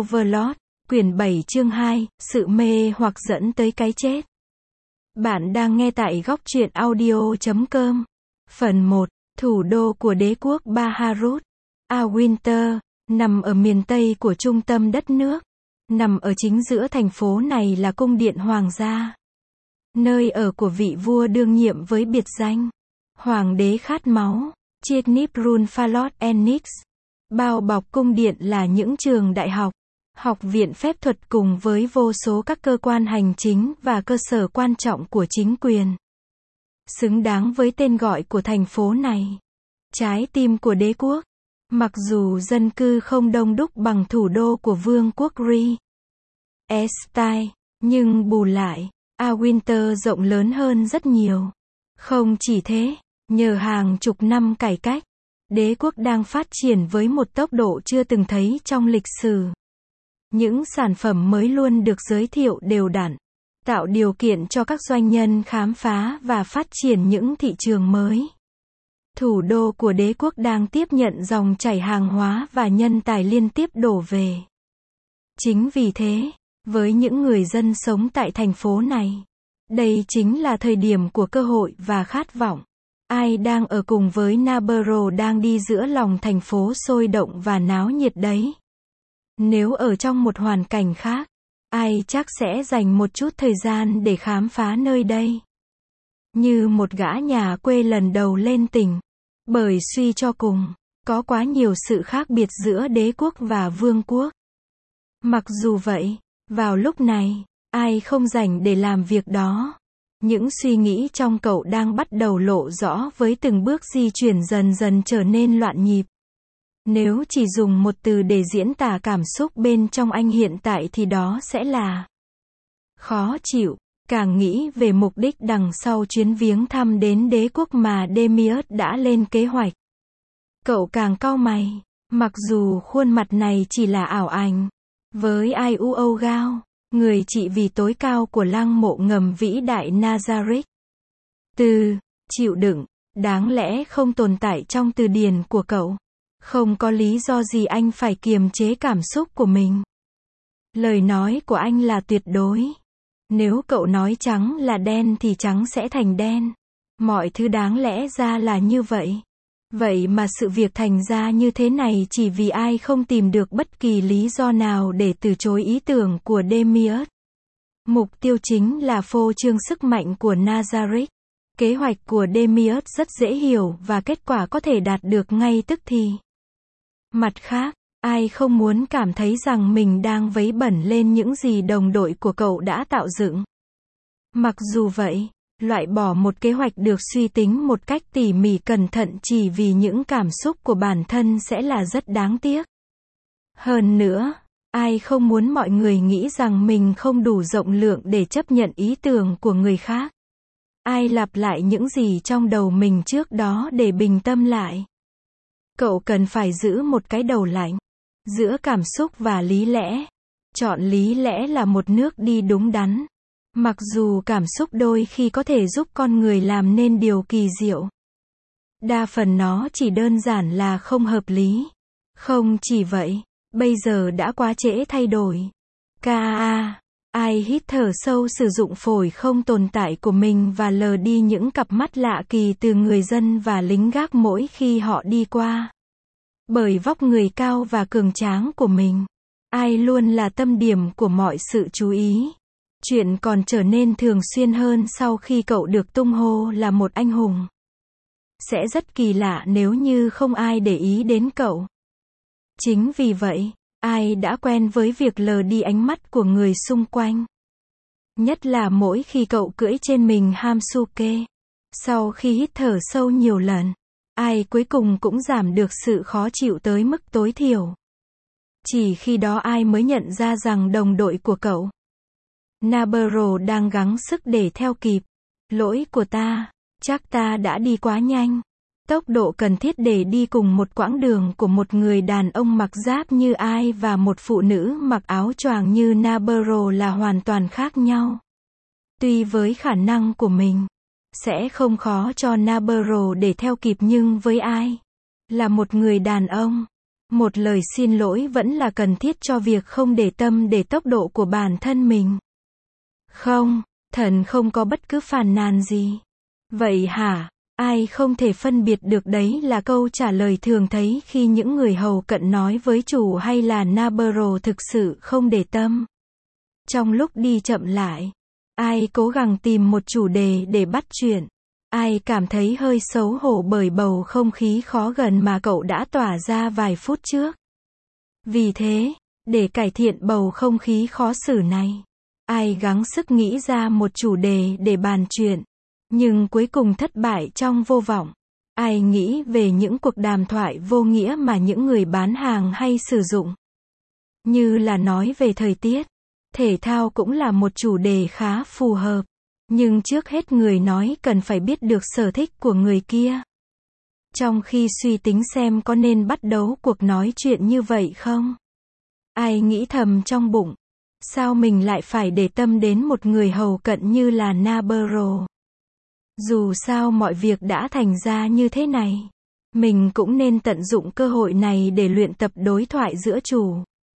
Overlord, quyển 7 chương 2, sự mê hoặc dẫn tới cái chết. Bạn đang nghe tại góc truyện audio.com. Phần 1, thủ đô của đế quốc Baharut, Awinter, nằm ở miền Tây của trung tâm đất nước. Nằm ở chính giữa thành phố này là cung điện hoàng gia, nơi ở của vị vua đương nhiệm với biệt danh Hoàng đế khát máu, Chitniprun Falot Enix. Bao bọc cung điện là những trường đại học, học viện phép thuật cùng với vô số các cơ quan hành chính và cơ sở quan trọng của chính quyền. Xứng đáng với tên gọi của thành phố này, trái tim của đế quốc. Mặc dù dân cư không đông đúc bằng thủ đô của vương quốc Ri Estai, nhưng bù lại, Awinter rộng lớn hơn rất nhiều. Không chỉ thế, nhờ hàng chục năm cải cách, đế quốc đang phát triển với một tốc độ chưa từng thấy trong lịch sử. Những sản phẩm mới luôn được giới thiệu đều đặn, tạo điều kiện cho các doanh nhân khám phá và phát triển những thị trường mới. Thủ đô của đế quốc đang tiếp nhận dòng chảy hàng hóa và nhân tài liên tiếp đổ về. Chính vì thế, với những người dân sống tại thành phố này, đây chính là thời điểm của cơ hội và khát vọng. Ai đang ở cùng với Nabarro đang đi giữa lòng thành phố sôi động và náo nhiệt đấy. Nếu ở trong một hoàn cảnh khác, ai chắc sẽ dành một chút thời gian để khám phá nơi đây. Như một gã nhà quê lần đầu lên tỉnh. Bởi suy cho cùng, có quá nhiều sự khác biệt giữa đế quốc và vương quốc. Mặc dù vậy, vào lúc này, ai không rảnh để làm việc đó. Những suy nghĩ trong cậu đang bắt đầu lộ rõ với từng bước di chuyển dần dần trở nên loạn nhịp. Nếu chỉ dùng một từ để diễn tả cảm xúc bên trong anh hiện tại thì đó sẽ là khó chịu. Càng nghĩ về mục đích đằng sau chuyến viếng thăm đến đế quốc mà Demiurge đã lên kế hoạch, cậu càng cau mày. Mặc dù khuôn mặt này chỉ là ảo ảnh, với Iuogao, người trị vì tối cao của lăng mộ ngầm vĩ đại Nazarick. Từ chịu đựng, đáng lẽ không tồn tại trong từ điển của cậu. Không có lý do gì anh phải kiềm chế cảm xúc của mình. Lời nói của anh là tuyệt đối. Nếu cậu nói trắng là đen thì trắng sẽ thành đen. Mọi thứ đáng lẽ ra là như vậy. Vậy mà sự việc thành ra như thế này chỉ vì ai không tìm được bất kỳ lý do nào để từ chối ý tưởng của Demiurge. Mục tiêu chính là phô trương sức mạnh của Nazarick. Kế hoạch của Demiurge rất dễ hiểu và kết quả có thể đạt được ngay tức thì. Mặt khác, ai không muốn cảm thấy rằng mình đang vấy bẩn lên những gì đồng đội của cậu đã tạo dựng. Mặc dù vậy, loại bỏ một kế hoạch được suy tính một cách tỉ mỉ cẩn thận chỉ vì những cảm xúc của bản thân sẽ là rất đáng tiếc. Hơn nữa, ai không muốn mọi người nghĩ rằng mình không đủ rộng lượng để chấp nhận ý tưởng của người khác. Ai lặp lại những gì trong đầu mình trước đó để bình tâm lại. Cậu cần phải giữ một cái đầu lạnh giữa cảm xúc và lý lẽ. Chọn lý lẽ là một nước đi đúng đắn. Mặc dù cảm xúc đôi khi có thể giúp con người làm nên điều kỳ diệu, đa phần nó chỉ đơn giản là không hợp lý. Không chỉ vậy, bây giờ đã quá trễ thay đổi. K.A. Ai hít thở sâu sử dụng phổi không tồn tại của mình và lờ đi những cặp mắt lạ kỳ từ người dân và lính gác mỗi khi họ đi qua. Bởi vóc người cao và cường tráng của mình, ai luôn là tâm điểm của mọi sự chú ý. Chuyện còn trở nên thường xuyên hơn sau khi cậu được tung hô là một anh hùng. Sẽ rất kỳ lạ nếu như không ai để ý đến cậu. Chính vì vậy, ai đã quen với việc lờ đi ánh mắt của người xung quanh. Nhất là mỗi khi cậu cưỡi trên mình Hamsuke. Sau khi hít thở sâu nhiều lần, ai cuối cùng cũng giảm được sự khó chịu tới mức tối thiểu. Chỉ khi đó ai mới nhận ra rằng đồng đội của cậu, Nabarro, đang gắng sức để theo kịp. Lỗi của ta, chắc ta đã đi quá nhanh. Tốc độ cần thiết để đi cùng một quãng đường của một người đàn ông mặc giáp như ai và một phụ nữ mặc áo choàng như Nabarro là hoàn toàn khác nhau. Tuy với khả năng của mình, sẽ không khó cho Nabarro để theo kịp nhưng với ai, là một người đàn ông, Một lời xin lỗi vẫn là cần thiết cho việc không để tâm để tốc độ của bản thân mình. Không, thần không có bất cứ phàn nàn gì. Vậy hả? Ai không thể phân biệt được đấy là câu trả lời thường thấy khi những người hầu cận nói với chủ hay là Navarro thực sự không để tâm. Trong lúc đi chậm lại, ai cố gắng tìm một chủ đề để bắt chuyện. Ai cảm thấy hơi xấu hổ bởi bầu không khí khó gần mà cậu đã tỏa ra vài phút trước. Vì thế, để cải thiện bầu không khí khó xử này, ai gắng sức nghĩ ra một chủ đề để bàn chuyện, nhưng cuối cùng thất bại trong vô vọng. Ai nghĩ về những cuộc đàm thoại vô nghĩa mà những người bán hàng hay sử dụng. Như là nói về thời tiết, thể thao cũng là một chủ đề khá phù hợp. Nhưng trước hết người nói cần phải biết được sở thích của người kia. Trong khi suy tính xem có nên bắt đầu cuộc nói chuyện như vậy không? Ai nghĩ thầm trong bụng, sao mình lại phải để tâm đến một người hầu cận như là Navarro? Dù sao mọi việc đã thành ra như thế này, mình cũng nên tận dụng cơ hội này để luyện tập đối thoại giữa chủ.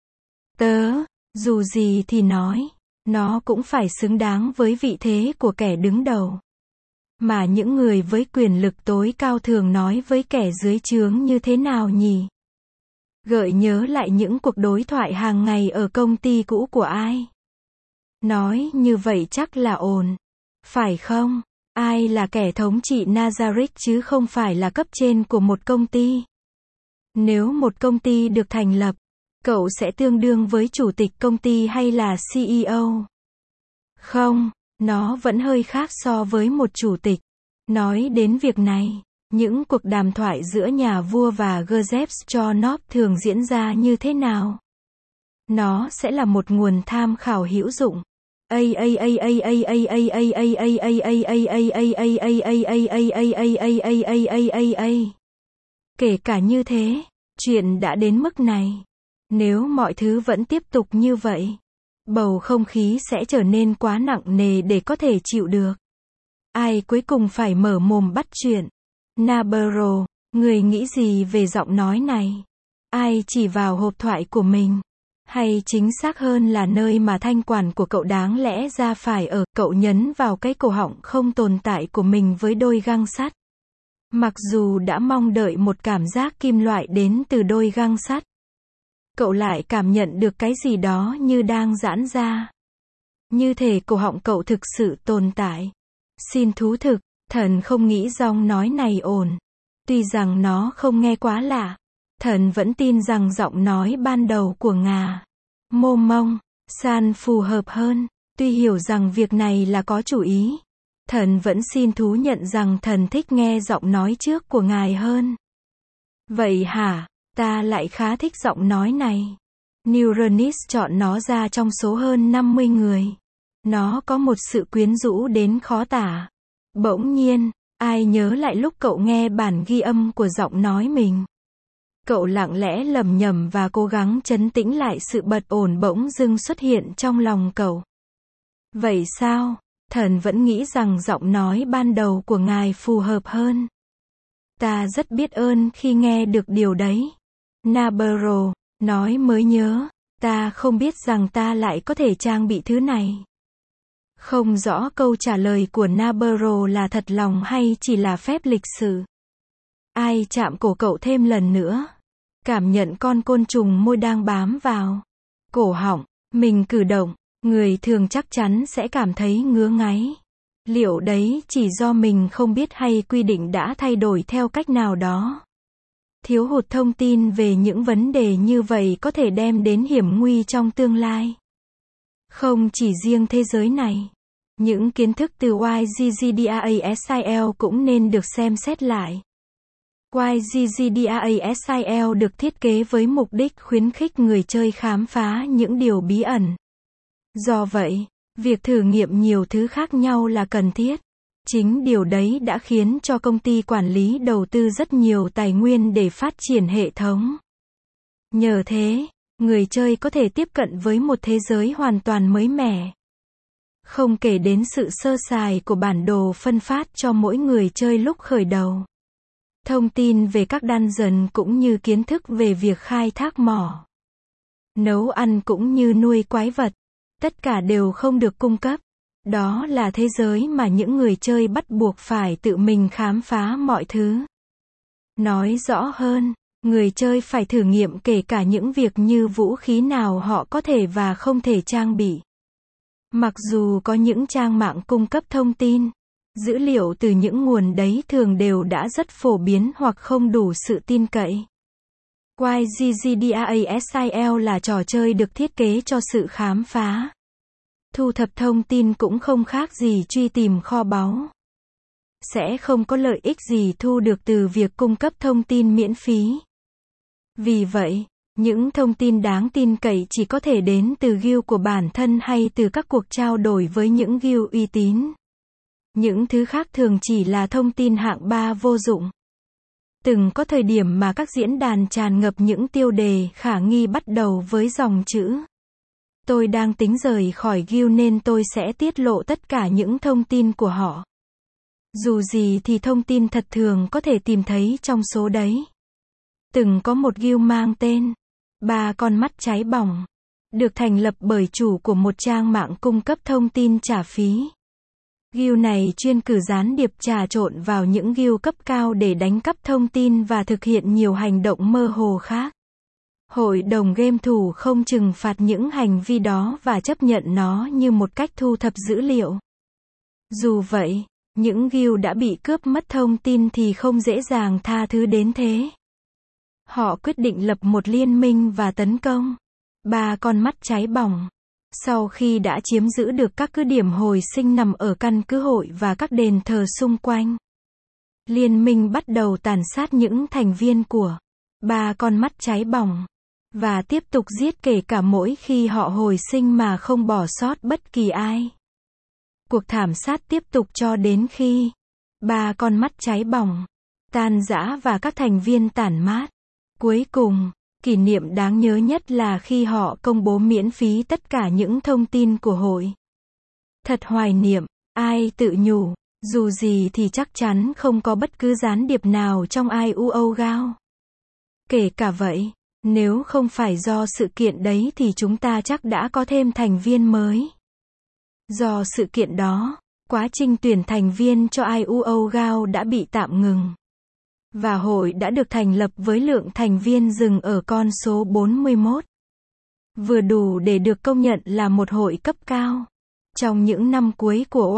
Tớ, dù gì thì nói, nó cũng phải xứng đáng với vị thế của kẻ đứng đầu. Mà những người với quyền lực tối cao thường nói với kẻ dưới trướng như thế nào nhỉ? Gợi nhớ lại những cuộc đối thoại hàng ngày ở công ty cũ của ai? Nói như vậy chắc là ổn. Phải không? Ai là kẻ thống trị Nazareth chứ không phải là cấp trên của một công ty? Nếu một công ty được thành lập, cậu sẽ tương đương với chủ tịch công ty hay là CEO? Không, nó vẫn hơi khác so với một chủ tịch. Nói đến việc này, những cuộc đàm thoại giữa nhà vua và Joseph Chonop thường diễn ra như thế nào? Nó sẽ là một nguồn tham khảo hữu dụng. Kể cả như thế, chuyện đã đến mức này. Nếu mọi thứ vẫn tiếp tục như vậy, bầu không khí sẽ trở nên quá nặng nề để có thể chịu được. Ai cuối cùng phải mở mồm bắt chuyện? Navarro, người nghĩ gì về giọng nói này? Ai chỉ vào hộp thoại của mình? Hay chính xác hơn là nơi mà thanh quản của cậu đáng lẽ ra phải ở, cậu nhấn vào cái cổ họng không tồn tại của mình với đôi găng sắt. Mặc dù đã mong đợi một cảm giác kim loại đến từ đôi găng sắt, cậu lại cảm nhận được cái gì đó như đang giãn ra. Như thể cổ họng cậu thực sự tồn tại. Xin thú thực, thần không nghĩ giọng nói này ổn. Tuy rằng nó không nghe quá lạ, thần vẫn tin rằng giọng nói ban đầu của Ngà Mô Mông San phù hợp hơn. Tuy hiểu rằng việc này là có chủ ý, thần vẫn xin thú nhận rằng thần thích nghe giọng nói trước của ngài hơn. Vậy hả? Ta lại khá thích giọng nói này. Neuranis chọn nó ra trong số hơn 50 người. Nó có một sự quyến rũ đến khó tả. Bỗng nhiên, ai nhớ lại lúc cậu nghe bản ghi âm của giọng nói mình. Cậu lặng lẽ lẩm nhẩm và cố gắng trấn tĩnh lại sự bất ổn bỗng dưng xuất hiện trong lòng cậu. Vậy sao? Thần vẫn nghĩ rằng giọng nói ban đầu của ngài phù hợp hơn. Ta rất biết ơn khi nghe được điều đấy. Navarro nói mới nhớ, ta không biết rằng ta lại có thể trang bị thứ này. Không rõ câu trả lời của Navarro là thật lòng hay chỉ là phép lịch sự. Ai chạm cổ cậu thêm lần nữa. Cảm nhận con côn trùng môi đang bám vào cổ họng, mình cử động, người thường chắc chắn sẽ cảm thấy ngứa ngáy. Liệu đấy chỉ do mình không biết hay quy định đã thay đổi theo cách nào đó? Thiếu hụt thông tin về những vấn đề như vậy có thể đem đến hiểm nguy trong tương lai. Không chỉ riêng thế giới này, những kiến thức từ YGGDASIL cũng nên được xem xét lại. YGGDASIL được thiết kế với mục đích khuyến khích người chơi khám phá những điều bí ẩn. Do vậy, việc thử nghiệm nhiều thứ khác nhau là cần thiết. Chính điều đấy đã khiến cho công ty quản lý đầu tư rất nhiều tài nguyên để phát triển hệ thống. Nhờ thế, người chơi có thể tiếp cận với một thế giới hoàn toàn mới mẻ. Không kể đến sự sơ sài của bản đồ phân phát cho mỗi người chơi lúc khởi đầu. thông tin về các dungeon cũng như kiến thức về việc khai thác mỏ, nấu ăn cũng như nuôi quái vật. Tất cả đều không được cung cấp. Đó là thế giới mà những người chơi bắt buộc phải tự mình khám phá mọi thứ. Nói rõ hơn, người chơi phải thử nghiệm kể cả những việc như vũ khí nào họ có thể và không thể trang bị. Mặc dù có những trang mạng cung cấp thông tin, dữ liệu từ những nguồn đấy thường đều đã rất phổ biến hoặc không đủ sự tin cậy. YGGDAASIL là trò chơi được thiết kế cho sự khám phá. Thu thập thông tin cũng không khác gì truy tìm kho báu. Sẽ không có lợi ích gì thu được từ việc cung cấp thông tin miễn phí. Vì vậy, những thông tin đáng tin cậy chỉ có thể đến từ guild của bản thân hay từ các cuộc trao đổi với những guild uy tín. Những thứ khác thường chỉ là thông tin hạng 3 vô dụng. Từng có thời điểm mà các diễn đàn tràn ngập những tiêu đề khả nghi bắt đầu với dòng chữ "Tôi đang tính rời khỏi guild nên tôi sẽ tiết lộ tất cả những thông tin của họ." Dù gì thì thông tin thật thường có thể tìm thấy trong số đấy. Từng có một guild mang tên 3 con mắt cháy bỏng, được thành lập bởi chủ của một trang mạng cung cấp thông tin trả phí. Guild này chuyên cử gián điệp trà trộn vào những guild cấp cao để đánh cắp thông tin và thực hiện nhiều hành động mơ hồ khác. Hội đồng game thủ không trừng phạt những hành vi đó và chấp nhận nó như một cách thu thập dữ liệu. Dù vậy, những guild đã bị cướp mất thông tin thì không dễ dàng tha thứ đến thế. Họ quyết định lập một liên minh và tấn công 3 con mắt cháy bỏng. Sau khi đã chiếm giữ được các cứ điểm hồi sinh nằm ở căn cứ hội và các đền thờ xung quanh, liên minh bắt đầu tàn sát những thành viên của 3 con mắt cháy bỏng, và tiếp tục giết kể cả mỗi khi họ hồi sinh mà không bỏ sót bất kỳ ai. Cuộc thảm sát tiếp tục cho đến khi 3 con mắt cháy bỏng tan rã và các thành viên tản mát. Cuối cùng, kỷ niệm đáng nhớ nhất là khi họ công bố miễn phí tất cả những thông tin của hội. Thật hoài niệm, ai tự nhủ, dù gì thì chắc chắn không có bất cứ gián điệp nào trong IUOGAO. Kể cả vậy, nếu không phải do sự kiện đấy thì chúng ta chắc đã có thêm thành viên mới. Do sự kiện đó, quá trình tuyển thành viên cho IUOGAO đã bị tạm ngừng. Và hội đã được thành lập với lượng thành viên dừng ở con số 41. Vừa đủ để được công nhận là một hội cấp cao. Trong những năm cuối của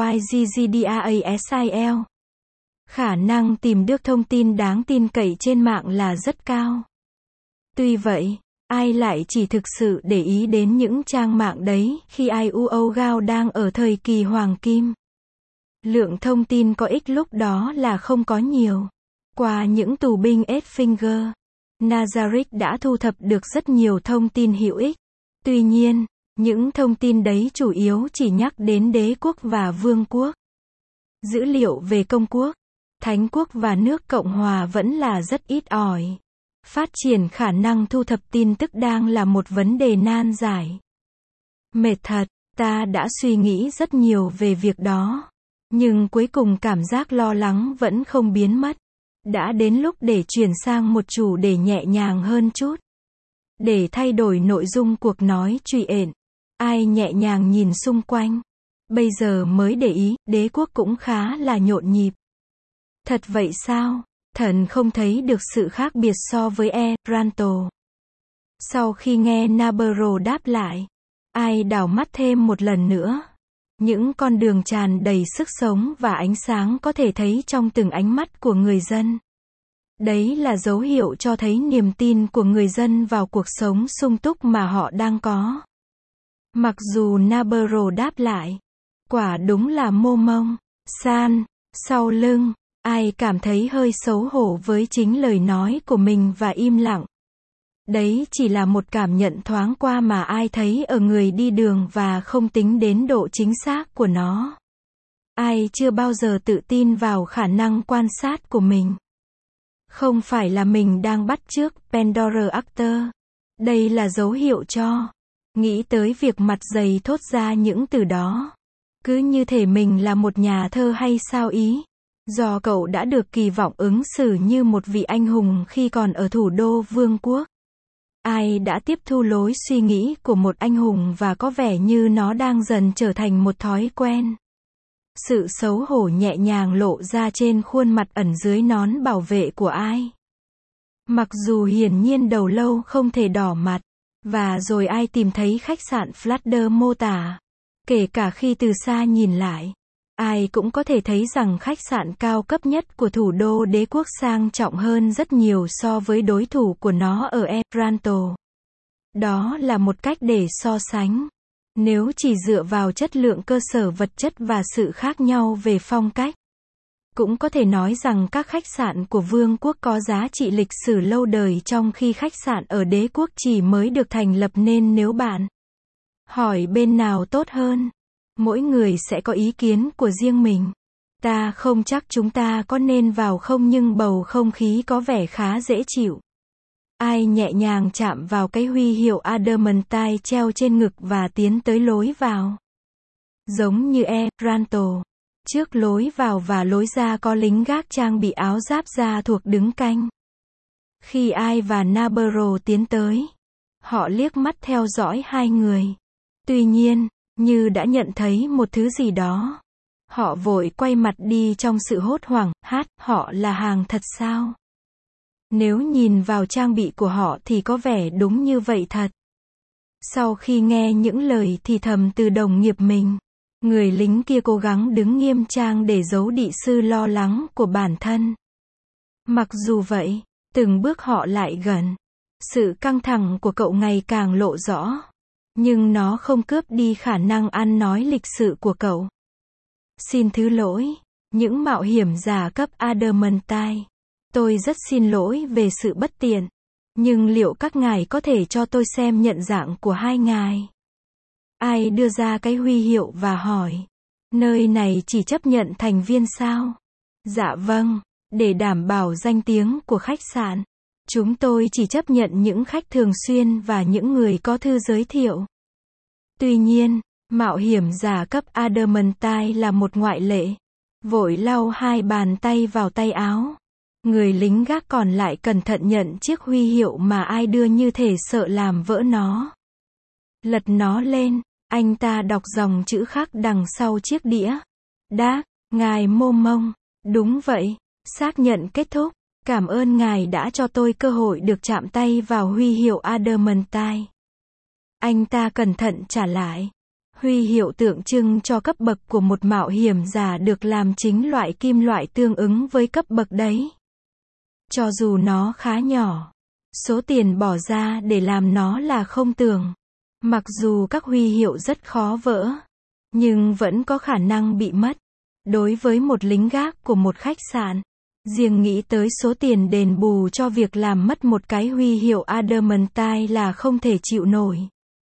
YGGDAASIL, khả năng tìm được thông tin đáng tin cậy trên mạng là rất cao. Tuy vậy, ai lại chỉ thực sự để ý đến những trang mạng đấy khi IUOGAO đang ở thời kỳ hoàng kim? Lượng thông tin có ích lúc đó là không có nhiều. Qua những tù binh Edfinger, Nazarick đã thu thập được rất nhiều thông tin hữu ích. Tuy nhiên, những thông tin đấy chủ yếu chỉ nhắc đến đế quốc và vương quốc. Dữ liệu về công quốc, thánh quốc và nước Cộng hòa vẫn là rất ít ỏi. Phát triển khả năng thu thập tin tức đang là một vấn đề nan giải. Mệt thật, ta đã suy nghĩ rất nhiều về việc đó. Nhưng cuối cùng cảm giác lo lắng vẫn không biến mất. Đã đến lúc để chuyển sang một chủ đề nhẹ nhàng hơn chút. Để thay đổi nội dung cuộc nói chuyện, ai nhẹ nhàng nhìn xung quanh. Bây giờ mới để ý, đế quốc cũng khá là nhộn nhịp. Thật vậy sao? Thần không thấy được sự khác biệt so với Ranto. Sau khi nghe Nabarro đáp lại, ai đảo mắt thêm một lần nữa. Những con đường tràn đầy sức sống và ánh sáng có thể thấy trong từng ánh mắt của người dân. Đấy là dấu hiệu cho thấy niềm tin của người dân vào cuộc sống sung túc mà họ đang có. Mặc dù Nabarro đáp lại, quả đúng là mô mông, san, sau lưng, ai cảm thấy hơi xấu hổ với chính lời nói của mình và im lặng. Đấy chỉ là một cảm nhận thoáng qua mà ai thấy ở người đi đường và không tính đến độ chính xác của nó. Ai chưa bao giờ tự tin vào khả năng quan sát của mình. Không phải là mình đang bắt chước Pandora Actor. Đây là dấu hiệu cho. Nghĩ tới việc mặt dày thốt ra những từ đó. Cứ như thể mình là một nhà thơ hay sao ý. Do cậu đã được kỳ vọng ứng xử như một vị anh hùng khi còn ở thủ đô vương quốc. Ai đã tiếp thu lối suy nghĩ của một anh hùng và có vẻ như nó đang dần trở thành một thói quen. Sự xấu hổ nhẹ nhàng lộ ra trên khuôn mặt ẩn dưới nón bảo vệ của ai. Mặc dù hiển nhiên đầu lâu không thể đỏ mặt. Và rồi ai tìm thấy khách sạn Flutter mô tả. Kể cả khi từ xa nhìn lại. Ai cũng có thể thấy rằng khách sạn cao cấp nhất của thủ đô đế quốc sang trọng hơn rất nhiều so với đối thủ của nó ở Otranto. Đó là một cách để so sánh. Nếu chỉ dựa vào chất lượng cơ sở vật chất và sự khác nhau về phong cách. Cũng có thể nói rằng các khách sạn của vương quốc có giá trị lịch sử lâu đời trong khi khách sạn ở đế quốc chỉ mới được thành lập nên nếu bạn hỏi bên nào tốt hơn, mỗi người sẽ có ý kiến của riêng mình. Ta không chắc chúng ta có nên vào không nhưng bầu không khí có vẻ khá dễ chịu. Ai nhẹ nhàng chạm vào cái huy hiệu Adamantine treo trên ngực và tiến tới lối vào. Giống như Otranto. Trước lối vào và lối ra có lính gác trang bị áo giáp da thuộc đứng canh. Khi Ai và Navarro tiến tới, họ liếc mắt theo dõi hai người. Tuy nhiên, như đã nhận thấy một thứ gì đó, họ vội quay mặt đi trong sự hốt hoảng. Họ là hàng thật sao? Nếu nhìn vào trang bị của họ thì có vẻ đúng như vậy thật. Sau khi nghe những lời thì thầm từ đồng nghiệp mình, người lính kia cố gắng đứng nghiêm trang để giấu đi sự lo lắng của bản thân. Mặc dù vậy, từng bước họ lại gần. Sự căng thẳng của cậu ngày càng lộ rõ. Nhưng nó không cướp đi khả năng ăn nói lịch sự của cậu. Xin thứ lỗi, những mạo hiểm giả cấp Adamantine. Tôi rất xin lỗi về sự bất tiện. Nhưng liệu các ngài có thể cho tôi xem nhận dạng của hai ngài? Ai đưa ra cái huy hiệu và hỏi. Nơi này chỉ chấp nhận thành viên sao? Dạ vâng, để đảm bảo danh tiếng của khách sạn. Chúng tôi chỉ chấp nhận những khách thường xuyên và những người có thư giới thiệu. Tuy nhiên, mạo hiểm giả cấp Adamantine là một ngoại lệ. Vội lau hai bàn tay vào tay áo. Người lính gác còn lại cẩn thận nhận chiếc huy hiệu mà Ai đưa như thể sợ làm vỡ nó. Lật nó lên, anh ta đọc dòng chữ khắc đằng sau chiếc đĩa. Đác, ngài Mô Mông. Đúng vậy, xác nhận kết thúc. Cảm ơn ngài đã cho tôi cơ hội được chạm tay vào huy hiệu Adamantine. Anh ta cẩn thận trả lại. Huy hiệu tượng trưng cho cấp bậc của một mạo hiểm giả được làm chính loại kim loại tương ứng với cấp bậc đấy. Cho dù nó khá nhỏ, số tiền bỏ ra để làm nó là không tưởng. Mặc dù các huy hiệu rất khó vỡ, nhưng vẫn có khả năng bị mất. Đối với một lính gác của một khách sạn, riêng nghĩ tới số tiền đền bù cho việc làm mất một cái huy hiệu Adamantine là không thể chịu nổi.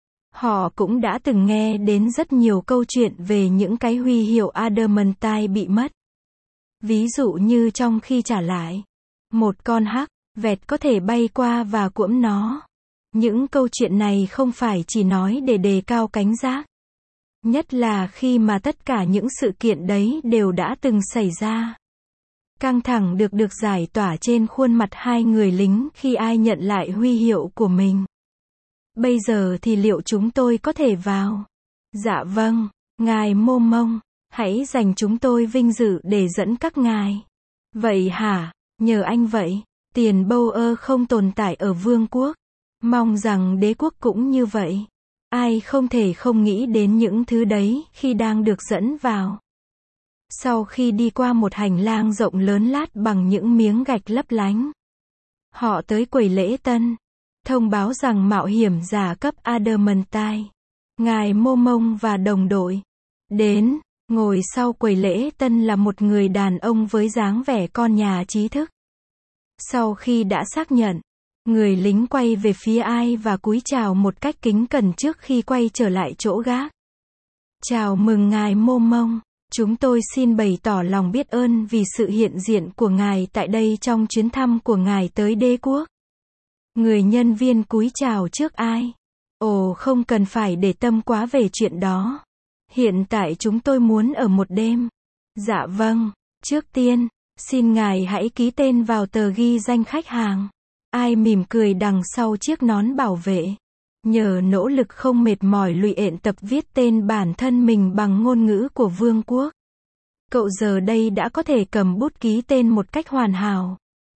Họ cũng đã từng nghe đến rất nhiều câu chuyện về những cái huy hiệu Adamantine bị mất. Ví dụ như trong khi trả lại, một con hắc vẹt có thể bay qua và cuỗm nó. Những câu chuyện này không phải chỉ nói để đề cao cảnh giác. Nhất là khi mà tất cả những sự kiện đấy đều đã từng xảy ra. Căng thẳng được giải tỏa trên khuôn mặt hai người lính khi Ai nhận lại huy hiệu của mình. Bây giờ thì liệu chúng tôi có thể vào? Dạ vâng, ngài Mô Mông, hãy dành chúng tôi vinh dự để dẫn các ngài. Vậy hả? Nhờ anh vậy. Tiền Boer không tồn tại ở vương quốc. Mong rằng đế quốc cũng như vậy. Ai không thể không nghĩ đến những thứ đấy khi đang được dẫn vào. Sau khi đi qua một hành lang rộng lớn lát bằng những miếng gạch lấp lánh, họ tới quầy lễ tân, thông báo rằng mạo hiểm giả cấp Adamantine, ngài Mô Mông và đồng đội, đến. Ngồi sau quầy lễ tân là một người đàn ông với dáng vẻ con nhà trí thức. Sau khi đã xác nhận, người lính quay về phía Ai và cúi chào một cách kính cẩn trước khi quay trở lại chỗ gác. Chào mừng ngài Mô Mông. Chúng tôi xin bày tỏ lòng biết ơn vì sự hiện diện của ngài tại đây trong chuyến thăm của ngài tới đế quốc. Người nhân viên cúi chào trước Ai. Ồ, không cần phải để tâm quá về chuyện đó. Hiện tại chúng tôi muốn ở một đêm. Dạ vâng, Trước tiên, xin ngài hãy ký tên vào tờ ghi danh khách hàng. Ai mỉm cười đằng sau chiếc nón bảo vệ. Nhờ nỗ lực không mệt mỏi luyện tập viết tên bản thân mình bằng ngôn ngữ của vương quốc, cậu giờ đây đã có thể cầm bút ký tên một cách hoàn hảo.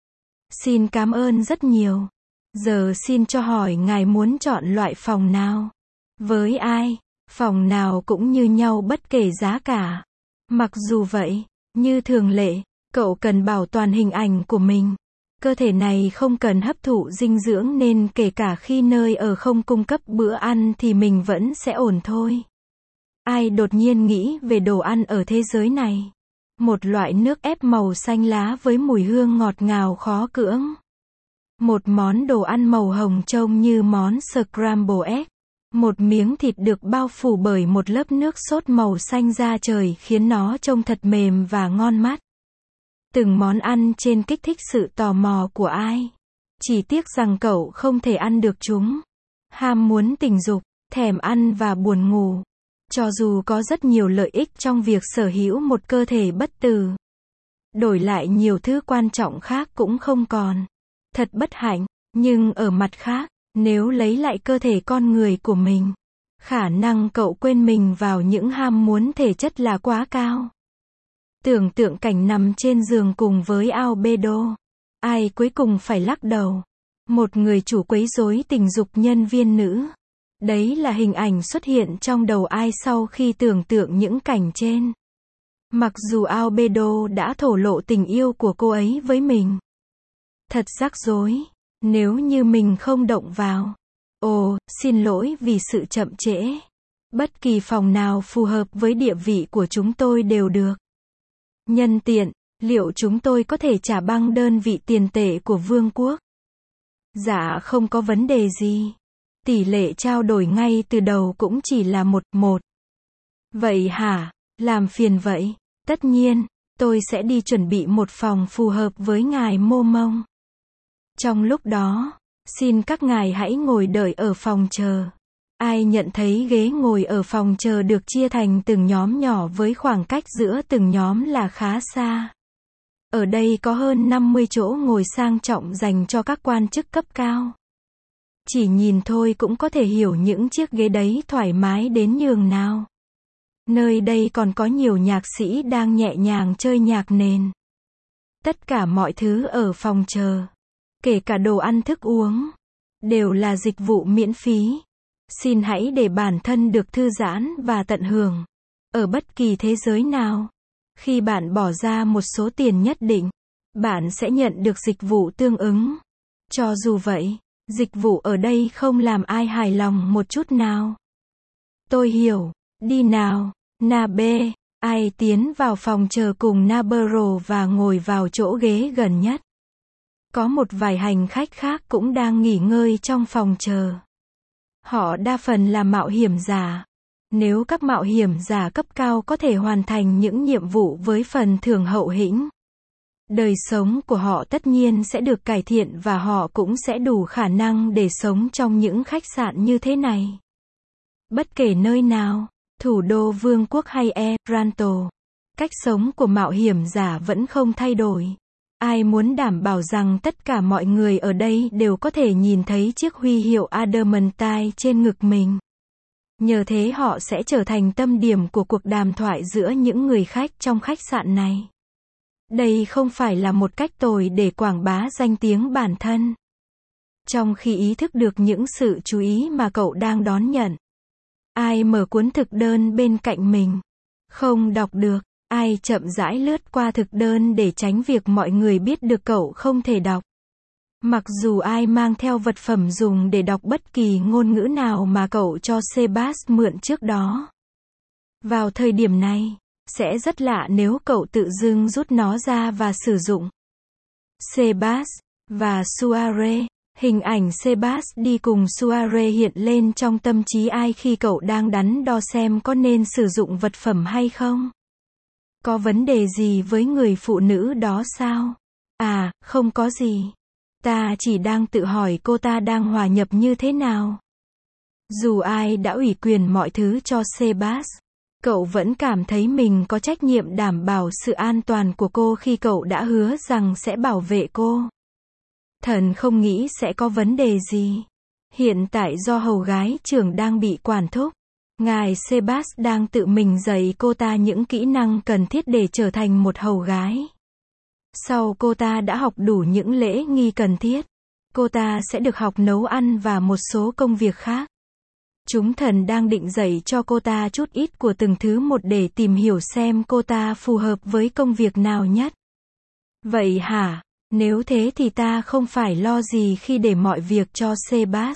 Xin cảm ơn rất nhiều. Giờ xin cho hỏi ngài muốn chọn loại phòng nào? Với ai, phòng nào cũng như nhau bất kể giá cả. Mặc dù vậy, như thường lệ, cậu cần bảo toàn hình ảnh của mình. Cơ thể này không cần hấp thụ dinh dưỡng nên kể cả khi nơi ở không cung cấp bữa ăn thì mình vẫn sẽ ổn thôi. Ai đột nhiên nghĩ về đồ ăn ở thế giới này? Một loại nước ép màu xanh lá với mùi hương ngọt ngào khó cưỡng. Một món đồ ăn màu hồng trông như món scramble egg. Một miếng thịt được bao phủ bởi một lớp nước sốt màu xanh da trời khiến nó trông thật mềm và ngon mắt. Từng món ăn trên kích thích sự tò mò của ai. Chỉ tiếc rằng cậu không thể ăn được chúng. Ham muốn tình dục, thèm ăn và buồn ngủ. Cho dù có rất nhiều lợi ích trong việc sở hữu một cơ thể bất tử, đổi lại nhiều thứ quan trọng khác cũng không còn. Thật bất hạnh, nhưng ở mặt khác, nếu lấy lại cơ thể con người của mình, khả năng cậu quên mình vào những ham muốn thể chất là quá cao. Tưởng tượng cảnh nằm trên giường cùng với albedo. Ai cuối cùng phải lắc đầu. Một người chủ quấy rối tình dục nhân viên nữ. Đấy là hình ảnh xuất hiện trong đầu ai sau khi tưởng tượng những cảnh trên. Mặc dù albedo đã thổ lộ tình yêu của cô ấy với mình. Thật rắc rối. Nếu như mình không động vào. Ồ, xin lỗi vì sự chậm trễ. Bất kỳ phòng nào phù hợp với địa vị của chúng tôi đều được. Nhân tiện, liệu chúng tôi có thể trả bằng đơn vị tiền tệ của vương quốc? Dạ không có vấn đề gì. Tỷ lệ trao đổi ngay từ đầu cũng chỉ là 1:1. Vậy hả? Làm phiền vậy. Tất nhiên, tôi sẽ đi chuẩn bị một phòng phù hợp với ngài Mô Mông. Trong lúc đó, xin các ngài hãy ngồi đợi ở phòng chờ. Ai nhận thấy ghế ngồi ở phòng chờ được chia thành từng nhóm nhỏ với khoảng cách giữa từng nhóm là khá xa. Ở đây có hơn 50 chỗ ngồi sang trọng dành cho các quan chức cấp cao. Chỉ nhìn thôi cũng có thể hiểu những chiếc ghế đấy thoải mái đến nhường nào. Nơi đây còn có nhiều nhạc sĩ đang nhẹ nhàng chơi nhạc nền. Tất cả mọi thứ ở phòng chờ, kể cả đồ ăn thức uống, đều là dịch vụ miễn phí. Xin hãy để bản thân được thư giãn và tận hưởng. Ở bất kỳ thế giới nào, khi bạn bỏ ra một số tiền nhất định, bạn sẽ nhận được dịch vụ tương ứng. Cho dù vậy, dịch vụ ở đây không làm ai hài lòng một chút nào. Tôi hiểu. Đi nào, Nabe. Ai tiến vào phòng chờ cùng Nabero và ngồi vào chỗ ghế gần nhất. Có một vài hành khách khác cũng đang nghỉ ngơi trong phòng chờ. Họ đa phần là mạo hiểm giả. Nếu các mạo hiểm giả cấp cao có thể hoàn thành những nhiệm vụ với phần thưởng hậu hĩnh, đời sống của họ tất nhiên sẽ được cải thiện và họ cũng sẽ đủ khả năng để sống trong những khách sạn như thế này. Bất kể nơi nào, thủ đô vương quốc hay Eranto, cách sống của mạo hiểm giả vẫn không thay đổi. Ai muốn đảm bảo rằng tất cả mọi người ở đây đều có thể nhìn thấy chiếc huy hiệu Adamantine trên ngực mình. Nhờ thế họ sẽ trở thành tâm điểm của cuộc đàm thoại giữa những người khách trong khách sạn này. Đây không phải là một cách tồi để quảng bá danh tiếng bản thân. Trong khi ý thức được những sự chú ý mà cậu đang đón nhận, ai mở cuốn thực đơn bên cạnh mình? Không đọc được. Ai chậm rãi lướt qua thực đơn để tránh việc mọi người biết được cậu không thể đọc. Mặc dù ai mang theo vật phẩm dùng để đọc bất kỳ ngôn ngữ nào mà cậu cho Sebas mượn trước đó. Vào thời điểm này, sẽ rất lạ nếu cậu tự dưng rút nó ra và sử dụng. Sebas và Suare. Hình ảnh Sebas đi cùng Suare hiện lên trong tâm trí ai khi cậu đang đắn đo xem có nên sử dụng vật phẩm hay không. Có vấn đề gì với người phụ nữ đó sao? À, không có gì. Ta chỉ đang tự hỏi cô ta đang hòa nhập như thế nào. Dù ai đã ủy quyền mọi thứ cho Sebas, Cậu vẫn cảm thấy mình có trách nhiệm đảm bảo sự an toàn của cô khi cậu đã hứa rằng sẽ bảo vệ cô. Thần không nghĩ sẽ có vấn đề gì. Hiện tại do hầu gái trưởng đang bị quản thúc, ngài Sebas đang tự mình dạy cô ta những kỹ năng cần thiết để trở thành một hầu gái. Sau cô ta đã học đủ những lễ nghi cần thiết, cô ta sẽ được học nấu ăn và một số công việc khác. Chúng thần đang định dạy cho cô ta chút ít của từng thứ một để tìm hiểu xem cô ta phù hợp với công việc nào nhất. Vậy hả? Nếu thế thì ta không phải lo gì khi để mọi việc cho Sebas.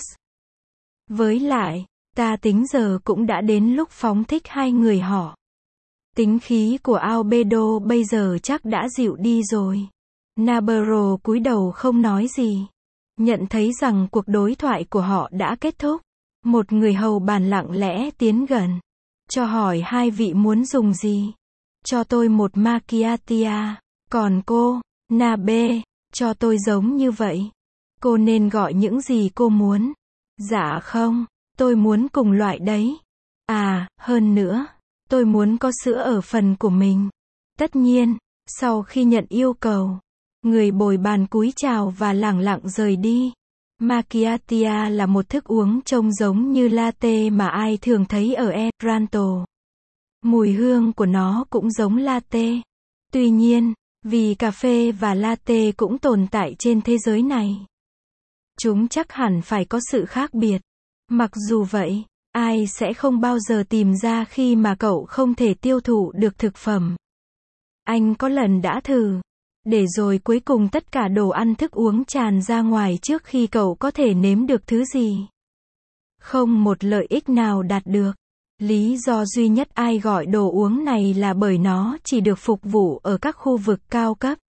Với lại, ta tính giờ cũng đã đến lúc phóng thích hai người họ. Tính khí của Albedo bây giờ chắc đã dịu đi rồi. Navarro cúi đầu không nói gì. Nhận thấy rằng cuộc đối thoại của họ đã kết thúc. Một người hầu bàn lặng lẽ tiến gần. Cho hỏi hai vị muốn dùng gì? Cho tôi một macchiato. Còn cô, Nabe, cho tôi giống như vậy. Cô nên gọi những gì cô muốn. Dạ không, tôi muốn cùng loại đấy. À, hơn nữa, tôi muốn có sữa ở phần của mình. Tất nhiên, sau khi nhận yêu cầu, người bồi bàn cúi chào và lẳng lặng rời đi. Macchiato là một thức uống trông giống như latte mà ai thường thấy ở Otranto. Mùi hương của nó cũng giống latte. Tuy nhiên, vì cà phê và latte cũng tồn tại trên thế giới này, chúng chắc hẳn phải có sự khác biệt. Mặc dù vậy, ai sẽ không bao giờ tìm ra khi mà cậu không thể tiêu thụ được thực phẩm. Anh có lần đã thử, để rồi cuối cùng tất cả đồ ăn thức uống tràn ra ngoài trước khi cậu có thể nếm được thứ gì. Không một lợi ích nào đạt được. Lý do duy nhất ai gọi đồ uống này là bởi nó chỉ được phục vụ ở các khu vực cao cấp.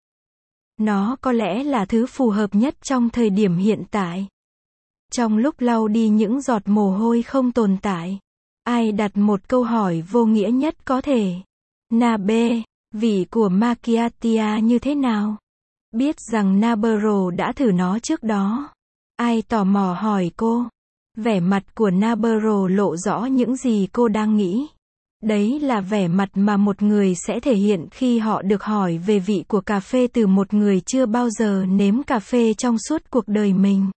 Nó có lẽ là thứ phù hợp nhất trong thời điểm hiện tại. Trong lúc lau đi những giọt mồ hôi không tồn tại, ai đặt một câu hỏi vô nghĩa nhất có thể. Nabe, vị của macchiato như thế nào? Biết rằng Navarro đã thử nó trước đó. Ai tò mò hỏi cô. Vẻ mặt của Navarro lộ rõ những gì cô đang nghĩ. Đấy là vẻ mặt mà một người sẽ thể hiện khi họ được hỏi về vị của cà phê từ một người chưa bao giờ nếm cà phê trong suốt cuộc đời mình.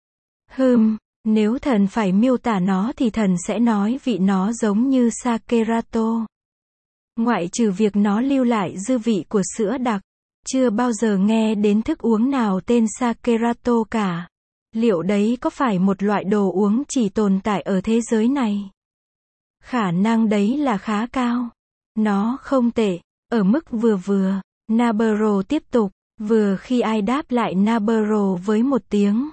Nếu thần phải miêu tả nó thì thần sẽ nói vị nó giống như Sakerato. Ngoại trừ việc nó lưu lại dư vị của sữa đặc, chưa bao giờ nghe đến thức uống nào tên Sakerato cả. Liệu đấy có phải một loại đồ uống chỉ tồn tại ở thế giới này? Khả năng đấy là khá cao. Nó không tệ, ở mức vừa vừa. Navarro tiếp tục, vừa khi ai đáp lại Navarro với một tiếng.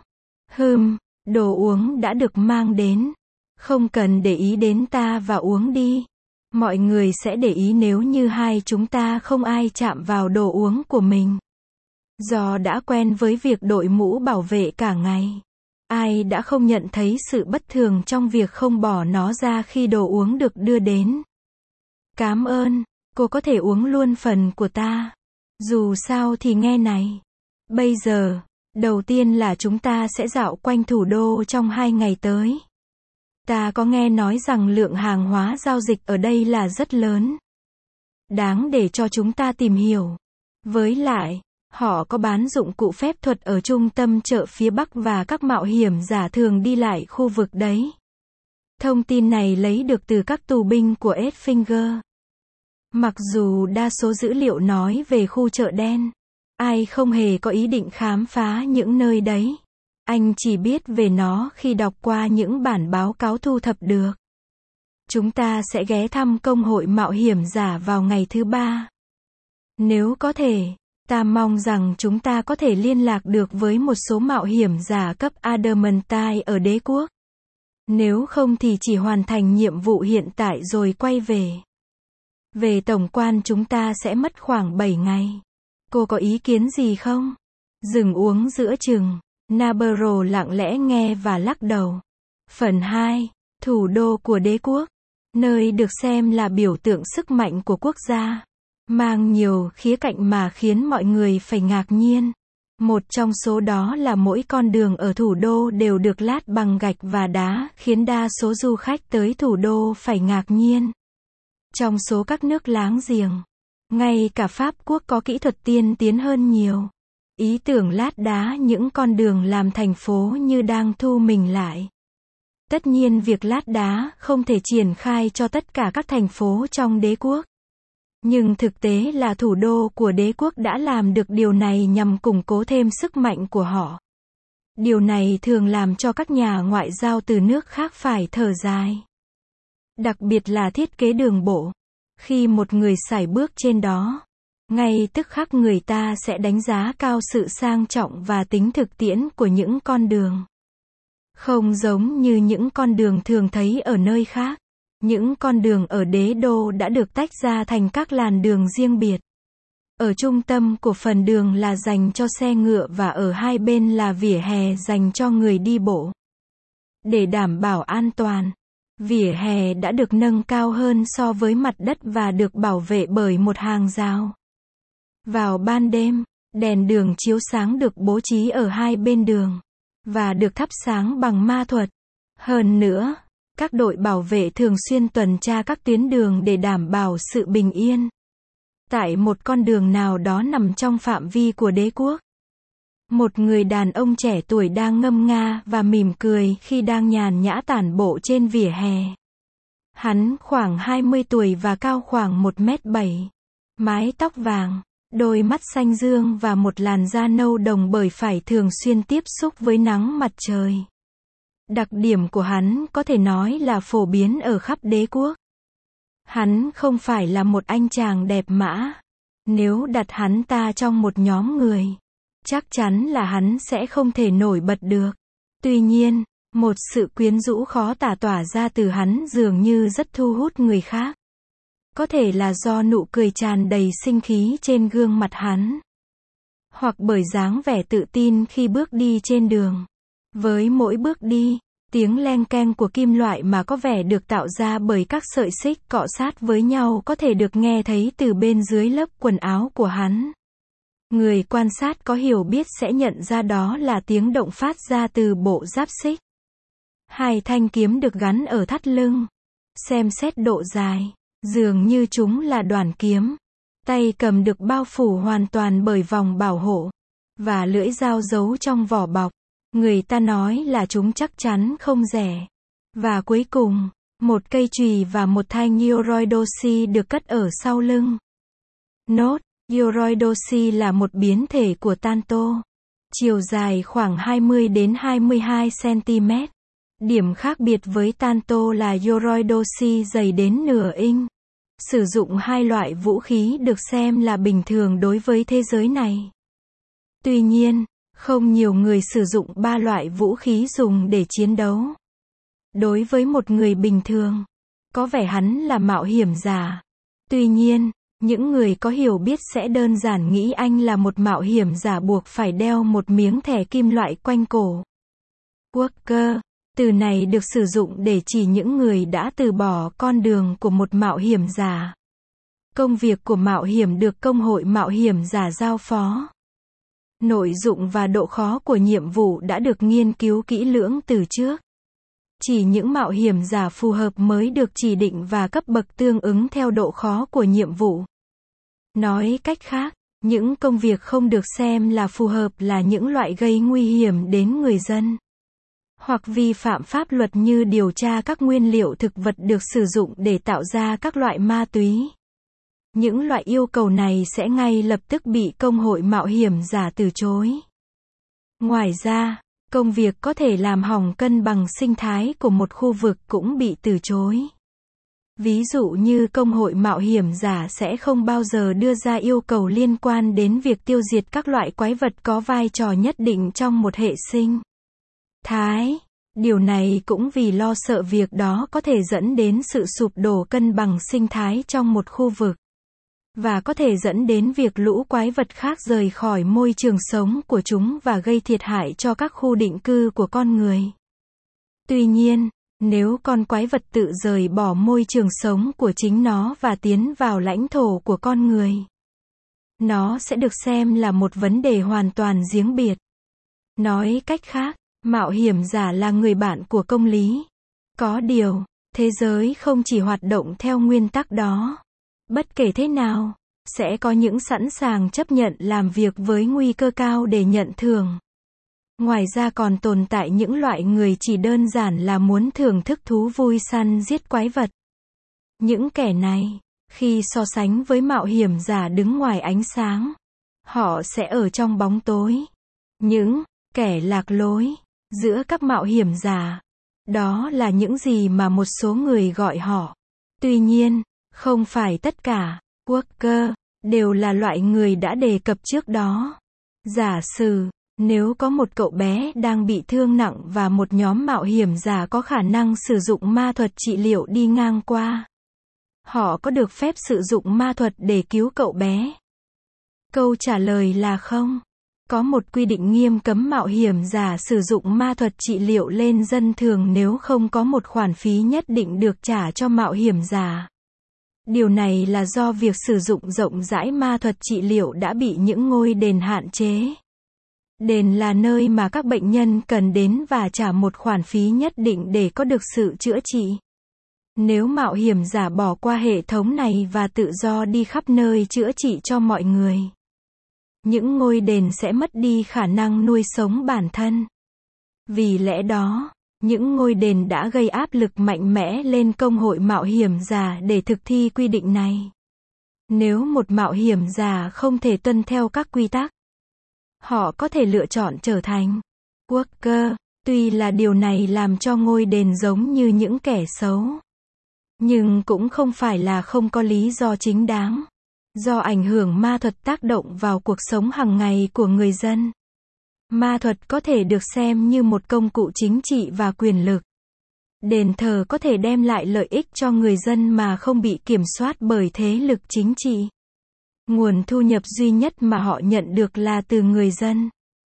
Đồ uống đã được mang đến. Không cần để ý đến ta và uống đi. Mọi người sẽ để ý nếu như hai chúng ta không ai chạm vào đồ uống của mình. Do đã quen với việc đội mũ bảo vệ cả ngày, ai đã không nhận thấy sự bất thường trong việc không bỏ nó ra khi đồ uống được đưa đến. Cảm ơn, cô có thể uống luôn phần của ta. Dù sao thì nghe này. Bây giờ, đầu tiên là chúng ta sẽ dạo quanh thủ đô trong 2 ngày tới. Ta có nghe nói rằng lượng hàng hóa giao dịch ở đây là rất lớn. Đáng để cho chúng ta tìm hiểu. Với lại, họ có bán dụng cụ phép thuật ở trung tâm chợ phía Bắc và các mạo hiểm giả thường đi lại khu vực đấy. Thông tin này lấy được từ các tù binh của Edfinger. Mặc dù đa số dữ liệu nói về khu chợ đen, ai không hề có ý định khám phá những nơi đấy. Anh chỉ biết về nó khi đọc qua những bản báo cáo thu thập được. Chúng ta sẽ ghé thăm công hội mạo hiểm giả vào ngày thứ 3. Nếu có thể, ta mong rằng chúng ta có thể liên lạc được với một số mạo hiểm giả cấp Adamantine ở đế quốc. Nếu không thì chỉ hoàn thành nhiệm vụ hiện tại rồi quay về. Về tổng quan chúng ta sẽ mất khoảng 7 ngày. Cô có ý kiến gì không? Dừng uống giữa chừng. Navarro lặng lẽ nghe và lắc đầu. Phần 2. Thủ đô của đế quốc. Nơi được xem là biểu tượng sức mạnh của quốc gia. Mang nhiều khía cạnh mà khiến mọi người phải ngạc nhiên. Một trong số đó là mỗi con đường ở thủ đô đều được lát bằng gạch và đá, khiến đa số du khách tới thủ đô phải ngạc nhiên. Trong số các nước láng giềng, ngay cả Pháp Quốc có kỹ thuật tiên tiến hơn nhiều. Ý tưởng lát đá những con đường làm thành phố như đang thu mình lại. Tất nhiên việc lát đá không thể triển khai cho tất cả các thành phố trong đế quốc. Nhưng thực tế là thủ đô của đế quốc đã làm được điều này nhằm củng cố thêm sức mạnh của họ. Điều này thường làm cho các nhà ngoại giao từ nước khác phải thở dài. Đặc biệt là thiết kế đường bộ. Khi một người sải bước trên đó, ngay tức khắc người ta sẽ đánh giá cao sự sang trọng và tính thực tiễn của những con đường. Không giống như những con đường thường thấy ở nơi khác. Những con đường ở đế đô đã được tách ra thành các làn đường riêng biệt. Ở trung tâm của phần đường là dành cho xe ngựa và ở hai bên là vỉa hè dành cho người đi bộ. Để đảm bảo an toàn, vỉa hè đã được nâng cao hơn so với mặt đất và được bảo vệ bởi một hàng rào. Vào ban đêm, đèn đường chiếu sáng được bố trí ở hai bên đường và được thắp sáng bằng ma thuật. Hơn nữa, các đội bảo vệ thường xuyên tuần tra các tuyến đường để đảm bảo sự bình yên. Tại một con đường nào đó nằm trong phạm vi của đế quốc, một người đàn ông trẻ tuổi đang ngâm nga và mỉm cười khi đang nhàn nhã tản bộ trên vỉa hè. Hắn khoảng 20 tuổi và cao khoảng 1m7. Mái tóc vàng, đôi mắt xanh dương và một làn da nâu đồng bởi phải thường xuyên tiếp xúc với nắng mặt trời. Đặc điểm của hắn có thể nói là phổ biến ở khắp đế quốc. Hắn không phải là một anh chàng đẹp mã. Nếu đặt hắn ta trong một nhóm người, chắc chắn là hắn sẽ không thể nổi bật được. Tuy nhiên, một sự quyến rũ khó tả tỏa ra từ hắn dường như rất thu hút người khác. Có thể là do nụ cười tràn đầy sinh khí trên gương mặt hắn, hoặc bởi dáng vẻ tự tin khi bước đi trên đường. Với mỗi bước đi, tiếng leng keng của kim loại mà có vẻ được tạo ra bởi các sợi xích cọ sát với nhau có thể được nghe thấy từ bên dưới lớp quần áo của hắn. Người quan sát có hiểu biết sẽ nhận ra đó là tiếng động phát ra từ bộ giáp xích. Hai thanh kiếm được gắn ở thắt lưng. Xem xét độ dài, dường như chúng là đoản kiếm. Tay cầm được bao phủ hoàn toàn bởi vòng bảo hộ, và lưỡi dao giấu trong vỏ bọc. Người ta nói là chúng chắc chắn không rẻ. Và cuối cùng, một cây chùy và một thanh Yoroidoshi được cất ở sau lưng. Nốt, Yoroidoshi là một biến thể của Tanto. Chiều dài khoảng 20 đến 22 cm. Điểm khác biệt với Tanto là Yoroidoshi dày đến nửa inch. Sử dụng hai loại vũ khí được xem là bình thường đối với thế giới này. Tuy nhiên, không nhiều người sử dụng ba loại vũ khí dùng để chiến đấu. Đối với một người bình thường, có vẻ hắn là mạo hiểm giả. Tuy nhiên, những người có hiểu biết sẽ đơn giản nghĩ anh là một mạo hiểm giả buộc phải đeo một miếng thẻ kim loại quanh cổ. Worker, từ này được sử dụng để chỉ những người đã từ bỏ con đường của một mạo hiểm giả. Công việc của mạo hiểm được công hội mạo hiểm giả giao phó. Nội dung và độ khó của nhiệm vụ đã được nghiên cứu kỹ lưỡng từ trước. Chỉ những mạo hiểm giả phù hợp mới được chỉ định và cấp bậc tương ứng theo độ khó của nhiệm vụ. Nói cách khác, những công việc không được xem là phù hợp là những loại gây nguy hiểm đến người dân, hoặc vi phạm pháp luật như điều tra các nguyên liệu thực vật được sử dụng để tạo ra các loại ma túy. Những loại yêu cầu này sẽ ngay lập tức bị công hội mạo hiểm giả từ chối. Ngoài ra, công việc có thể làm hỏng cân bằng sinh thái của một khu vực cũng bị từ chối. Ví dụ như công hội mạo hiểm giả sẽ không bao giờ đưa ra yêu cầu liên quan đến việc tiêu diệt các loại quái vật có vai trò nhất định trong một hệ sinh thái. Điều này cũng vì lo sợ việc đó có thể dẫn đến sự sụp đổ cân bằng sinh thái trong một khu vực, và có thể dẫn đến việc lũ quái vật khác rời khỏi môi trường sống của chúng và gây thiệt hại cho các khu định cư của con người. Tuy nhiên, nếu con quái vật tự rời bỏ môi trường sống của chính nó và tiến vào lãnh thổ của con người, nó sẽ được xem là một vấn đề hoàn toàn riêng biệt. Nói cách khác, mạo hiểm giả là người bạn của công lý. Có điều, Thế giới không chỉ hoạt động theo nguyên tắc đó. Bất kể thế nào, sẽ có những sẵn sàng chấp nhận làm việc với nguy cơ cao để nhận thưởng. Ngoài ra còn tồn tại những loại người chỉ đơn giản là muốn thưởng thức thú vui săn giết quái vật. Những kẻ này, khi so sánh với mạo hiểm giả đứng ngoài ánh sáng, họ sẽ ở trong bóng tối. Những kẻ lạc lối giữa các mạo hiểm giả, đó là những gì mà một số người gọi họ. Tuy nhiên, không phải tất cả Walker đều là loại người đã đề cập trước đó. Giả sử, nếu có một cậu bé đang bị thương nặng và một nhóm mạo hiểm giả có khả năng sử dụng ma thuật trị liệu đi ngang qua, họ có được phép sử dụng ma thuật để cứu cậu bé? Câu trả lời là không. Có một quy định nghiêm cấm mạo hiểm giả sử dụng ma thuật trị liệu lên dân thường nếu không có một khoản phí nhất định được trả cho mạo hiểm giả. Điều này là do việc sử dụng rộng rãi ma thuật trị liệu đã bị những ngôi đền hạn chế. Đền là nơi mà các bệnh nhân cần đến và trả một khoản phí nhất định để có được sự chữa trị. Nếu mạo hiểm giả bỏ qua hệ thống này và tự do đi khắp nơi chữa trị cho mọi người, những ngôi đền sẽ mất đi khả năng nuôi sống bản thân. Vì lẽ đó, những ngôi đền đã gây áp lực mạnh mẽ lên công hội mạo hiểm giả để thực thi quy định này. Nếu một mạo hiểm giả không thể tuân theo các quy tắc, họ có thể lựa chọn trở thành Walker. Tuy là điều này làm cho ngôi đền giống như những kẻ xấu, nhưng cũng không phải là không có lý do chính đáng. Do ảnh hưởng ma thuật tác động vào cuộc sống hàng ngày của người dân, ma thuật có thể được xem như một công cụ chính trị và quyền lực. Đền thờ có thể đem lại lợi ích cho người dân mà không bị kiểm soát bởi thế lực chính trị. Nguồn thu nhập duy nhất mà họ nhận được là từ người dân.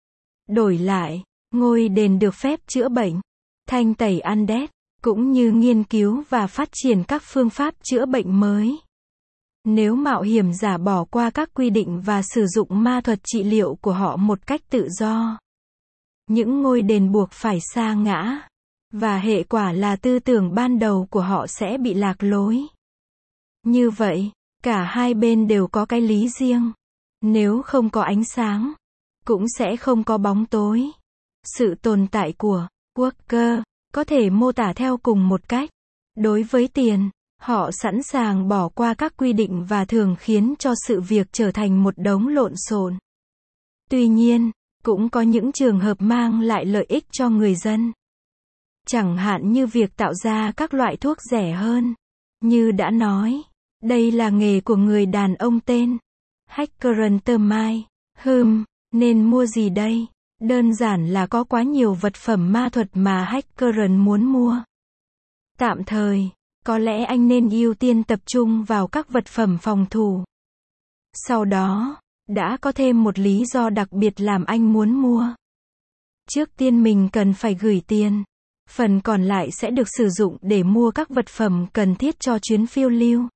Đổi lại, ngôi đền được phép chữa bệnh, thanh tẩy undead, cũng như nghiên cứu và phát triển các phương pháp chữa bệnh mới. Nếu mạo hiểm giả bỏ qua các quy định và sử dụng ma thuật trị liệu của họ một cách tự do, những ngôi đền buộc phải sa ngã, và hệ quả là tư tưởng ban đầu của họ sẽ bị lạc lối. Như vậy, cả hai bên đều có cái lý riêng. Nếu không có ánh sáng, cũng sẽ không có bóng tối. Sự tồn tại của Walker có thể mô tả theo cùng một cách. Đối với tiền, họ sẵn sàng bỏ qua các quy định và thường khiến cho sự việc trở thành một đống lộn xộn. Tuy nhiên, cũng có những trường hợp mang lại lợi ích cho người dân. Chẳng hạn như việc tạo ra các loại thuốc rẻ hơn. Như đã nói, đây là nghề của người đàn ông tên Hackerenthermite. Nên mua gì đây? Đơn giản là có quá nhiều vật phẩm ma thuật mà Hackeren muốn mua. Tạm thời, có lẽ anh nên ưu tiên tập trung vào các vật phẩm phòng thủ. Sau đó, đã có thêm một lý do đặc biệt làm anh muốn mua. Trước tiên mình cần phải gửi tiền. Phần còn lại sẽ được sử dụng để mua các vật phẩm cần thiết cho chuyến phiêu lưu.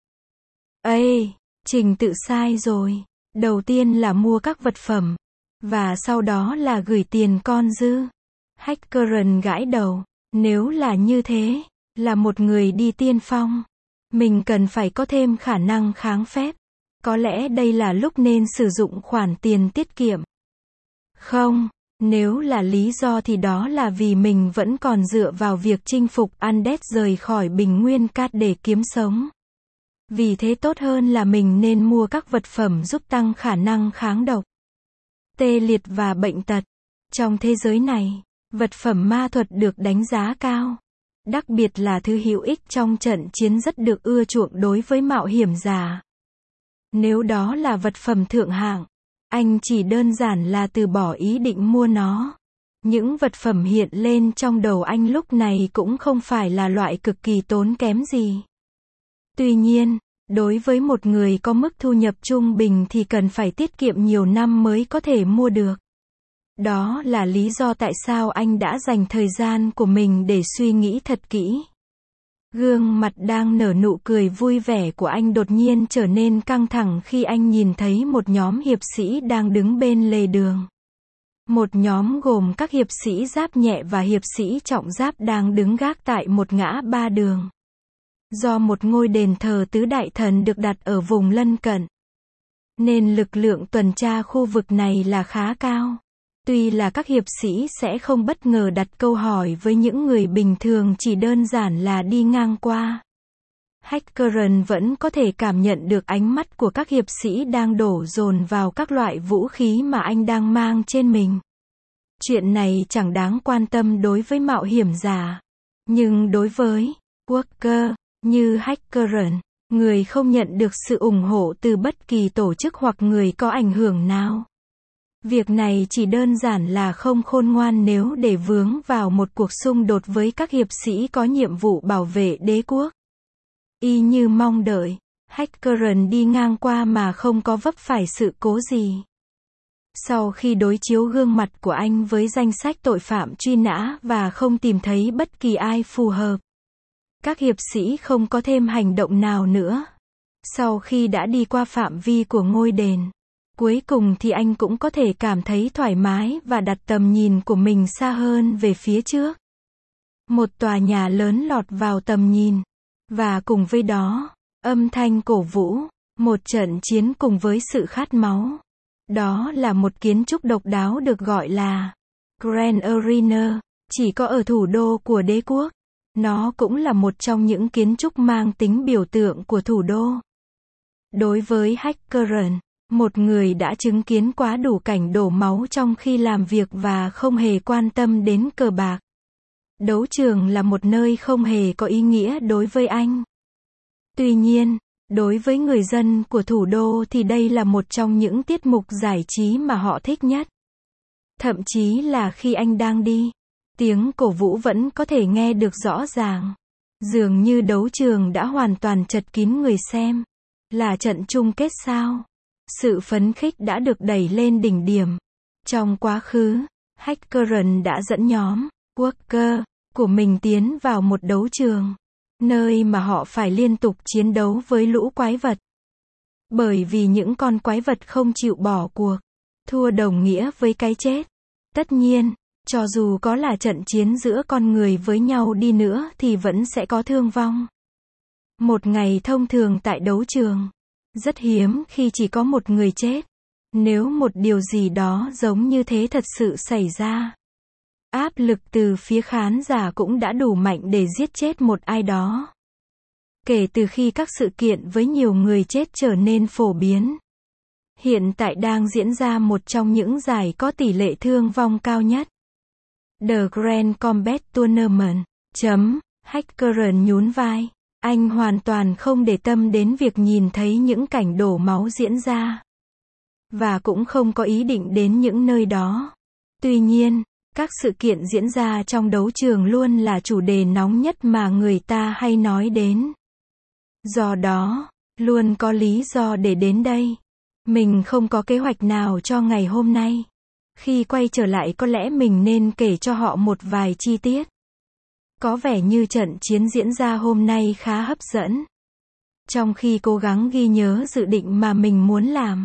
Trình tự sai rồi. Đầu tiên là mua các vật phẩm, và sau đó là gửi tiền con dư. Hackeren gãi đầu. Nếu là như thế, là một người đi tiên phong, mình cần phải có thêm khả năng kháng phép. Có lẽ đây là lúc nên sử dụng khoản tiền tiết kiệm. Không, nếu là lý do thì đó là vì mình vẫn còn dựa vào việc chinh phục undead rời khỏi bình nguyên cát để kiếm sống. Vì thế tốt hơn là mình nên mua các vật phẩm giúp tăng khả năng kháng độc, tê liệt và bệnh tật. Trong thế giới này, vật phẩm ma thuật được đánh giá cao. Đặc biệt là thứ hữu ích trong trận chiến rất được ưa chuộng đối với mạo hiểm giả. Nếu đó là vật phẩm thượng hạng, anh chỉ đơn giản là từ bỏ ý định mua nó. Những vật phẩm hiện lên trong đầu anh lúc này cũng không phải là loại cực kỳ tốn kém gì. Tuy nhiên, đối với một người có mức thu nhập trung bình thì cần phải tiết kiệm nhiều năm mới có thể mua được. Đó là lý do tại sao anh đã dành thời gian của mình để suy nghĩ thật kỹ. Gương mặt đang nở nụ cười vui vẻ của anh đột nhiên trở nên căng thẳng khi anh nhìn thấy một nhóm hiệp sĩ đang đứng bên lề đường. Một nhóm gồm các hiệp sĩ giáp nhẹ và hiệp sĩ trọng giáp đang đứng gác tại một ngã ba đường. Do một ngôi đền thờ tứ đại thần được đặt ở vùng lân cận, nên lực lượng tuần tra khu vực này là khá cao. Tuy là các hiệp sĩ sẽ không bất ngờ đặt câu hỏi với những người bình thường chỉ đơn giản là đi ngang qua. Hackeren vẫn có thể cảm nhận được ánh mắt của các hiệp sĩ đang đổ dồn vào các loại vũ khí mà anh đang mang trên mình. Chuyện này chẳng đáng quan tâm đối với mạo hiểm giả. Nhưng đối với Walker, như Hackeren, người không nhận được sự ủng hộ từ bất kỳ tổ chức hoặc người có ảnh hưởng nào. Việc này chỉ đơn giản là không khôn ngoan nếu để vướng vào một cuộc xung đột với các hiệp sĩ có nhiệm vụ bảo vệ đế quốc. Y như mong đợi, Hackeren đi ngang qua mà không có vấp phải sự cố gì. Sau khi đối chiếu gương mặt của anh với danh sách tội phạm truy nã và không tìm thấy bất kỳ ai phù hợp, các hiệp sĩ không có thêm hành động nào nữa. Sau khi đã đi qua phạm vi của ngôi đền, cuối cùng thì anh cũng có thể cảm thấy thoải mái và đặt tầm nhìn của mình xa hơn về phía trước. Một tòa nhà lớn lọt vào tầm nhìn. Và cùng với đó, âm thanh cổ vũ, một trận chiến cùng với sự khát máu. Đó là một kiến trúc độc đáo được gọi là Grand Arena, chỉ có ở thủ đô của đế quốc. Nó cũng là một trong những kiến trúc mang tính biểu tượng của thủ đô. Đối với Hackeren, một người đã chứng kiến quá đủ cảnh đổ máu trong khi làm việc và không hề quan tâm đến cờ bạc, đấu trường là một nơi không hề có ý nghĩa đối với anh. Tuy nhiên, đối với người dân của thủ đô thì đây là một trong những tiết mục giải trí mà họ thích nhất. Thậm chí là khi anh đang đi, tiếng cổ vũ vẫn có thể nghe được rõ ràng. Dường như đấu trường đã hoàn toàn chật kín người xem. Là trận chung kết sao? Sự phấn khích đã được đẩy lên đỉnh điểm. Trong quá khứ, Hackeren đã dẫn nhóm Walker của mình tiến vào một đấu trường, nơi mà họ phải liên tục chiến đấu với lũ quái vật. Bởi vì những con quái vật không chịu bỏ cuộc, thua đồng nghĩa với cái chết. Tất nhiên, cho dù có là trận chiến giữa con người với nhau đi nữa thì vẫn sẽ có thương vong. Một ngày thông thường tại đấu trường, rất hiếm khi chỉ có một người chết. Nếu một điều gì đó giống như thế thật sự xảy ra, áp lực từ phía khán giả cũng đã đủ mạnh để giết chết một ai đó. Kể từ khi các sự kiện với nhiều người chết trở nên phổ biến, hiện tại đang diễn ra một trong những giải có tỷ lệ thương vong cao nhất. The Grand Combat Tournament. Hackeren nhún vai. Anh hoàn toàn không để tâm đến việc nhìn thấy những cảnh đổ máu diễn ra. Và cũng không có ý định đến những nơi đó. Tuy nhiên, các sự kiện diễn ra trong đấu trường luôn là chủ đề nóng nhất mà người ta hay nói đến. Do đó, luôn có lý do để đến đây. Mình không có kế hoạch nào cho ngày hôm nay. Khi quay trở lại có lẽ mình nên kể cho họ một vài chi tiết. Có vẻ như trận chiến diễn ra hôm nay khá hấp dẫn. Trong khi cố gắng ghi nhớ dự định mà mình muốn làm,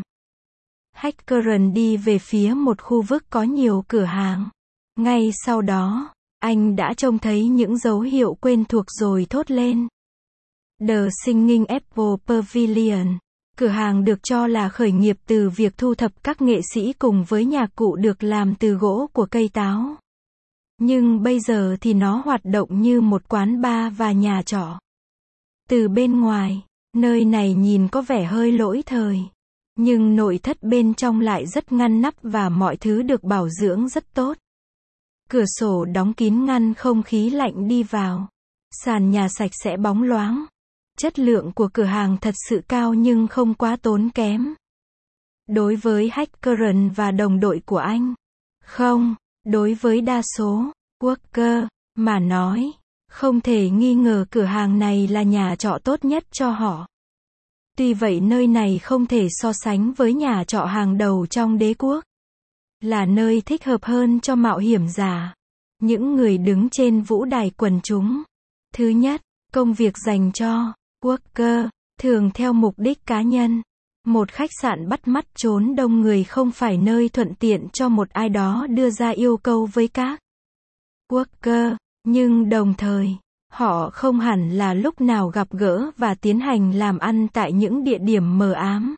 Hackeren đi về phía một khu vực có nhiều cửa hàng. Ngay sau đó, anh đã trông thấy những dấu hiệu quen thuộc rồi thốt lên. The Singing Apple Pavilion. Cửa hàng được cho là khởi nghiệp từ việc thu thập các nghệ sĩ cùng với nhạc cụ được làm từ gỗ của cây táo. Nhưng bây giờ thì nó hoạt động như một quán bar và nhà trọ. Từ bên ngoài, nơi này nhìn có vẻ hơi lỗi thời. Nhưng nội thất bên trong lại rất ngăn nắp và mọi thứ được bảo dưỡng rất tốt. Cửa sổ đóng kín ngăn không khí lạnh đi vào. Sàn nhà sạch sẽ bóng loáng. Chất lượng của cửa hàng thật sự cao nhưng không quá tốn kém. Đối với Hackeren và đồng đội của anh, không, đối với đa số worker mà nói, không thể nghi ngờ cửa hàng này là nhà trọ tốt nhất cho họ. Tuy vậy nơi này không thể so sánh với nhà trọ hàng đầu trong đế quốc. Là nơi thích hợp hơn cho mạo hiểm giả. Những người đứng trên vũ đài quần chúng. Thứ nhất, công việc dành cho worker, thường theo mục đích cá nhân. Một khách sạn bắt mắt trốn đông người không phải nơi thuận tiện cho một ai đó đưa ra yêu cầu với các worker, nhưng đồng thời, Họ không hẳn là lúc nào gặp gỡ và tiến hành làm ăn tại những địa điểm mờ ám.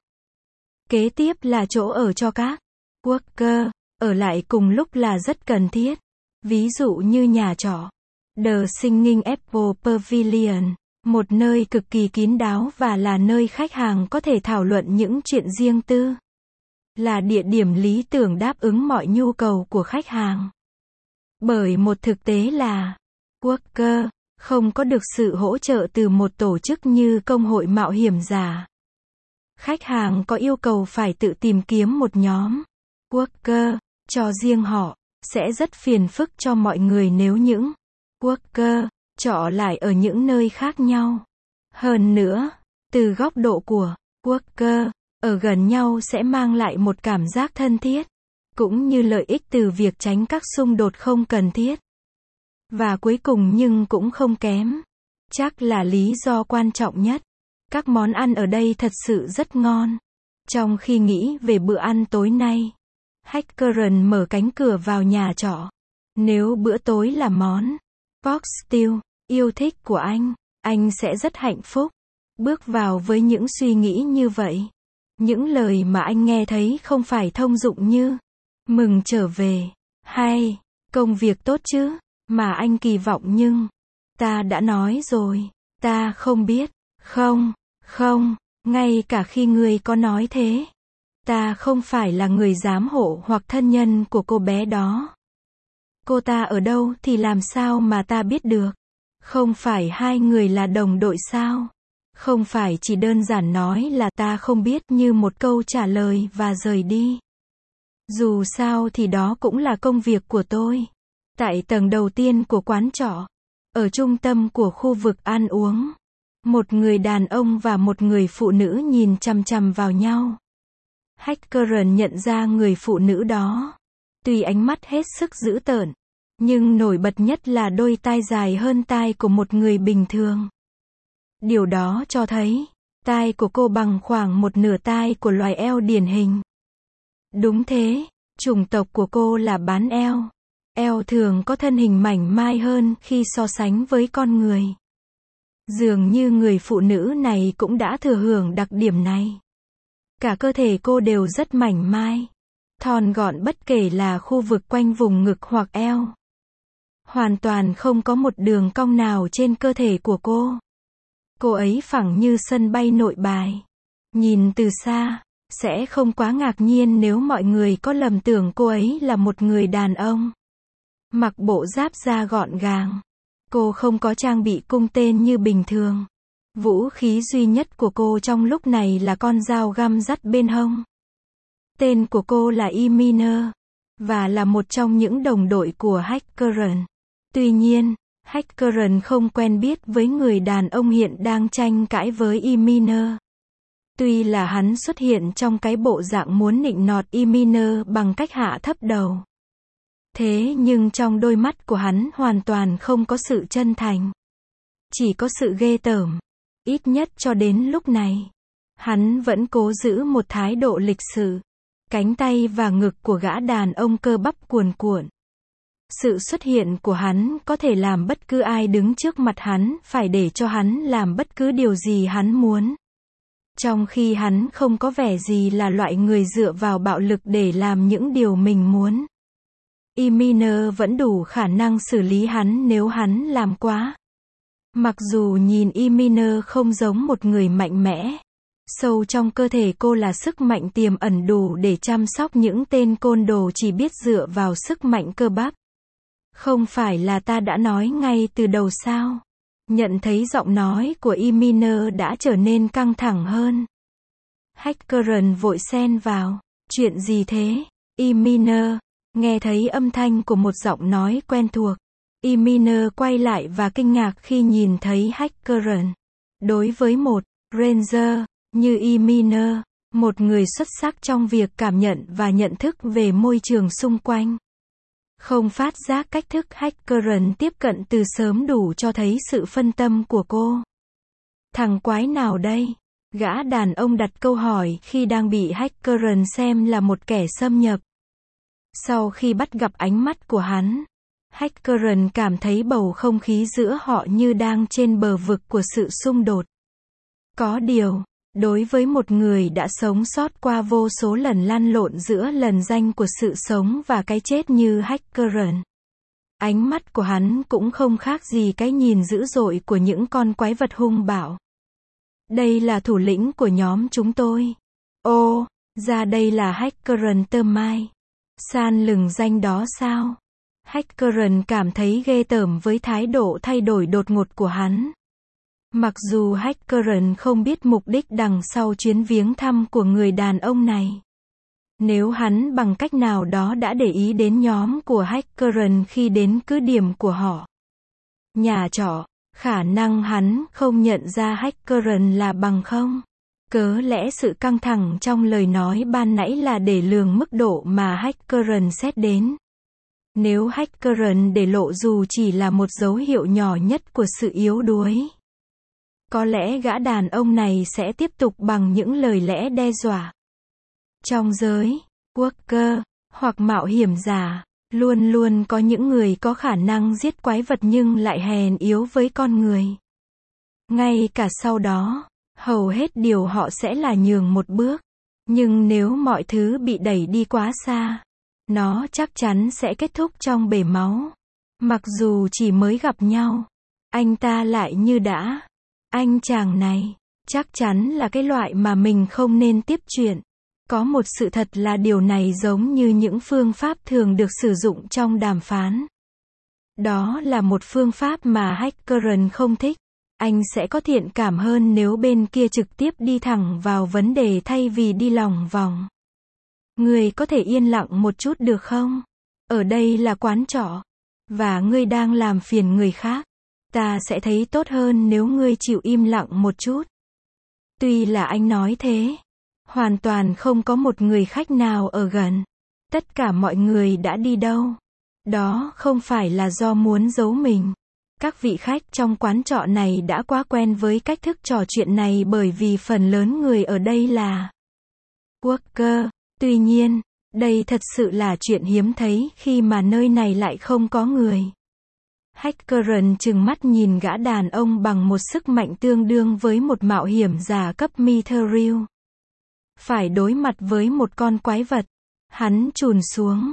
Kế tiếp là chỗ ở cho các worker, ở lại cùng lúc là rất cần thiết. Ví dụ như nhà trọ, The Singing Apple Pavilion, một nơi cực kỳ kín đáo và là nơi khách hàng có thể thảo luận những chuyện riêng tư. Là địa điểm lý tưởng đáp ứng mọi nhu cầu của khách hàng. Bởi một thực tế là, worker không có được sự hỗ trợ từ một tổ chức như công hội mạo hiểm giả. Khách hàng có yêu cầu phải tự tìm kiếm một nhóm worker cho riêng họ, sẽ rất phiền phức cho mọi người nếu những worker trọ lại ở những nơi khác nhau. Hơn nữa, từ góc độ của worker, ở gần nhau sẽ mang lại một cảm giác thân thiết, cũng như lợi ích từ việc tránh các xung đột không cần thiết. Và cuối cùng nhưng cũng không kém, chắc là lý do quan trọng nhất, các món ăn ở đây thật sự rất ngon. Trong khi nghĩ về bữa ăn tối nay, Hackeren mở cánh cửa vào nhà trọ. Nếu bữa tối là món pork stew yêu thích của anh sẽ rất hạnh phúc. Bước vào với những suy nghĩ như vậy. Những lời mà anh nghe thấy không phải thông dụng như mừng trở về, hay công việc tốt chứ, mà anh kỳ vọng nhưng ta đã nói rồi, ta không biết, không, ngay cả khi người có nói thế. Ta không phải là người giám hộ hoặc thân nhân của cô bé đó. Cô ta ở đâu thì làm sao mà ta biết được? Không phải hai người là đồng đội sao? Không phải chỉ đơn giản nói là ta không biết như một câu trả lời và rời đi. Dù sao thì đó cũng là công việc của tôi. Tại tầng đầu tiên của quán trọ, ở trung tâm của khu vực ăn uống, một người đàn ông và một người phụ nữ nhìn chằm chằm vào nhau. Hackeren nhận ra người phụ nữ đó. Tuy ánh mắt hết sức dữ tợn, nhưng nổi bật nhất là đôi tai dài hơn tai của một người bình thường. Điều đó cho thấy, tai của cô bằng khoảng một nửa tai của loài eo điển hình. Đúng thế, chủng tộc của cô là bán eo. Eo thường có thân hình mảnh mai hơn khi so sánh với con người. Dường như người phụ nữ này cũng đã thừa hưởng đặc điểm này. Cả cơ thể cô đều rất mảnh mai, thon gọn bất kể là khu vực quanh vùng ngực hoặc eo. Hoàn toàn không có một đường cong nào trên cơ thể của cô. Cô ấy phẳng như sân bay Nội Bài. Nhìn từ xa, sẽ không quá ngạc nhiên nếu mọi người có lầm tưởng cô ấy là một người đàn ông. Mặc bộ giáp da gọn gàng. Cô không có trang bị cung tên như bình thường. Vũ khí duy nhất của cô trong lúc này là con dao găm dắt bên hông. Tên của cô là Eminer, và là một trong những đồng đội của Hackeren. Tuy nhiên, Hackeren không quen biết với người đàn ông hiện đang tranh cãi với Eminer. Tuy là hắn xuất hiện trong cái bộ dạng muốn nịnh nọt Eminer bằng cách hạ thấp đầu. Thế nhưng trong đôi mắt của hắn hoàn toàn không có sự chân thành. Chỉ có sự ghê tởm. Ít nhất cho đến lúc này. Hắn vẫn cố giữ một thái độ lịch sự. Cánh tay và ngực của gã đàn ông cơ bắp cuồn cuộn. Sự xuất hiện của hắn có thể làm bất cứ ai đứng trước mặt hắn phải để cho hắn làm bất cứ điều gì hắn muốn. Trong khi hắn không có vẻ gì là loại người dựa vào bạo lực để làm những điều mình muốn. Eminer vẫn đủ khả năng xử lý hắn nếu hắn làm quá. Mặc dù nhìn Eminer không giống một người mạnh mẽ, sâu trong cơ thể cô là sức mạnh tiềm ẩn đủ để chăm sóc những tên côn đồ chỉ biết dựa vào sức mạnh cơ bắp. Không phải là ta đã nói ngay từ đầu sao? Nhận thấy giọng nói của Eminer đã trở nên căng thẳng hơn. Hackeren vội xen vào. Chuyện gì thế? Eminer. Nghe thấy âm thanh của một giọng nói quen thuộc. Eminer quay lại và kinh ngạc khi nhìn thấy Hackeren. Đối với một Ranger như Eminer, một người xuất sắc trong việc cảm nhận và nhận thức về môi trường xung quanh, không phát giác cách thức Hackeren tiếp cận từ sớm đủ cho thấy sự phân tâm của cô. Thằng quái nào đây? Gã đàn ông đặt câu hỏi khi đang bị Hackeren xem là một kẻ xâm nhập. Sau khi bắt gặp ánh mắt của hắn, Hackeren cảm thấy bầu không khí giữa họ như đang trên bờ vực của sự xung đột. Có điều, đối với một người đã sống sót qua vô số lần lăn lộn giữa lần danh của sự sống và cái chết như Hackeren, ánh mắt của hắn cũng không khác gì cái nhìn dữ dội của những con quái vật hung bạo. Đây là thủ lĩnh của nhóm chúng tôi. Ô, ra đây là Hackeren Termite. San lừng danh đó sao? Hackeren cảm thấy ghê tởm với thái độ thay đổi đột ngột của hắn. Mặc dù Hackeren không biết mục đích đằng sau chuyến viếng thăm của người đàn ông này. Nếu hắn bằng cách nào đó đã để ý đến nhóm của Hackeren khi đến cứ điểm của họ. Nhà trọ, khả năng hắn không nhận ra Hackeren là bằng không. Cớ lẽ sự căng thẳng trong lời nói ban nãy là để lường mức độ mà Hackeren xét đến. Nếu Hackeren để lộ dù chỉ là một dấu hiệu nhỏ nhất của sự yếu đuối, có lẽ gã đàn ông này sẽ tiếp tục bằng những lời lẽ đe dọa. Trong giới Walker, hoặc mạo hiểm giả, luôn luôn có những người có khả năng giết quái vật nhưng lại hèn yếu với con người. Ngay cả sau đó, hầu hết điều họ sẽ là nhường một bước. Nhưng nếu mọi thứ bị đẩy đi quá xa, nó chắc chắn sẽ kết thúc trong bể máu. Mặc dù chỉ mới gặp nhau, anh ta lại như đã. Anh chàng này, chắc chắn là cái loại mà mình không nên tiếp chuyện. Có một sự thật là điều này giống như những phương pháp thường được sử dụng trong đàm phán. Đó là một phương pháp mà Hackeren không thích. Anh sẽ có thiện cảm hơn nếu bên kia trực tiếp đi thẳng vào vấn đề thay vì đi lòng vòng. Ngươi có thể yên lặng một chút được không? Ở đây là quán trọ. Và ngươi đang làm phiền người khác. Ta sẽ thấy tốt hơn nếu ngươi chịu im lặng một chút. Tuy là anh nói thế, hoàn toàn không có một người khách nào ở gần. Tất cả mọi người đã đi đâu? Đó không phải là do muốn giấu mình. Các vị khách trong quán trọ này đã quá quen với cách thức trò chuyện này bởi vì phần lớn người ở đây là Walker. Tuy nhiên, đây thật sự là chuyện hiếm thấy khi mà nơi này lại không có người. Hackeren trừng mắt nhìn gã đàn ông bằng một sức mạnh tương đương với một mạo hiểm giả cấp Mithril. Phải đối mặt với một con quái vật. Hắn chùn xuống.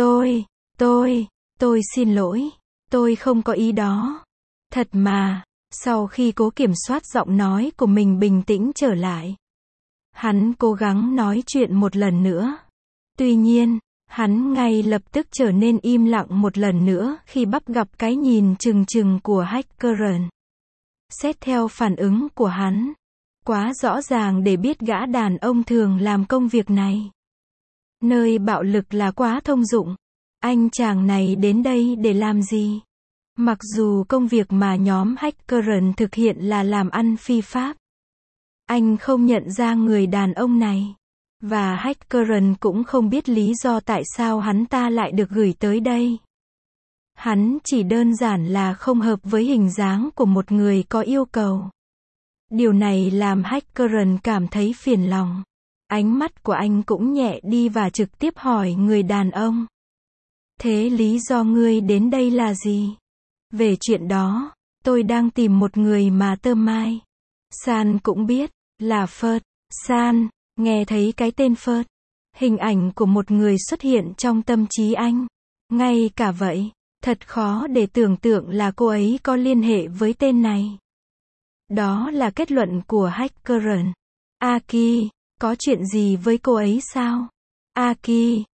Tôi xin lỗi. Tôi không có ý đó. Thật mà, sau khi cố kiểm soát giọng nói của mình bình tĩnh trở lại, hắn cố gắng nói chuyện một lần nữa. Tuy nhiên, hắn ngay lập tức trở nên im lặng một lần nữa khi bắt gặp cái nhìn trừng trừng của Hackeren. Xét theo phản ứng của hắn, quá rõ ràng để biết gã đàn ông thường làm công việc này. Nơi bạo lực là quá thông dụng. Anh chàng này đến đây để làm gì? Mặc dù công việc mà nhóm Hackeren thực hiện là làm ăn phi pháp. Anh không nhận ra người đàn ông này. Và Hackeren cũng không biết lý do tại sao hắn ta lại được gửi tới đây. Hắn chỉ đơn giản là không hợp với hình dáng của một người có yêu cầu. Điều này làm Hackeren cảm thấy phiền lòng. Ánh mắt của anh cũng nhẹ đi và trực tiếp hỏi người đàn ông. Thế lý do ngươi đến đây là gì? Về chuyện đó, tôi đang tìm một người mà Termite San cũng biết, là Phớt. San, nghe thấy cái tên Phớt. Hình ảnh của một người xuất hiện trong tâm trí anh. Ngay cả vậy, thật khó để tưởng tượng là cô ấy có liên hệ với tên này. Đó là kết luận của Hackeren. Aki, có chuyện gì với cô ấy sao? Aki,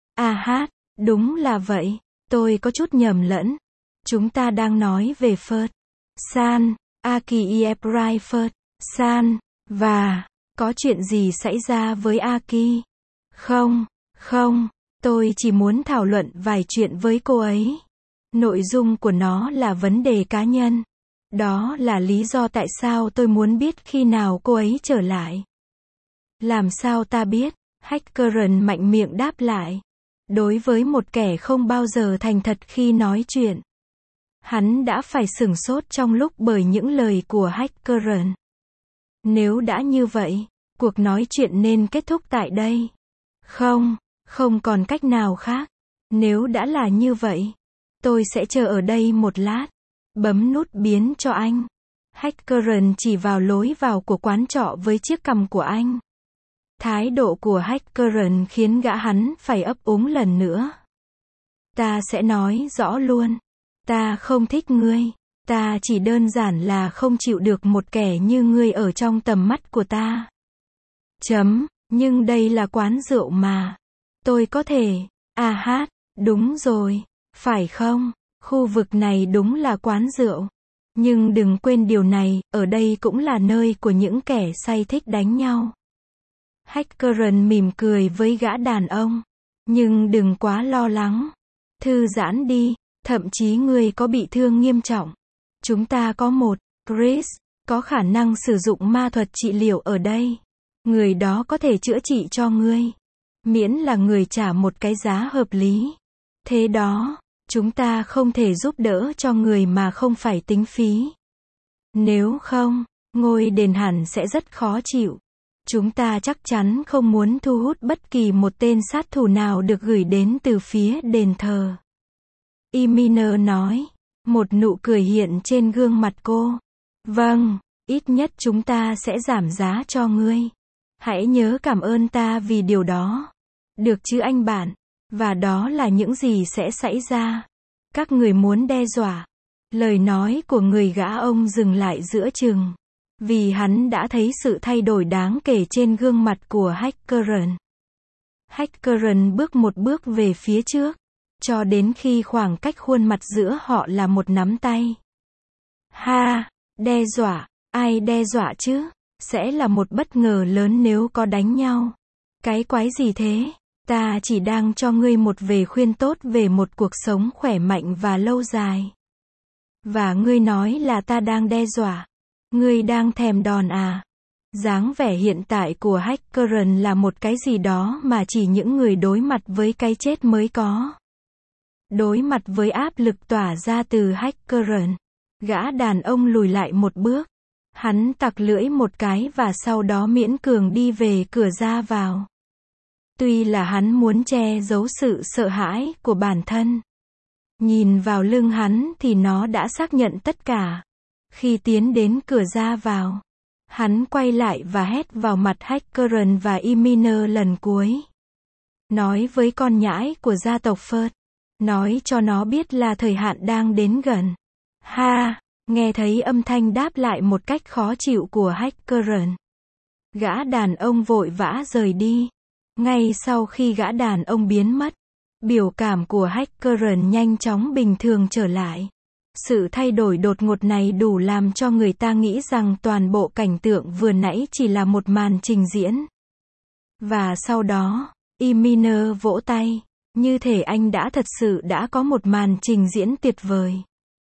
đúng là vậy. Tôi có chút nhầm lẫn. Chúng ta đang nói về Phớt. San, Aki Ieprai Phớt. San, và, có chuyện gì xảy ra với Aki? Không, tôi chỉ muốn thảo luận vài chuyện với cô ấy. Nội dung của nó là vấn đề cá nhân. Đó là lý do tại sao tôi muốn biết khi nào cô ấy trở lại. Làm sao ta biết? Hackeren mạnh miệng đáp lại. Đối với một kẻ không bao giờ thành thật khi nói chuyện, hắn đã phải sửng sốt trong lúc bởi những lời của Hackeren. Nếu đã như vậy, cuộc nói chuyện nên kết thúc tại đây. Không còn cách nào khác. Nếu đã là như vậy, Tôi sẽ chờ ở đây một lát. Bấm nút biến cho anh. Hackeren chỉ vào lối vào của quán trọ với chiếc cằm của anh. Thái độ của Hackeren khiến gã hắn phải ấp úng lần nữa. Ta sẽ nói rõ luôn. Ta không thích ngươi. Ta chỉ đơn giản là không chịu được một kẻ như ngươi ở trong tầm mắt của ta. Nhưng đây là quán rượu mà. Tôi có thể. Đúng rồi. Phải không? Khu vực này đúng là quán rượu. Nhưng đừng quên điều này, ở đây cũng là nơi của những kẻ say thích đánh nhau. Hackeren mỉm cười với gã đàn ông. Nhưng đừng quá lo lắng. Thư giãn đi, thậm chí ngươi có bị thương nghiêm trọng. Chúng ta có một, Chris, có khả năng sử dụng ma thuật trị liệu ở đây. Người đó có thể chữa trị cho ngươi. Miễn là người trả một cái giá hợp lý. Thế đó, chúng ta không thể giúp đỡ cho người mà không phải tính phí. Nếu không, ngôi đền hẳn sẽ rất khó chịu. Chúng ta chắc chắn không muốn thu hút bất kỳ một tên sát thủ nào được gửi đến từ phía đền thờ. Eminer nói. Một nụ cười hiện trên gương mặt cô. Vâng, ít nhất chúng ta sẽ giảm giá cho ngươi. Hãy nhớ cảm ơn ta vì điều đó. Được chứ anh bạn? Và đó là những gì sẽ xảy ra. Các người muốn đe dọa. Lời nói của người gã ông dừng lại giữa chừng. Vì hắn đã thấy sự thay đổi đáng kể trên gương mặt của Hackeren. Hackeren bước một bước về phía trước. Cho đến khi khoảng cách khuôn mặt giữa họ là một nắm tay. Đe dọa. Ai đe dọa chứ? Sẽ là một bất ngờ lớn nếu có đánh nhau. Cái quái gì thế? Ta chỉ đang cho ngươi một lời khuyên tốt về một cuộc sống khỏe mạnh và lâu dài. Và ngươi nói là ta đang đe dọa. Ngươi đang thèm đòn à? Dáng vẻ hiện tại của Hackeren là một cái gì đó mà chỉ những người đối mặt với cái chết mới có. Đối mặt với áp lực tỏa ra từ Hackeren, gã đàn ông lùi lại một bước. Hắn tặc lưỡi một cái và sau đó miễn cường đi về cửa ra vào. Tuy là hắn muốn che giấu sự sợ hãi của bản thân. Nhìn vào lưng hắn thì nó đã xác nhận tất cả. Khi tiến đến cửa ra vào, hắn quay lại và hét vào mặt Hackeren và Eminer lần cuối. Nói với con nhãi của gia tộc Phớt. Nói cho nó biết là thời hạn đang đến gần. Nghe thấy âm thanh đáp lại một cách khó chịu của Hackeren. Gã đàn ông vội vã rời đi. Ngay sau khi gã đàn ông biến mất, biểu cảm của Hackeren nhanh chóng bình thường trở lại. Sự thay đổi đột ngột này đủ làm cho người ta nghĩ rằng toàn bộ cảnh tượng vừa nãy chỉ là một màn trình diễn. Và sau đó, Eminer vỗ tay, như thể anh đã thật sự đã có một màn trình diễn tuyệt vời.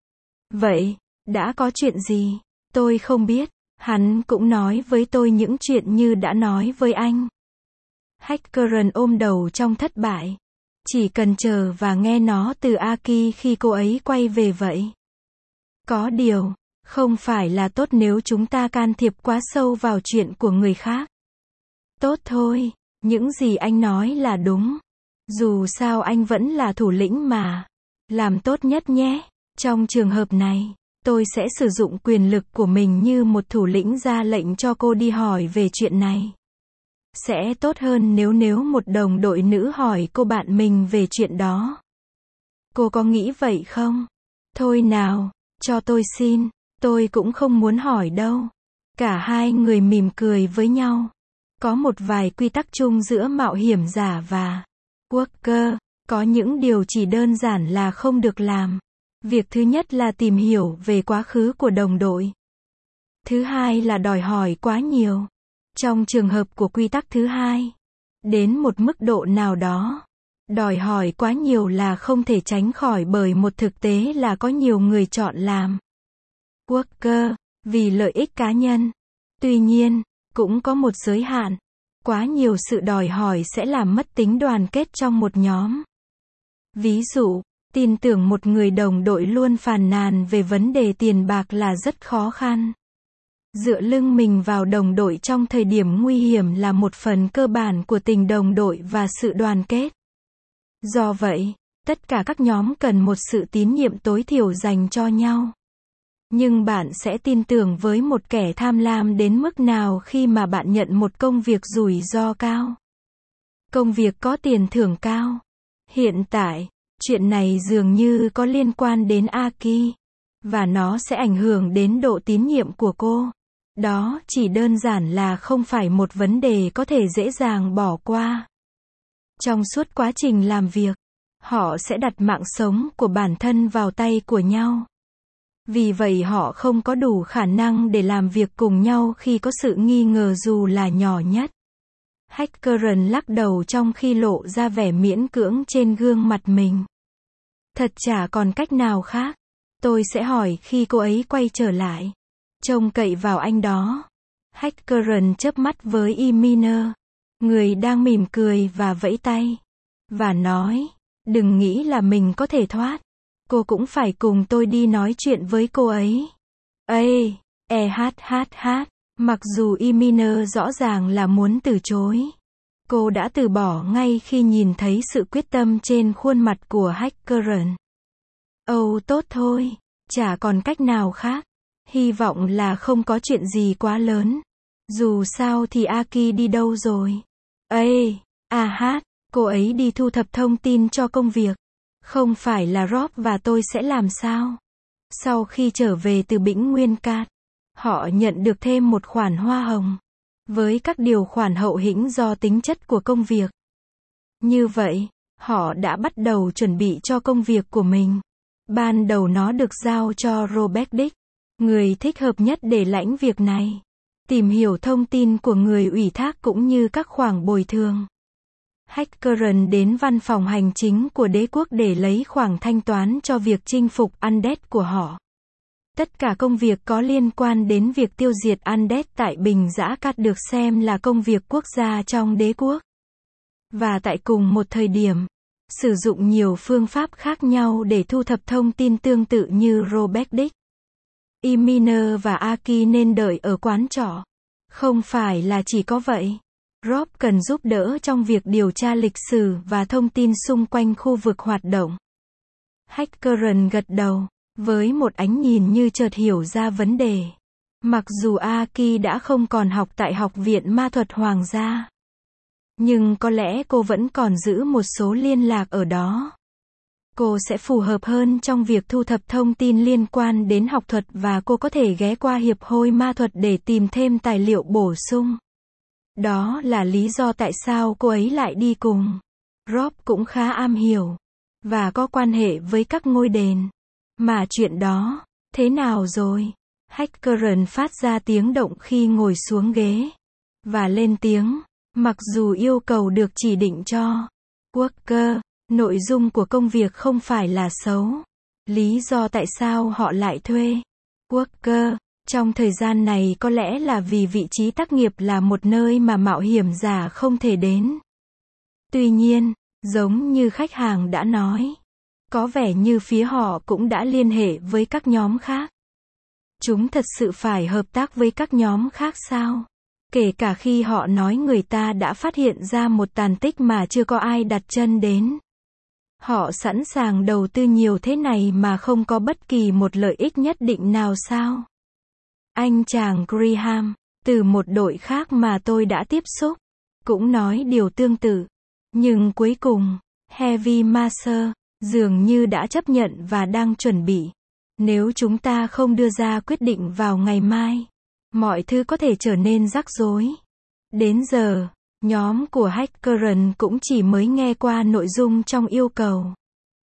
Vậy, đã có chuyện gì? Tôi không biết. Hắn cũng nói với tôi những chuyện như đã nói với anh. Hackeren ôm đầu trong thất bại. Chỉ cần chờ và nghe nó từ Aki khi cô ấy quay về vậy. Có điều, không phải là tốt nếu chúng ta can thiệp quá sâu vào chuyện của người khác. Tốt thôi, những gì anh nói là đúng. Dù sao anh vẫn là thủ lĩnh mà. Làm tốt nhất nhé. Trong trường hợp này, tôi sẽ sử dụng quyền lực của mình như một thủ lĩnh ra lệnh cho cô đi hỏi về chuyện này. Sẽ tốt hơn nếu một đồng đội nữ hỏi cô bạn mình về chuyện đó. Cô có nghĩ vậy không? Thôi nào, cho tôi xin. Tôi cũng không muốn hỏi đâu. Cả hai người mỉm cười với nhau. Có một vài quy tắc chung giữa mạo hiểm giả và Walker. Có những điều chỉ đơn giản là không được làm. Việc thứ nhất là tìm hiểu về quá khứ của đồng đội. Thứ hai là đòi hỏi quá nhiều. Trong trường hợp của quy tắc thứ hai, đến một mức độ nào đó, đòi hỏi quá nhiều là không thể tránh khỏi bởi một thực tế là có nhiều người chọn làm Walker vì lợi ích cá nhân. Tuy nhiên, cũng có một giới hạn. Quá nhiều sự đòi hỏi sẽ làm mất tính đoàn kết trong một nhóm. Ví dụ, tin tưởng một người đồng đội luôn phàn nàn về vấn đề tiền bạc là rất khó khăn. Dựa lưng mình vào đồng đội trong thời điểm nguy hiểm là một phần cơ bản của tình đồng đội và sự đoàn kết. Do vậy, Tất cả các nhóm cần một sự tín nhiệm tối thiểu dành cho nhau. Nhưng bạn sẽ tin tưởng với một kẻ tham lam đến mức nào khi mà bạn nhận một công việc rủi ro cao? Công việc có tiền thưởng cao. Hiện tại, chuyện này dường như có liên quan đến Aki. Và nó sẽ ảnh hưởng đến độ tín nhiệm của cô. Đó chỉ đơn giản là không phải một vấn đề có thể dễ dàng bỏ qua. Trong suốt quá trình làm việc, họ sẽ đặt mạng sống của bản thân vào tay của nhau. Vì vậy họ không có đủ khả năng để làm việc cùng nhau khi có sự nghi ngờ dù là nhỏ nhất. Hackeren lắc đầu trong khi lộ ra vẻ miễn cưỡng trên gương mặt mình. Thật chả còn cách nào khác. Tôi sẽ hỏi khi cô ấy quay trở lại. Trông cậy vào anh đó. Hackeren chớp mắt với Eminer, người đang mỉm cười và vẫy tay. Và nói, đừng nghĩ là mình có thể thoát. Cô cũng phải cùng tôi đi nói chuyện với cô ấy. Ê, mặc dù Eminer rõ ràng là muốn từ chối. Cô đã từ bỏ ngay khi nhìn thấy sự quyết tâm trên khuôn mặt của Hackeren. Âu tốt thôi, chả còn cách nào khác. Hy vọng là không có chuyện gì quá lớn. Dù sao thì Aki đi đâu rồi? Ê, cô ấy đi thu thập thông tin cho công việc. Không phải là Rob và tôi sẽ làm sao? Sau khi trở về từ Bĩnh Nguyên Cát, họ nhận được thêm một khoản hoa hồng. Với các điều khoản hậu hĩnh do tính chất của công việc. Như vậy, họ đã bắt đầu chuẩn bị cho công việc của mình. Ban đầu nó được giao cho Robert Dick, người thích hợp nhất để lãnh việc này. Tìm hiểu thông tin của người ủy thác cũng như các khoản bồi thường. Hackeren đến văn phòng hành chính của đế quốc để lấy khoản thanh toán cho việc chinh phục Undead của họ. Tất cả công việc có liên quan đến việc tiêu diệt Undead tại Bình Giã Cát được xem là công việc quốc gia trong đế quốc. Và tại cùng một thời điểm, sử dụng nhiều phương pháp khác nhau để thu thập thông tin tương tự như Robert Dick. Eminer và Aki nên đợi ở quán trọ. Không phải là chỉ có vậy. Rob cần giúp đỡ trong việc điều tra lịch sử và thông tin xung quanh khu vực hoạt động. Hackeren gật đầu, với một ánh nhìn như chợt hiểu ra vấn đề. Mặc dù Aki đã không còn học tại Học viện Ma thuật Hoàng gia. Nhưng có lẽ cô vẫn còn giữ một số liên lạc ở đó. Cô sẽ phù hợp hơn trong việc thu thập thông tin liên quan đến học thuật và cô có thể ghé qua Hiệp hội Ma thuật để tìm thêm tài liệu bổ sung. Đó là lý do tại sao cô ấy lại đi cùng. Rob cũng khá am hiểu và có quan hệ với các ngôi đền. Mà chuyện đó, thế nào rồi? Hackeren phát ra tiếng động khi ngồi xuống ghế. Và lên tiếng, mặc dù yêu cầu được chỉ định cho Walker, nội dung của công việc không phải là xấu. Lý do tại sao họ lại thuê Walker trong thời gian này có lẽ là vì vị trí tác nghiệp là một nơi mà mạo hiểm giả không thể đến. Tuy nhiên, giống như khách hàng đã nói, có vẻ như phía họ cũng đã liên hệ với các nhóm khác. Chúng thật sự phải hợp tác với các nhóm khác sao? Kể cả khi họ nói người ta đã phát hiện ra một tàn tích mà chưa có ai đặt chân đến. Họ sẵn sàng đầu tư nhiều thế này mà không có bất kỳ một lợi ích nhất định nào sao? Anh chàng Graham, từ một đội khác mà tôi đã tiếp xúc, cũng nói điều tương tự. Nhưng cuối cùng, Heavy Master dường như đã chấp nhận và đang chuẩn bị. Nếu chúng ta không đưa ra quyết định vào ngày mai, mọi thứ có thể trở nên rắc rối. Đến giờ, nhóm của Hackeren cũng chỉ mới nghe qua nội dung trong yêu cầu.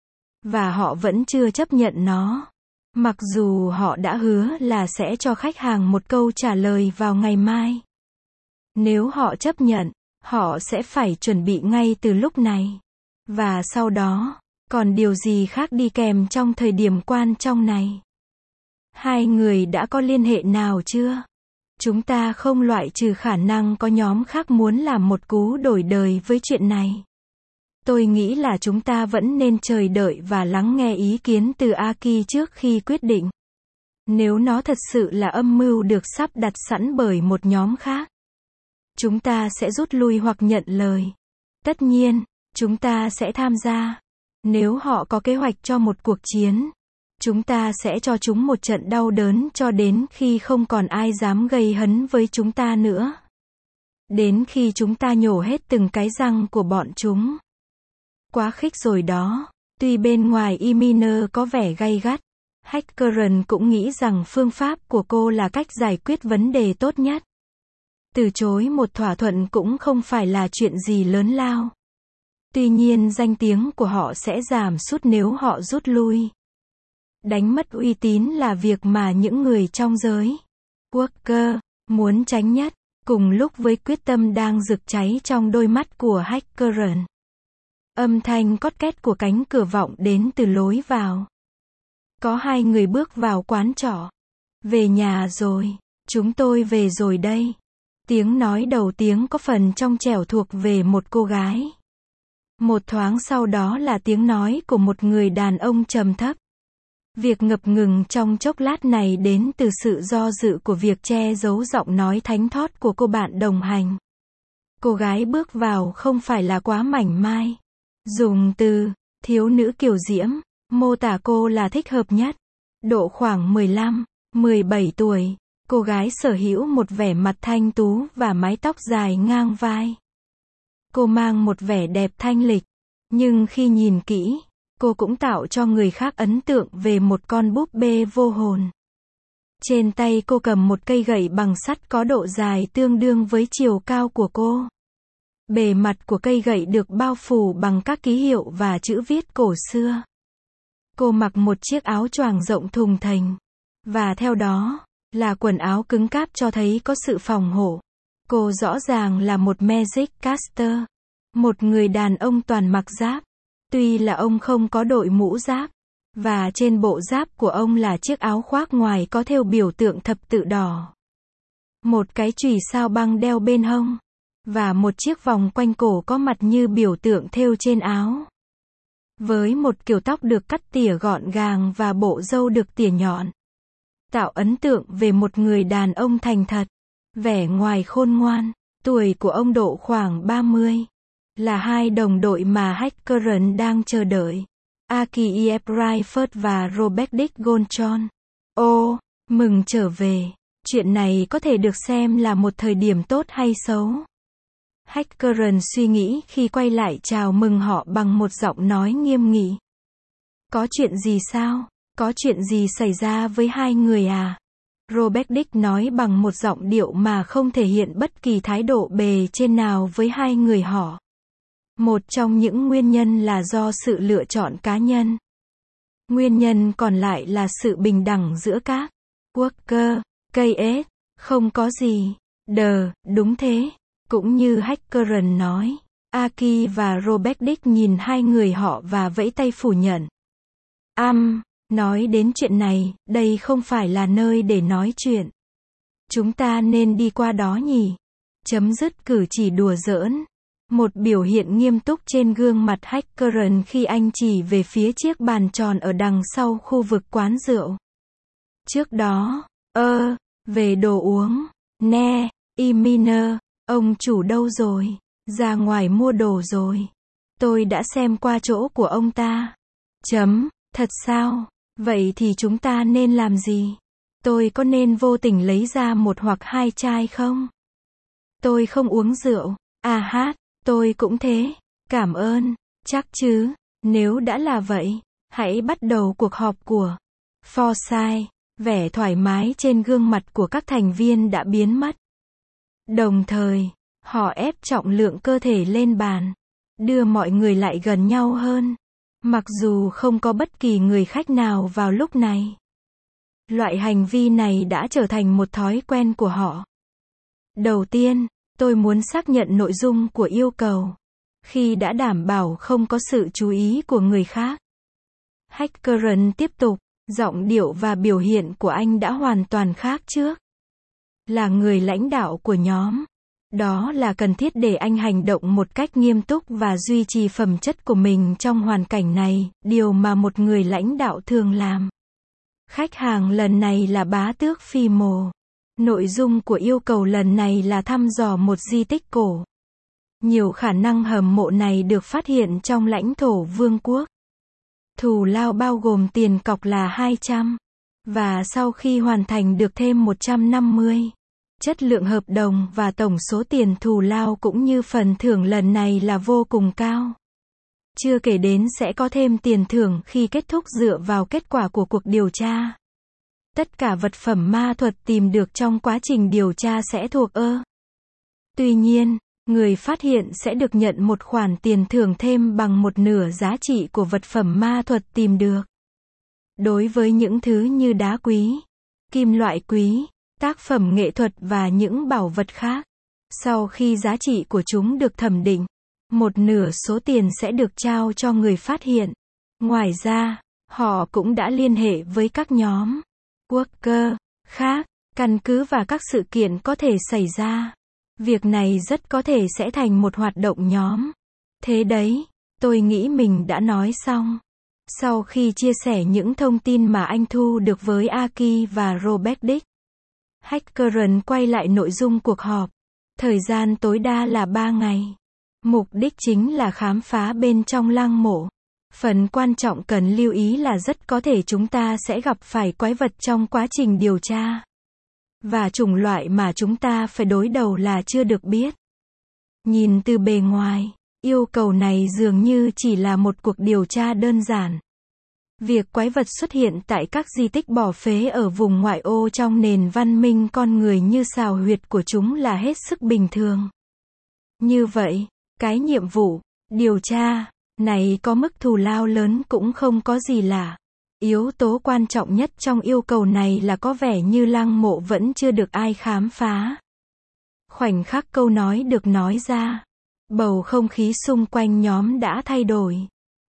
Và họ vẫn chưa chấp nhận nó. Mặc dù họ đã hứa là sẽ cho khách hàng một câu trả lời vào ngày mai. Nếu họ chấp nhận, họ sẽ phải chuẩn bị ngay từ lúc này. Và sau đó, còn điều gì khác đi kèm trong thời điểm quan trọng này? Hai người đã có liên hệ nào chưa? Chúng ta không loại trừ khả năng có nhóm khác muốn làm một cú đổi đời với chuyện này. Tôi nghĩ là chúng ta vẫn nên chờ đợi và lắng nghe ý kiến từ Aki trước khi quyết định. Nếu nó thật sự là âm mưu được sắp đặt sẵn bởi một nhóm khác, chúng ta sẽ rút lui hoặc nhận lời. Tất nhiên, chúng ta sẽ tham gia. Nếu họ có kế hoạch cho một cuộc chiến, chúng ta sẽ cho chúng một trận đau đớn cho đến khi không còn ai dám gây hấn với chúng ta nữa. Đến khi chúng ta nhổ hết từng cái răng của bọn chúng. Quá khích rồi đó. Tuy bên ngoài Eminer có vẻ gay gắt, Hackeren cũng nghĩ rằng phương pháp của cô là cách giải quyết vấn đề tốt nhất. Từ chối một thỏa thuận cũng không phải là chuyện gì lớn lao. Tuy nhiên danh tiếng của họ sẽ giảm sút nếu họ rút lui. Đánh mất uy tín là việc mà những người trong giới Worker muốn tránh nhất, cùng lúc với quyết tâm đang rực cháy trong đôi mắt của Hackeren. Âm thanh cót két của cánh cửa vọng đến từ lối vào. Có hai người bước vào quán trọ. Về nhà rồi, chúng tôi về rồi đây. Tiếng nói đầu tiếng có phần trong trẻo thuộc về một cô gái. Một thoáng sau đó là tiếng nói của một người đàn ông trầm thấp. Việc ngập ngừng trong chốc lát này đến từ sự do dự của việc che giấu giọng nói thánh thót của cô bạn đồng hành. Cô gái bước vào không phải là quá mảnh mai. Dùng từ thiếu nữ kiều diễm mô tả cô là thích hợp nhất. Độ khoảng 15, 17 tuổi, cô gái sở hữu một vẻ mặt thanh tú và mái tóc dài ngang vai. Cô mang một vẻ đẹp thanh lịch, nhưng khi nhìn kỹ, cô cũng tạo cho người khác ấn tượng về một con búp bê vô hồn. Trên tay cô cầm một cây gậy bằng sắt có độ dài tương đương với chiều cao của cô. Bề mặt của cây gậy được bao phủ bằng các ký hiệu và chữ viết cổ xưa. Cô mặc một chiếc áo choàng rộng thùng thình. Và theo đó, là quần áo cứng cáp cho thấy có sự phòng hộ. Cô rõ ràng là một Magic Caster. Một người đàn ông toàn mặc giáp. Tuy là ông không có đội mũ giáp. Và trên bộ giáp của ông là chiếc áo khoác ngoài có thêu biểu tượng thập tự đỏ. Một cái chùy sao băng đeo bên hông. Và một chiếc vòng quanh cổ có mặt như biểu tượng thêu trên áo. Với một kiểu tóc được cắt tỉa gọn gàng và bộ râu được tỉa nhọn. Tạo ấn tượng về một người đàn ông thành thật. Vẻ ngoài khôn ngoan. Tuổi của ông độ khoảng 30. Là hai đồng đội mà Hackeren đang chờ đợi. Aki Ebrifert và Robert Dick Goldjohn. Ô, mừng trở về. Chuyện này có thể được xem là một thời điểm tốt hay xấu? Hackeren suy nghĩ khi quay lại chào mừng họ bằng một giọng nói nghiêm nghị. Có chuyện gì sao? Có chuyện gì xảy ra với hai người à? Robert Dick nói bằng một giọng điệu mà không thể hiện bất kỳ thái độ bề trên nào với hai người họ. Một trong những nguyên nhân là do sự lựa chọn cá nhân. Nguyên nhân còn lại là sự bình đẳng giữa các Worker, KS. Không có gì. Đúng thế. Cũng như Hackeren nói. Aki và Robert Dick nhìn hai người họ và vẫy tay phủ nhận. Nói đến chuyện này, đây không phải là nơi để nói chuyện. Chúng ta nên đi qua đó nhỉ? Chấm dứt cử chỉ đùa giỡn. Một biểu hiện nghiêm túc trên gương mặt Hackeren khi anh chỉ về phía chiếc bàn tròn ở đằng sau khu vực quán rượu. Trước đó, về đồ uống. Nè, Eminer, ông chủ đâu rồi? Ra ngoài mua đồ rồi. Tôi đã xem qua chỗ của ông ta. Thật sao? Vậy thì chúng ta nên làm gì? Tôi có nên vô tình lấy ra một hoặc hai chai không? Tôi không uống rượu. Tôi cũng thế. Cảm ơn. Chắc chứ. Nếu đã là vậy, hãy bắt đầu cuộc họp của Forsyth. Vẻ thoải mái trên gương mặt của các thành viên đã biến mất. Đồng thời, họ ép trọng lượng cơ thể lên bàn. Đưa mọi người lại gần nhau hơn. Mặc dù không có bất kỳ người khách nào vào lúc này. Loại hành vi này đã trở thành một thói quen của họ. Đầu tiên, tôi muốn xác nhận nội dung của yêu cầu. Khi đã đảm bảo không có sự chú ý của người khác. Hackeren tiếp tục, giọng điệu và biểu hiện của anh đã hoàn toàn khác trước. Là người lãnh đạo của nhóm. Đó là cần thiết để anh hành động một cách nghiêm túc và duy trì phẩm chất của mình trong hoàn cảnh này, điều mà một người lãnh đạo thường làm. Khách hàng lần này là bá tước phi mồ. Nội dung của yêu cầu lần này là thăm dò một di tích cổ. Nhiều khả năng hầm mộ này được phát hiện trong lãnh thổ vương quốc. Thù lao bao gồm tiền cọc là 200, và sau khi hoàn thành được thêm 150. Chất lượng hợp đồng và tổng số tiền thù lao cũng như phần thưởng lần này là vô cùng cao. Chưa kể đến sẽ có thêm tiền thưởng khi kết thúc dựa vào kết quả của cuộc điều tra. Tất cả vật phẩm ma thuật tìm được trong quá trình điều tra sẽ thuộc Tuy nhiên, người phát hiện sẽ được nhận một khoản tiền thưởng thêm bằng một nửa giá trị của vật phẩm ma thuật tìm được. Đối với những thứ như đá quý, kim loại quý, tác phẩm nghệ thuật và những bảo vật khác, sau khi giá trị của chúng được thẩm định, một nửa số tiền sẽ được trao cho người phát hiện. Ngoài ra, họ cũng đã liên hệ với các nhóm worker khác, căn cứ vào các sự kiện có thể xảy ra. Việc này rất có thể sẽ thành một hoạt động nhóm. Thế đấy, tôi nghĩ mình đã nói xong. Sau khi chia sẻ những thông tin mà anh thu được với Aki và Robert Dick, Hackeren quay lại nội dung cuộc họp. Thời gian tối đa là 3 ngày. Mục đích chính là khám phá bên trong lăng mộ. Phần quan trọng cần lưu ý là rất có thể chúng ta sẽ gặp phải quái vật trong quá trình điều tra. Và chủng loại mà chúng ta phải đối đầu là chưa được biết. Nhìn từ bề ngoài, yêu cầu này dường như chỉ là một cuộc điều tra đơn giản. Việc quái vật xuất hiện tại các di tích bỏ phế ở vùng ngoại ô trong nền văn minh con người như xào huyệt của chúng là hết sức bình thường. Như vậy, cái nhiệm vụ điều tra này có mức thù lao lớn cũng không có gì lạ. Yếu tố quan trọng nhất trong yêu cầu này là có vẻ như lăng mộ vẫn chưa được ai khám phá. Khoảnh khắc câu nói được nói ra, bầu không khí xung quanh nhóm đã thay đổi.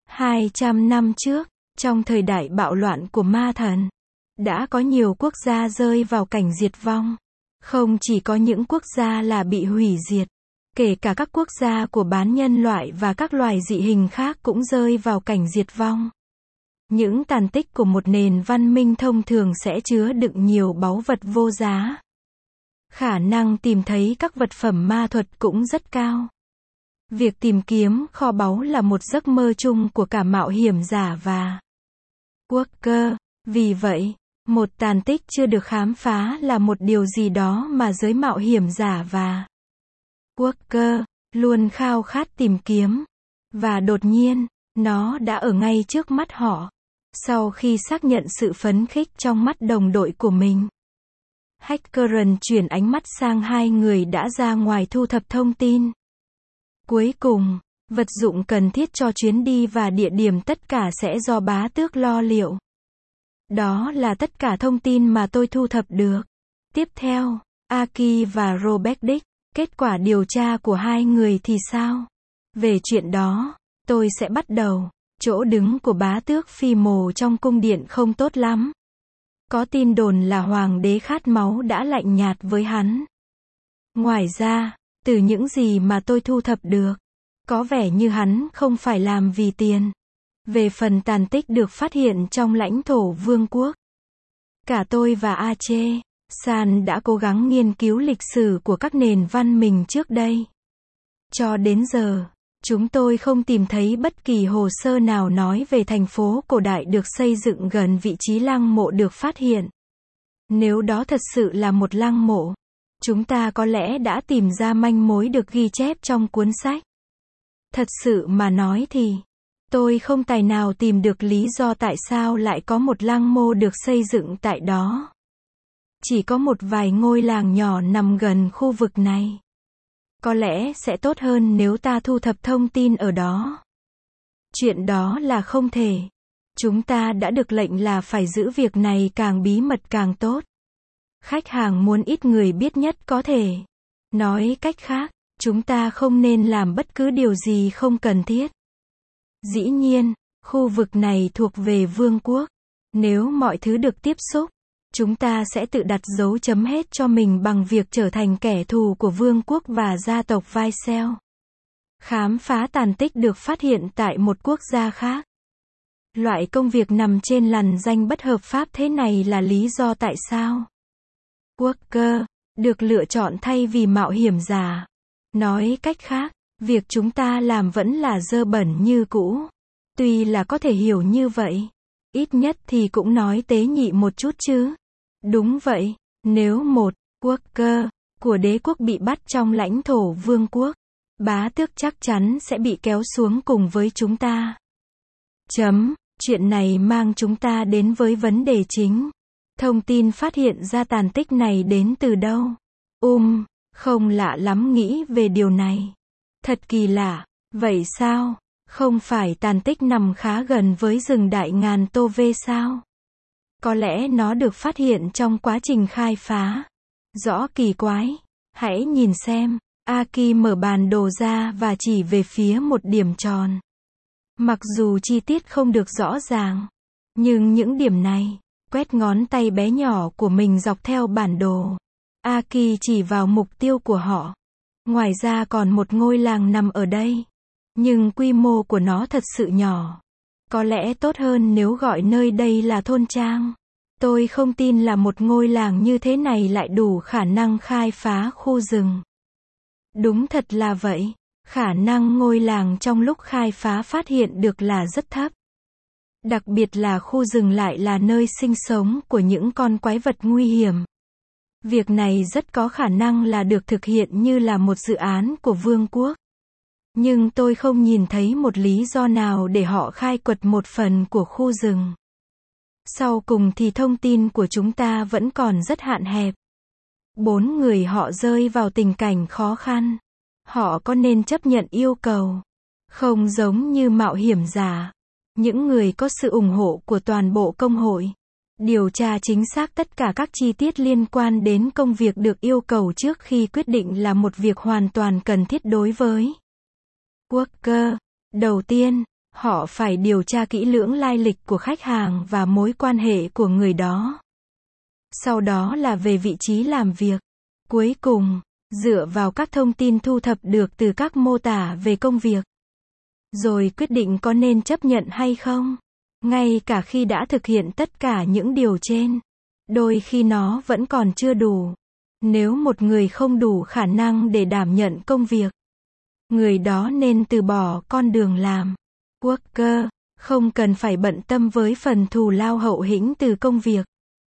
200 năm trước, trong thời đại bạo loạn của ma thần, đã có nhiều quốc gia rơi vào cảnh diệt vong. Không chỉ có những quốc gia là bị hủy diệt, kể cả các quốc gia của bán nhân loại và các loài dị hình khác cũng rơi vào cảnh diệt vong. Những tàn tích của một nền văn minh thông thường sẽ chứa đựng nhiều báu vật vô giá. Khả năng tìm thấy các vật phẩm ma thuật cũng rất cao. Việc tìm kiếm kho báu là một giấc mơ chung của cả mạo hiểm giả và worker. Vì vậy, một tàn tích chưa được khám phá là một điều gì đó mà giới mạo hiểm giả và worker luôn khao khát tìm kiếm. Và đột nhiên, nó đã ở ngay trước mắt họ. Sau khi xác nhận sự phấn khích trong mắt đồng đội của mình, Hackeren chuyển ánh mắt sang hai người đã ra ngoài thu thập thông tin. Cuối cùng, vật dụng cần thiết cho chuyến đi và địa điểm tất cả sẽ do bá tước lo liệu. Đó là tất cả thông tin mà tôi thu thập được. Tiếp theo, Aki và Robert Dick, kết quả điều tra của hai người thì sao? Về chuyện đó, tôi sẽ bắt đầu. Chỗ đứng của bá tước Phi Mồ trong cung điện không tốt lắm. Có tin đồn là hoàng đế khát máu đã lạnh nhạt với hắn. Ngoài ra, từ những gì mà tôi thu thập được, có vẻ như hắn không phải làm vì tiền. Về phần tàn tích được phát hiện trong lãnh thổ vương quốc, cả tôi và Ache San đã cố gắng nghiên cứu lịch sử của các nền văn minh trước đây. Cho đến giờ, chúng tôi không tìm thấy bất kỳ hồ sơ nào nói về thành phố cổ đại được xây dựng gần vị trí lăng mộ được phát hiện. Nếu đó thật sự là một lăng mộ, chúng ta có lẽ đã tìm ra manh mối được ghi chép trong cuốn sách. Thật sự mà nói thì, tôi không tài nào tìm được lý do tại sao lại có một lăng mộ được xây dựng tại đó. Chỉ có một vài ngôi làng nhỏ nằm gần khu vực này. Có lẽ sẽ tốt hơn nếu ta thu thập thông tin ở đó. Chuyện đó là không thể. Chúng ta đã được lệnh là phải giữ việc này càng bí mật càng tốt. Khách hàng muốn ít người biết nhất có thể. Nói cách khác, chúng ta không nên làm bất cứ điều gì không cần thiết. Dĩ nhiên, khu vực này thuộc về vương quốc. Nếu mọi thứ được tiếp xúc, chúng ta sẽ tự đặt dấu chấm hết cho mình bằng việc trở thành kẻ thù của vương quốc và gia tộc Vaisel. Khám phá tàn tích được phát hiện tại một quốc gia khác. Loại công việc nằm trên lằn danh bất hợp pháp thế này là lý do tại sao worker được lựa chọn thay vì mạo hiểm giả. Nói cách khác, việc chúng ta làm vẫn là dơ bẩn như cũ. Tuy là có thể hiểu như vậy, ít nhất thì cũng nói tế nhị một chút chứ. Đúng vậy, nếu một quốc cơ của đế quốc bị bắt trong lãnh thổ vương quốc, bá tước chắc chắn sẽ bị kéo xuống cùng với chúng ta. Chuyện này mang chúng ta đến với vấn đề chính. Thông tin phát hiện ra tàn tích này đến từ đâu? Không lạ lắm nghĩ về điều này. Thật kỳ lạ. Vậy sao? Không phải tàn tích nằm khá gần với rừng Đại Ngàn Tô Vê sao? Có lẽ nó được phát hiện trong quá trình khai phá. Rõ kỳ quái. Hãy nhìn xem. Aki mở bản đồ ra và chỉ về phía một điểm tròn. Mặc dù chi tiết không được rõ ràng, nhưng những điểm này, quét ngón tay bé nhỏ của mình dọc theo bản đồ. Aki chỉ vào mục tiêu của họ. Ngoài ra còn một ngôi làng nằm ở đây. Nhưng quy mô của nó thật sự nhỏ. Có lẽ tốt hơn nếu gọi nơi đây là thôn trang. Tôi không tin là một ngôi làng như thế này lại đủ khả năng khai phá khu rừng. Đúng thật là vậy. Khả năng ngôi làng trong lúc khai phá phát hiện được là rất thấp. Đặc biệt là khu rừng lại là nơi sinh sống của những con quái vật nguy hiểm. Việc này rất có khả năng là được thực hiện như là một dự án của vương quốc. Nhưng tôi không nhìn thấy một lý do nào để họ khai quật một phần của khu rừng. Sau cùng thì thông tin của chúng ta vẫn còn rất hạn hẹp. 4 người họ rơi vào tình cảnh khó khăn. Họ có nên chấp nhận yêu cầu? Không giống như mạo hiểm giả. Những người có sự ủng hộ của toàn bộ công hội. Điều tra chính xác tất cả các chi tiết liên quan đến công việc được yêu cầu trước khi quyết định là một việc hoàn toàn cần thiết đối với quốc cơ. Đầu tiên, họ phải điều tra kỹ lưỡng lai lịch của khách hàng và mối quan hệ của người đó. Sau đó là về vị trí làm việc. Cuối cùng, dựa vào các thông tin thu thập được từ các mô tả về công việc, rồi quyết định có nên chấp nhận hay không. Ngay cả khi đã thực hiện tất cả những điều trên, đôi khi nó vẫn còn chưa đủ. Nếu một người không đủ khả năng để đảm nhận công việc, người đó nên từ bỏ con đường làm quốc cơ, không cần phải bận tâm với phần thù lao hậu hĩnh từ công việc.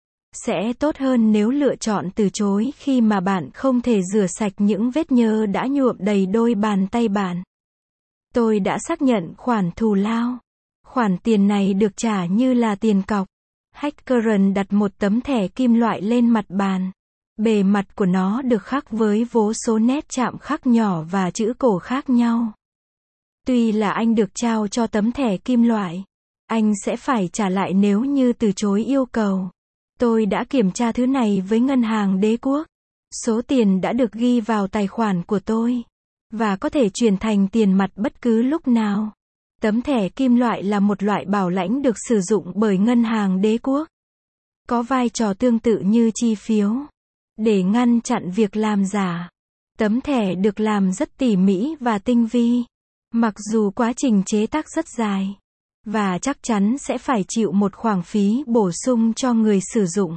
Sẽ tốt hơn nếu lựa chọn từ chối khi mà bạn không thể rửa sạch những vết nhơ đã nhuộm đầy đôi bàn tay bạn. Tôi đã xác nhận khoản thù lao. Khoản tiền này được trả như là tiền cọc. Hackeren đặt một tấm thẻ kim loại lên mặt bàn. Bề mặt của nó được khắc với vô số nét chạm khắc nhỏ và chữ cổ khác nhau. Tuy là anh được trao cho tấm thẻ kim loại, anh sẽ phải trả lại nếu như từ chối yêu cầu. Tôi đã kiểm tra thứ này với ngân hàng đế quốc. Số tiền đã được ghi vào tài khoản của tôi, và có thể chuyển thành tiền mặt bất cứ lúc nào. Tấm thẻ kim loại là một loại bảo lãnh được sử dụng bởi ngân hàng đế quốc. Có vai trò tương tự như chi phiếu. Để ngăn chặn việc làm giả, tấm thẻ được làm rất tỉ mỉ và tinh vi. Mặc dù quá trình chế tác rất dài, và chắc chắn sẽ phải chịu một khoản phí bổ sung cho người sử dụng.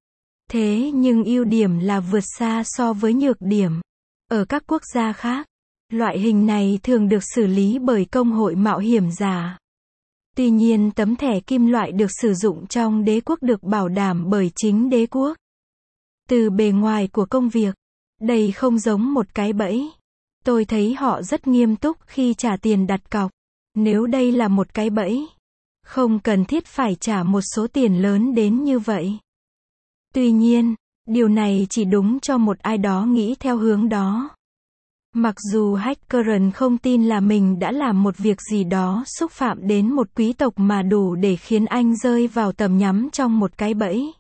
Thế nhưng ưu điểm là vượt xa so với nhược điểm. Ở các quốc gia khác, loại hình này thường được xử lý bởi công hội mạo hiểm giả. Tuy nhiên tấm thẻ kim loại được sử dụng trong đế quốc được bảo đảm bởi chính đế quốc. Từ bề ngoài của công việc, đây không giống một cái bẫy. Tôi thấy họ rất nghiêm túc khi trả tiền đặt cọc. Nếu đây là một cái bẫy, không cần thiết phải trả một số tiền lớn đến như vậy. Tuy nhiên, điều này chỉ đúng cho một ai đó nghĩ theo hướng đó. Mặc dù Hackeren không tin là mình đã làm một việc gì đó xúc phạm đến một quý tộc mà đủ để khiến anh rơi vào tầm nhắm trong một cái bẫy.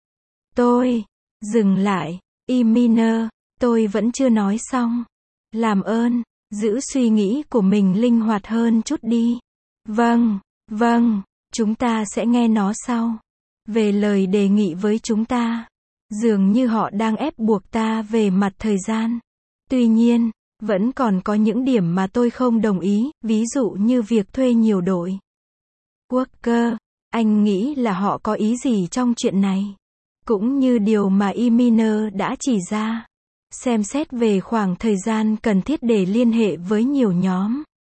Dừng lại, Eminer, tôi vẫn chưa nói xong. Làm ơn, giữ suy nghĩ của mình linh hoạt hơn chút đi. Vâng, chúng ta sẽ nghe nó sau. Về lời đề nghị với chúng ta, dường như họ đang ép buộc ta về mặt thời gian. Tuy nhiên, vẫn còn có những điểm mà tôi không đồng ý, ví dụ như việc thuê nhiều đội quốc cơ. Anh nghĩ là họ có ý gì trong chuyện này? Cũng như điều mà Eminer đã chỉ ra. Xem xét về khoảng thời gian cần thiết để liên hệ với nhiều nhóm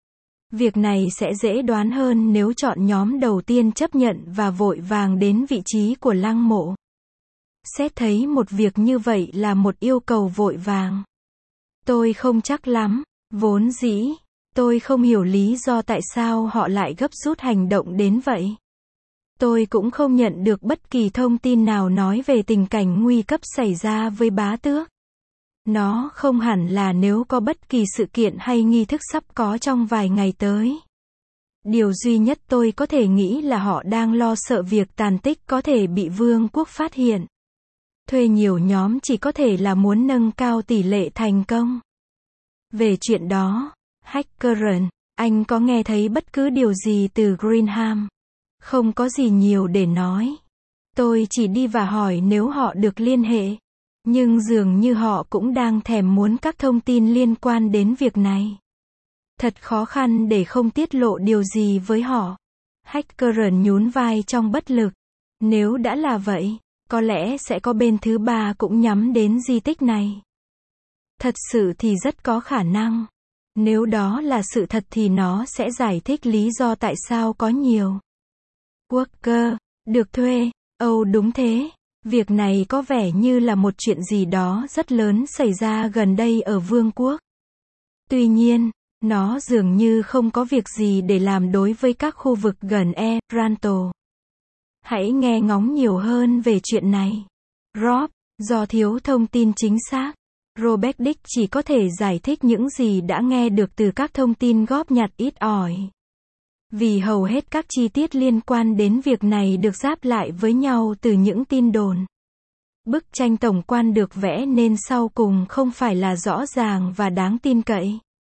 Việc này sẽ dễ đoán hơn nếu chọn nhóm đầu tiên chấp nhận và vội vàng đến vị trí của lăng mộ. Xét thấy một việc như vậy là một yêu cầu vội vàng. Tôi không chắc lắm, vốn dĩ, tôi không hiểu lý do tại sao họ lại gấp rút hành động đến vậy. Tôi cũng không nhận được bất kỳ thông tin nào nói về tình cảnh nguy cấp xảy ra với bá tước. Nó không hẳn là nếu có bất kỳ sự kiện hay nghi thức sắp có trong vài ngày tới. Điều duy nhất tôi có thể nghĩ là họ đang lo sợ việc tàn tích có thể bị vương quốc phát hiện. Thuê nhiều nhóm chỉ có thể là muốn nâng cao tỷ lệ thành công. Về chuyện đó, Hackeren, anh có nghe thấy bất cứ điều gì từ Greenham? Không có gì nhiều để nói. Tôi chỉ đi và hỏi nếu họ được liên hệ. Nhưng dường như họ cũng đang thèm muốn các thông tin liên quan đến việc này. Thật khó khăn để không tiết lộ điều gì với họ. Hackeren nhún vai trong bất lực. Nếu đã là vậy, có lẽ sẽ có bên thứ ba cũng nhắm đến di tích này. Thật sự thì rất có khả năng. Nếu đó là sự thật thì nó sẽ giải thích lý do tại sao có nhiều worker được thuê. Ồ đúng thế. Việc này có vẻ như là một chuyện gì đó rất lớn xảy ra gần đây ở vương quốc. Tuy nhiên, nó dường như không có việc gì để làm đối với các khu vực gần Ranto. Hãy nghe ngóng nhiều hơn về chuyện này. Rob, do thiếu thông tin chính xác, Robert Dick chỉ có thể giải thích những gì đã nghe được từ các thông tin góp nhặt ít ỏi. Vì hầu hết các chi tiết liên quan đến việc này được ráp lại với nhau từ những tin đồn. Bức tranh tổng quan được vẽ nên sau cùng không phải là rõ ràng và đáng tin cậy.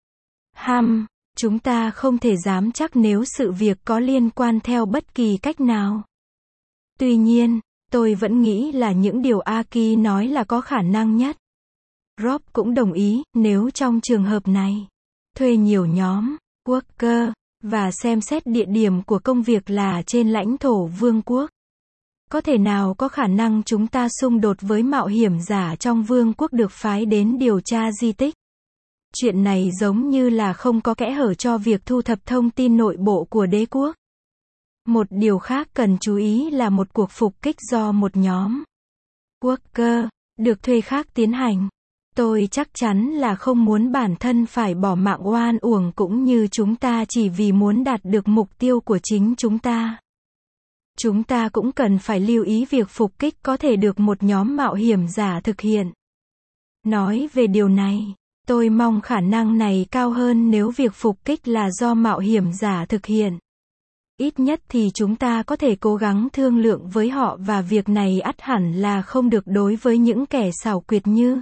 Chúng ta không thể dám chắc nếu sự việc có liên quan theo bất kỳ cách nào. Tuy nhiên, tôi vẫn nghĩ là những điều Aki nói là có khả năng nhất. Rob cũng đồng ý, nếu trong trường hợp này, thuê nhiều nhóm worker và xem xét địa điểm của công việc là trên lãnh thổ vương quốc. Có thể nào có khả năng chúng ta xung đột với mạo hiểm giả trong vương quốc được phái đến điều tra di tích? Chuyện này giống như là không có kẽ hở cho việc thu thập thông tin nội bộ của đế quốc. Một điều khác cần chú ý là một cuộc phục kích do một nhóm worker được thuê khác tiến hành. Tôi chắc chắn là không muốn bản thân phải bỏ mạng oan uổng cũng như chúng ta chỉ vì muốn đạt được mục tiêu của chính chúng ta. Chúng ta cũng cần phải lưu ý việc phục kích có thể được một nhóm mạo hiểm giả thực hiện. Nói về điều này, tôi mong khả năng này cao hơn nếu việc phục kích là do mạo hiểm giả thực hiện. Ít nhất thì chúng ta có thể cố gắng thương lượng với họ và việc này ắt hẳn là không được đối với những kẻ xảo quyệt như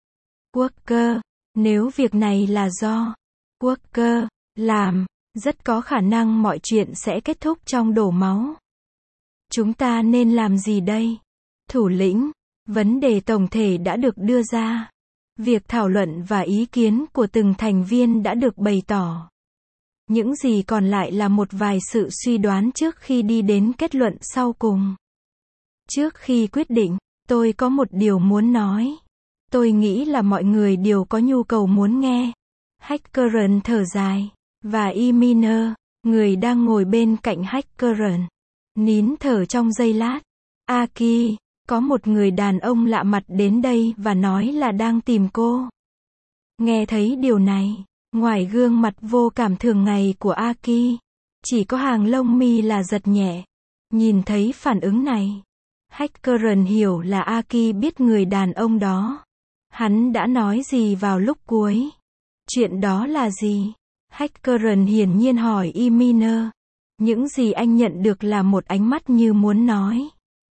worker. Nếu việc này là do worker làm, rất có khả năng mọi chuyện sẽ kết thúc trong đổ máu. Chúng ta nên làm gì đây? Thủ lĩnh, vấn đề tổng thể đã được đưa ra. Việc thảo luận và ý kiến của từng thành viên đã được bày tỏ. Những gì còn lại là một vài sự suy đoán trước khi đi đến kết luận sau cùng. Trước khi quyết định, tôi có một điều muốn nói. Tôi nghĩ là mọi người đều có nhu cầu muốn nghe. Hackeren thở dài. Và Eminer, người đang ngồi bên cạnh Hackeren, nín thở trong giây lát. Aki, có một người đàn ông lạ mặt đến đây và nói là đang tìm cô. Nghe thấy điều này, ngoài gương mặt vô cảm thường ngày của Aki, chỉ có hàng lông mi là giật nhẹ. Nhìn thấy phản ứng này, Hackeren hiểu là Aki biết người đàn ông đó. Hắn đã nói gì vào lúc cuối? Chuyện đó là gì? Hackeren hiển nhiên hỏi Eminer. Những gì anh nhận được là một ánh mắt như muốn nói.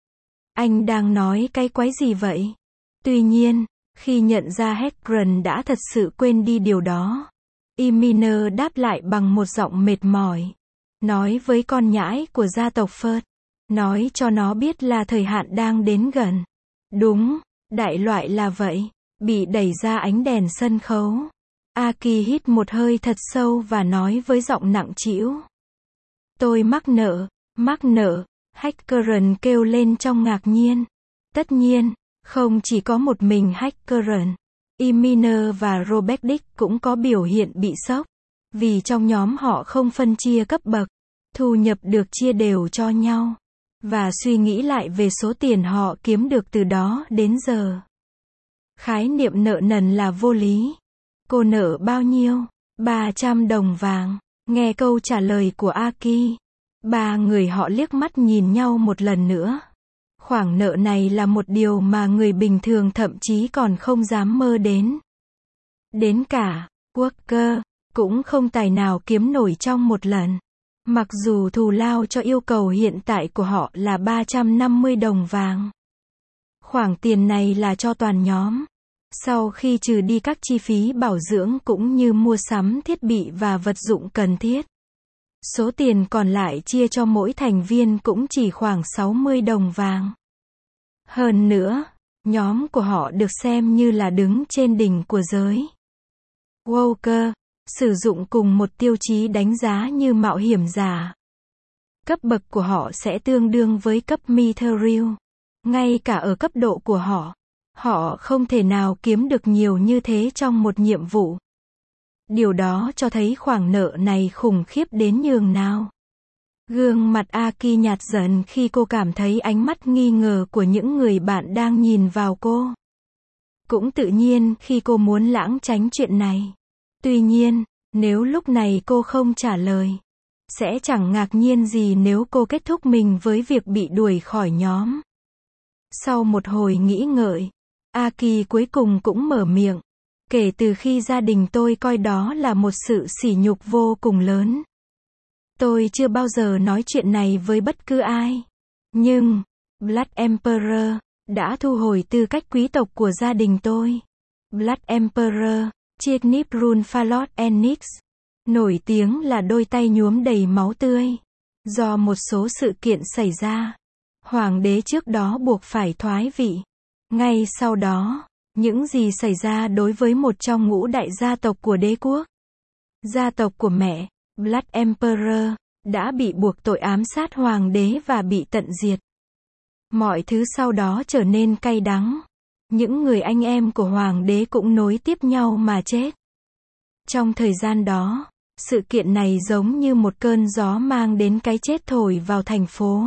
Anh đang nói cái quái gì vậy? Tuy nhiên, khi nhận ra Hackeren đã thật sự quên đi điều đó, Eminer đáp lại bằng một giọng mệt mỏi. Nói với con nhãi của gia tộc Phớt. Nói cho nó biết là thời hạn đang đến gần. Đúng, đại loại là vậy. Bị đẩy ra ánh đèn sân khấu. Aki hít một hơi thật sâu và nói với giọng nặng trĩu. Tôi mắc nợ, Hackeren kêu lên trong ngạc nhiên. Tất nhiên, không chỉ có một mình Hackeren. Eminer và Robert Dick cũng có biểu hiện bị sốc. Vì trong nhóm họ không phân chia cấp bậc, thu nhập được chia đều cho nhau. Và suy nghĩ lại về số tiền họ kiếm được từ đó đến giờ. Khái niệm nợ nần là vô lý. Cô nợ bao nhiêu? 300 đồng vàng. Nghe câu trả lời của Aki, ba người họ liếc mắt nhìn nhau một lần nữa. Khoản nợ này là một điều mà người bình thường thậm chí còn không dám mơ đến. Đến cả Walker cũng không tài nào kiếm nổi trong một lần. Mặc dù thù lao cho yêu cầu hiện tại của họ là 350 đồng vàng. Khoản tiền này là cho toàn nhóm. Sau khi trừ đi các chi phí bảo dưỡng cũng như mua sắm thiết bị và vật dụng cần thiết. Số tiền còn lại chia cho mỗi thành viên cũng chỉ khoảng 60 đồng vàng. Hơn nữa, nhóm của họ được xem như là đứng trên đỉnh của giới. Walker sử dụng cùng một tiêu chí đánh giá như mạo hiểm giả. Cấp bậc của họ sẽ tương đương với cấp Mithril. Ngay cả ở cấp độ của họ không thể nào kiếm được nhiều như thế trong một nhiệm vụ. Điều đó cho thấy khoản nợ này khủng khiếp đến nhường nào. Gương mặt Aki nhạt dần khi cô cảm thấy ánh mắt nghi ngờ của những người bạn đang nhìn vào cô. Cũng tự nhiên khi cô muốn lảng tránh chuyện này. Tuy nhiên, nếu lúc này cô không trả lời, sẽ chẳng ngạc nhiên gì nếu cô kết thúc mình với việc bị đuổi khỏi nhóm. Sau một hồi nghĩ ngợi, Aki cuối cùng cũng mở miệng. Kể từ khi gia đình tôi coi đó là một sự sỉ nhục vô cùng lớn. Tôi chưa bao giờ nói chuyện này với bất cứ ai. Nhưng, Blood Emperor đã thu hồi tư cách quý tộc của gia đình tôi. Blood Emperor, Chitnip Runfalot Enix, nổi tiếng là đôi tay nhuốm đầy máu tươi. Do một số sự kiện xảy ra, hoàng đế trước đó buộc phải thoái vị. Ngay sau đó, những gì xảy ra đối với một trong ngũ đại gia tộc của đế quốc? Gia tộc của mẹ, Blood Emperor, đã bị buộc tội ám sát hoàng đế và bị tận diệt. Mọi thứ sau đó trở nên cay đắng. Những người anh em của hoàng đế cũng nối tiếp nhau mà chết. Trong thời gian đó, sự kiện này giống như một cơn gió mang đến cái chết thổi vào thành phố.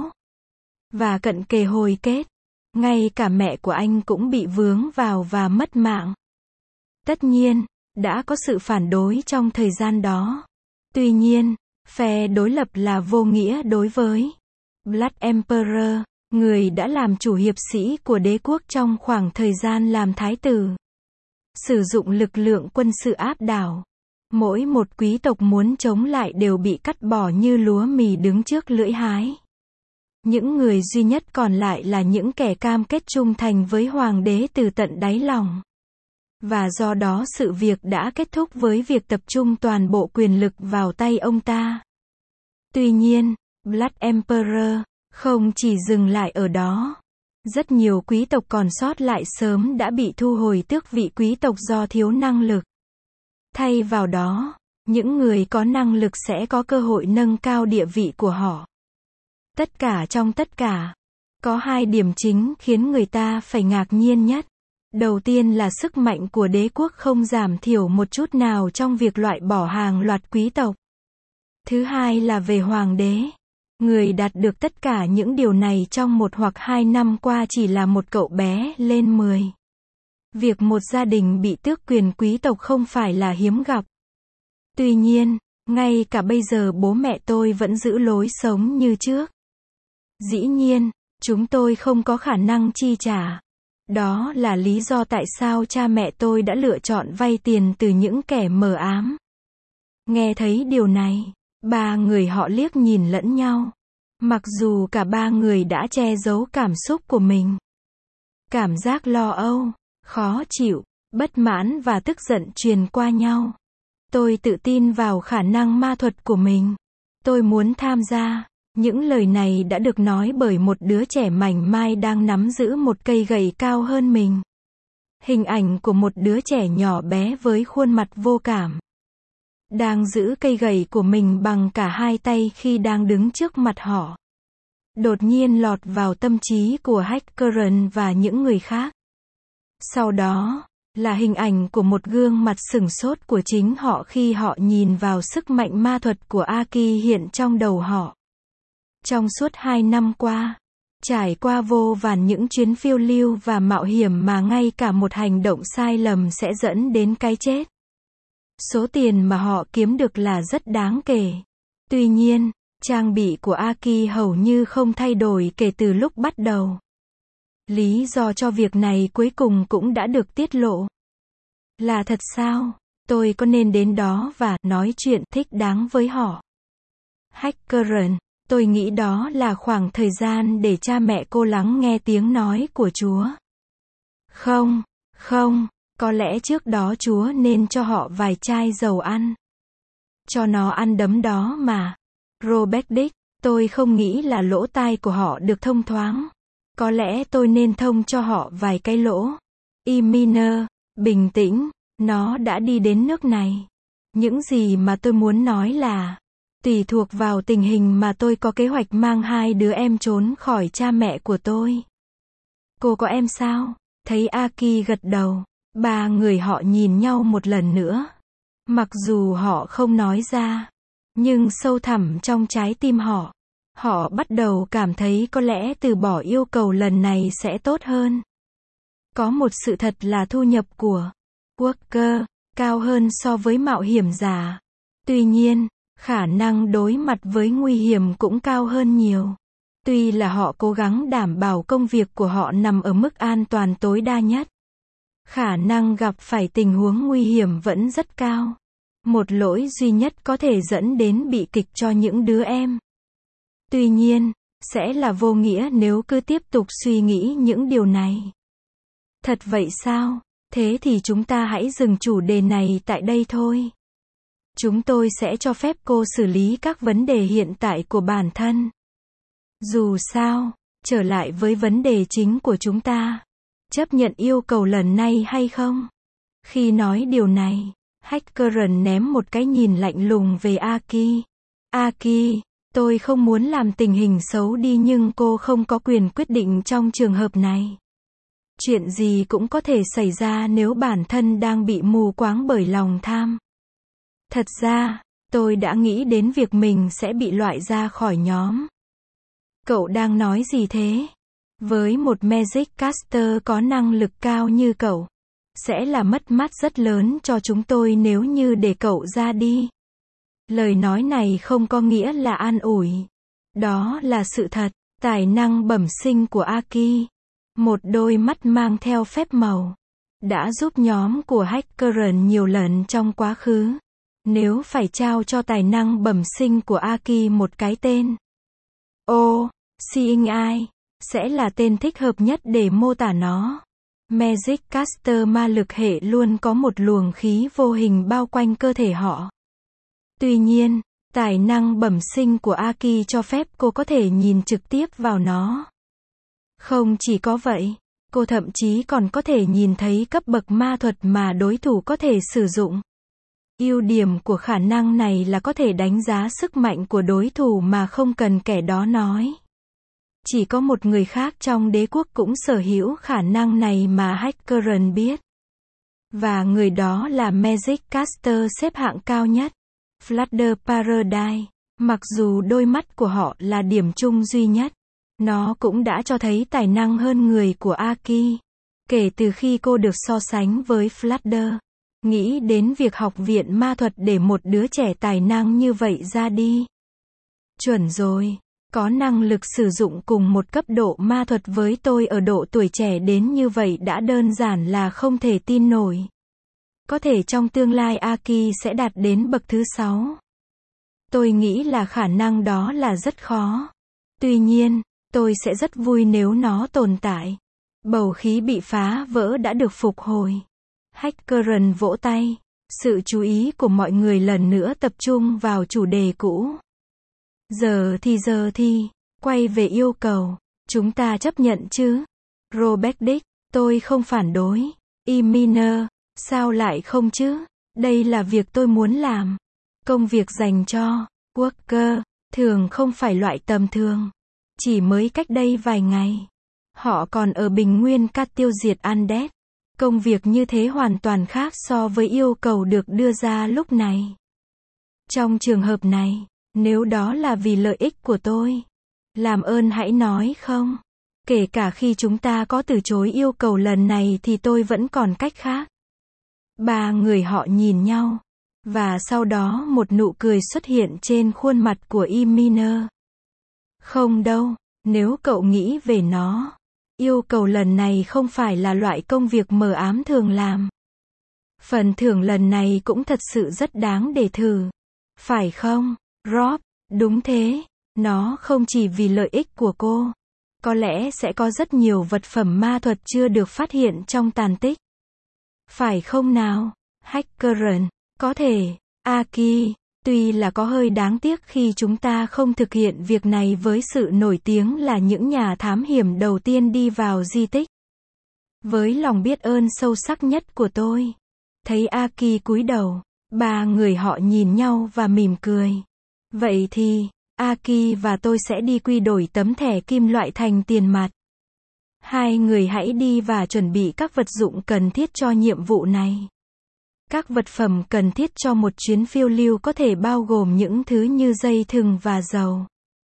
Và cận kề hồi kết, ngay cả mẹ của anh cũng bị vướng vào và mất mạng. Tất nhiên, đã có sự phản đối trong thời gian đó. Tuy nhiên, phe đối lập là vô nghĩa đối với Blood Emperor, người đã làm chủ hiệp sĩ của đế quốc trong khoảng thời gian làm thái tử. Sử dụng lực lượng quân sự áp đảo. Mỗi một quý tộc muốn chống lại đều bị cắt bỏ như lúa mì đứng trước lưỡi hái. Những người duy nhất còn lại là những kẻ cam kết trung thành với hoàng đế từ tận đáy lòng. Và do đó sự việc đã kết thúc với việc tập trung toàn bộ quyền lực vào tay ông ta. Tuy nhiên, Blood Emperor không chỉ dừng lại ở đó. Rất nhiều quý tộc còn sót lại sớm đã bị thu hồi tước vị quý tộc do thiếu năng lực. Thay vào đó, những người có năng lực sẽ có cơ hội nâng cao địa vị của họ. Tất cả trong tất cả, có hai điểm chính khiến người ta phải ngạc nhiên nhất. Đầu tiên là sức mạnh của đế quốc không giảm thiểu một chút nào trong việc loại bỏ hàng loạt quý tộc. Thứ hai là về hoàng đế. Người đạt được tất cả những điều này trong 1 hoặc 2 năm qua chỉ là một cậu bé lên 10. Việc một gia đình bị tước quyền quý tộc không phải là hiếm gặp. Tuy nhiên, ngay cả bây giờ bố mẹ tôi vẫn giữ lối sống như trước. Dĩ nhiên, chúng tôi không có khả năng chi trả. Đó là lý do tại sao cha mẹ tôi đã lựa chọn vay tiền từ những kẻ mờ ám. Nghe thấy điều này, ba người họ liếc nhìn lẫn nhau. Mặc dù cả ba người đã che giấu cảm xúc của mình. Cảm giác lo âu, khó chịu, bất mãn và tức giận truyền qua nhau. Tôi tự tin vào khả năng ma thuật của mình. Tôi muốn tham gia. Những lời này đã được nói bởi một đứa trẻ mảnh mai đang nắm giữ một cây gậy cao hơn mình. Hình ảnh của một đứa trẻ nhỏ bé với khuôn mặt vô cảm. Đang giữ cây gậy của mình bằng cả hai tay khi đang đứng trước mặt họ. Đột nhiên lọt vào tâm trí của Hackerran và những người khác. Sau đó, Là hình ảnh của một gương mặt sửng sốt của chính họ khi họ nhìn vào sức mạnh ma thuật của Aki hiện trong đầu họ. Trong suốt 2 năm qua, trải qua vô vàn những chuyến phiêu lưu và mạo hiểm mà ngay cả một hành động sai lầm sẽ dẫn đến cái chết. Số tiền mà họ kiếm được là rất đáng kể. Tuy nhiên, trang bị của Aki hầu như không thay đổi kể từ lúc bắt đầu. Lý do cho việc này cuối cùng cũng đã được tiết lộ. Là thật sao? Tôi có nên đến đó và nói chuyện thích đáng với họ? Hackeren, tôi nghĩ đó là khoảng thời gian để cha mẹ cô lắng nghe tiếng nói của Chúa. Không, có lẽ trước đó Chúa nên cho họ vài chai dầu ăn. Cho nó ăn đấm đó mà. Robert Dick, tôi không nghĩ là lỗ tai của họ được thông thoáng. Có lẽ tôi nên thông cho họ vài cái lỗ. Miner, bình tĩnh, nó đã đi đến nước này. Những gì mà tôi muốn nói là, tùy thuộc vào tình hình mà tôi có kế hoạch mang 2 đứa em trốn khỏi cha mẹ của tôi. Cô có em sao? Thấy Aki gật đầu, 3 người họ nhìn nhau một lần nữa. Mặc dù họ không nói ra, nhưng sâu thẳm trong trái tim họ, họ bắt đầu cảm thấy có lẽ từ bỏ yêu cầu lần này sẽ tốt hơn. Có một sự thật là thu nhập của Walker cao hơn so với mạo hiểm giả. Tuy nhiên, khả năng đối mặt với nguy hiểm cũng cao hơn nhiều. Tuy là họ cố gắng đảm bảo công việc của họ nằm ở mức an toàn tối đa nhất, khả năng gặp phải tình huống nguy hiểm vẫn rất cao. Một lỗi duy nhất có thể dẫn đến bị kịch cho những đứa em. Tuy nhiên, sẽ là vô nghĩa nếu cứ tiếp tục suy nghĩ những điều này. Thật vậy sao? Thế thì chúng ta hãy dừng chủ đề này tại đây thôi. Chúng tôi sẽ cho phép cô xử lý các vấn đề hiện tại của bản thân. Dù sao, trở lại với vấn đề chính của chúng ta. Chấp nhận yêu cầu lần này hay không? Khi nói điều này, Hackeren ném một cái nhìn lạnh lùng về Aki. Aki, tôi không muốn làm tình hình xấu đi nhưng cô không có quyền quyết định trong trường hợp này. Chuyện gì cũng có thể xảy ra nếu bản thân đang bị mù quáng bởi lòng tham. Thật ra, tôi đã nghĩ đến việc mình sẽ bị loại ra khỏi nhóm. Cậu đang nói gì thế? Với một Magic Caster có năng lực cao như cậu, sẽ là mất mát rất lớn cho chúng tôi nếu như để cậu ra đi. Lời nói này không có nghĩa là an ủi. Đó là sự thật. Tài năng bẩm sinh của Aki, một đôi mắt mang theo phép màu, đã giúp nhóm của Hackeren nhiều lần trong quá khứ. Nếu phải trao cho tài năng bẩm sinh của Aki một cái tên, Seeing Eye sẽ là tên thích hợp nhất để mô tả nó. Magic Caster ma lực hệ luôn có một luồng khí vô hình bao quanh cơ thể họ. Tuy nhiên, tài năng bẩm sinh của Aki cho phép cô có thể nhìn trực tiếp vào nó. Không chỉ có vậy, cô thậm chí còn có thể nhìn thấy cấp bậc ma thuật mà đối thủ có thể sử dụng. Ưu điểm của khả năng này là có thể đánh giá sức mạnh của đối thủ mà không cần kẻ đó nói. Chỉ có một người khác trong đế quốc cũng sở hữu khả năng này mà Hackeren biết. Và người đó là Magic Caster xếp hạng cao nhất, Flutter Paradise. Mặc dù đôi mắt của họ là điểm chung duy nhất, nó cũng đã cho thấy tài năng hơn người của Aki. Kể từ khi cô được so sánh với Flutter, nghĩ đến việc học viện ma thuật để một đứa trẻ tài năng như vậy ra đi. Chuẩn rồi. Có năng lực sử dụng cùng một cấp độ ma thuật với tôi ở độ tuổi trẻ đến như vậy đã đơn giản là không thể tin nổi. Có thể trong tương lai Aki sẽ đạt đến bậc thứ 6. Tôi nghĩ là khả năng đó là rất khó. Tuy nhiên, tôi sẽ rất vui nếu nó tồn tại. Bầu khí bị phá vỡ đã được phục hồi. Hackeren vỗ tay. Sự chú ý của mọi người lần nữa tập trung vào chủ đề cũ. Giờ thì, quay về yêu cầu. Chúng ta chấp nhận chứ? Robert Dick, tôi không phản đối. Miner, sao lại không chứ? Đây là việc tôi muốn làm. Công việc dành cho Walker thường không phải loại tầm thường. Chỉ mới cách đây vài ngày, họ còn ở bình nguyên cát tiêu diệt Undead. Công việc như thế hoàn toàn khác so với yêu cầu được đưa ra lúc này. Trong trường hợp này, nếu đó là vì lợi ích của tôi, làm ơn hãy nói không. Kể cả khi chúng ta có từ chối yêu cầu lần này thì tôi vẫn còn cách khác. Ba người họ nhìn nhau. Và sau đó một nụ cười xuất hiện trên khuôn mặt của Eminer. Không đâu, nếu cậu nghĩ về nó. Yêu cầu lần này không phải là loại công việc mờ ám thường làm. Phần thưởng lần này cũng thật sự rất đáng để thử. Phải không, Rob? Đúng thế. Nó không chỉ vì lợi ích của cô. Có lẽ sẽ có rất nhiều vật phẩm ma thuật chưa được phát hiện trong tàn tích. Phải không nào, Hackerran? Có thể, Aki, tuy là có hơi đáng tiếc khi chúng ta không thực hiện việc này với sự nổi tiếng là những nhà thám hiểm đầu tiên đi vào di tích. Với lòng biết ơn sâu sắc nhất của tôi. Thấy Aki cúi đầu, ba người họ nhìn nhau và mỉm cười. Vậy thì, Aki và tôi sẽ đi quy đổi tấm thẻ kim loại thành tiền mặt. Hai người hãy đi và chuẩn bị các vật dụng cần thiết cho nhiệm vụ này. Các vật phẩm cần thiết cho một chuyến phiêu lưu có thể bao gồm những thứ như dây thừng và dầu.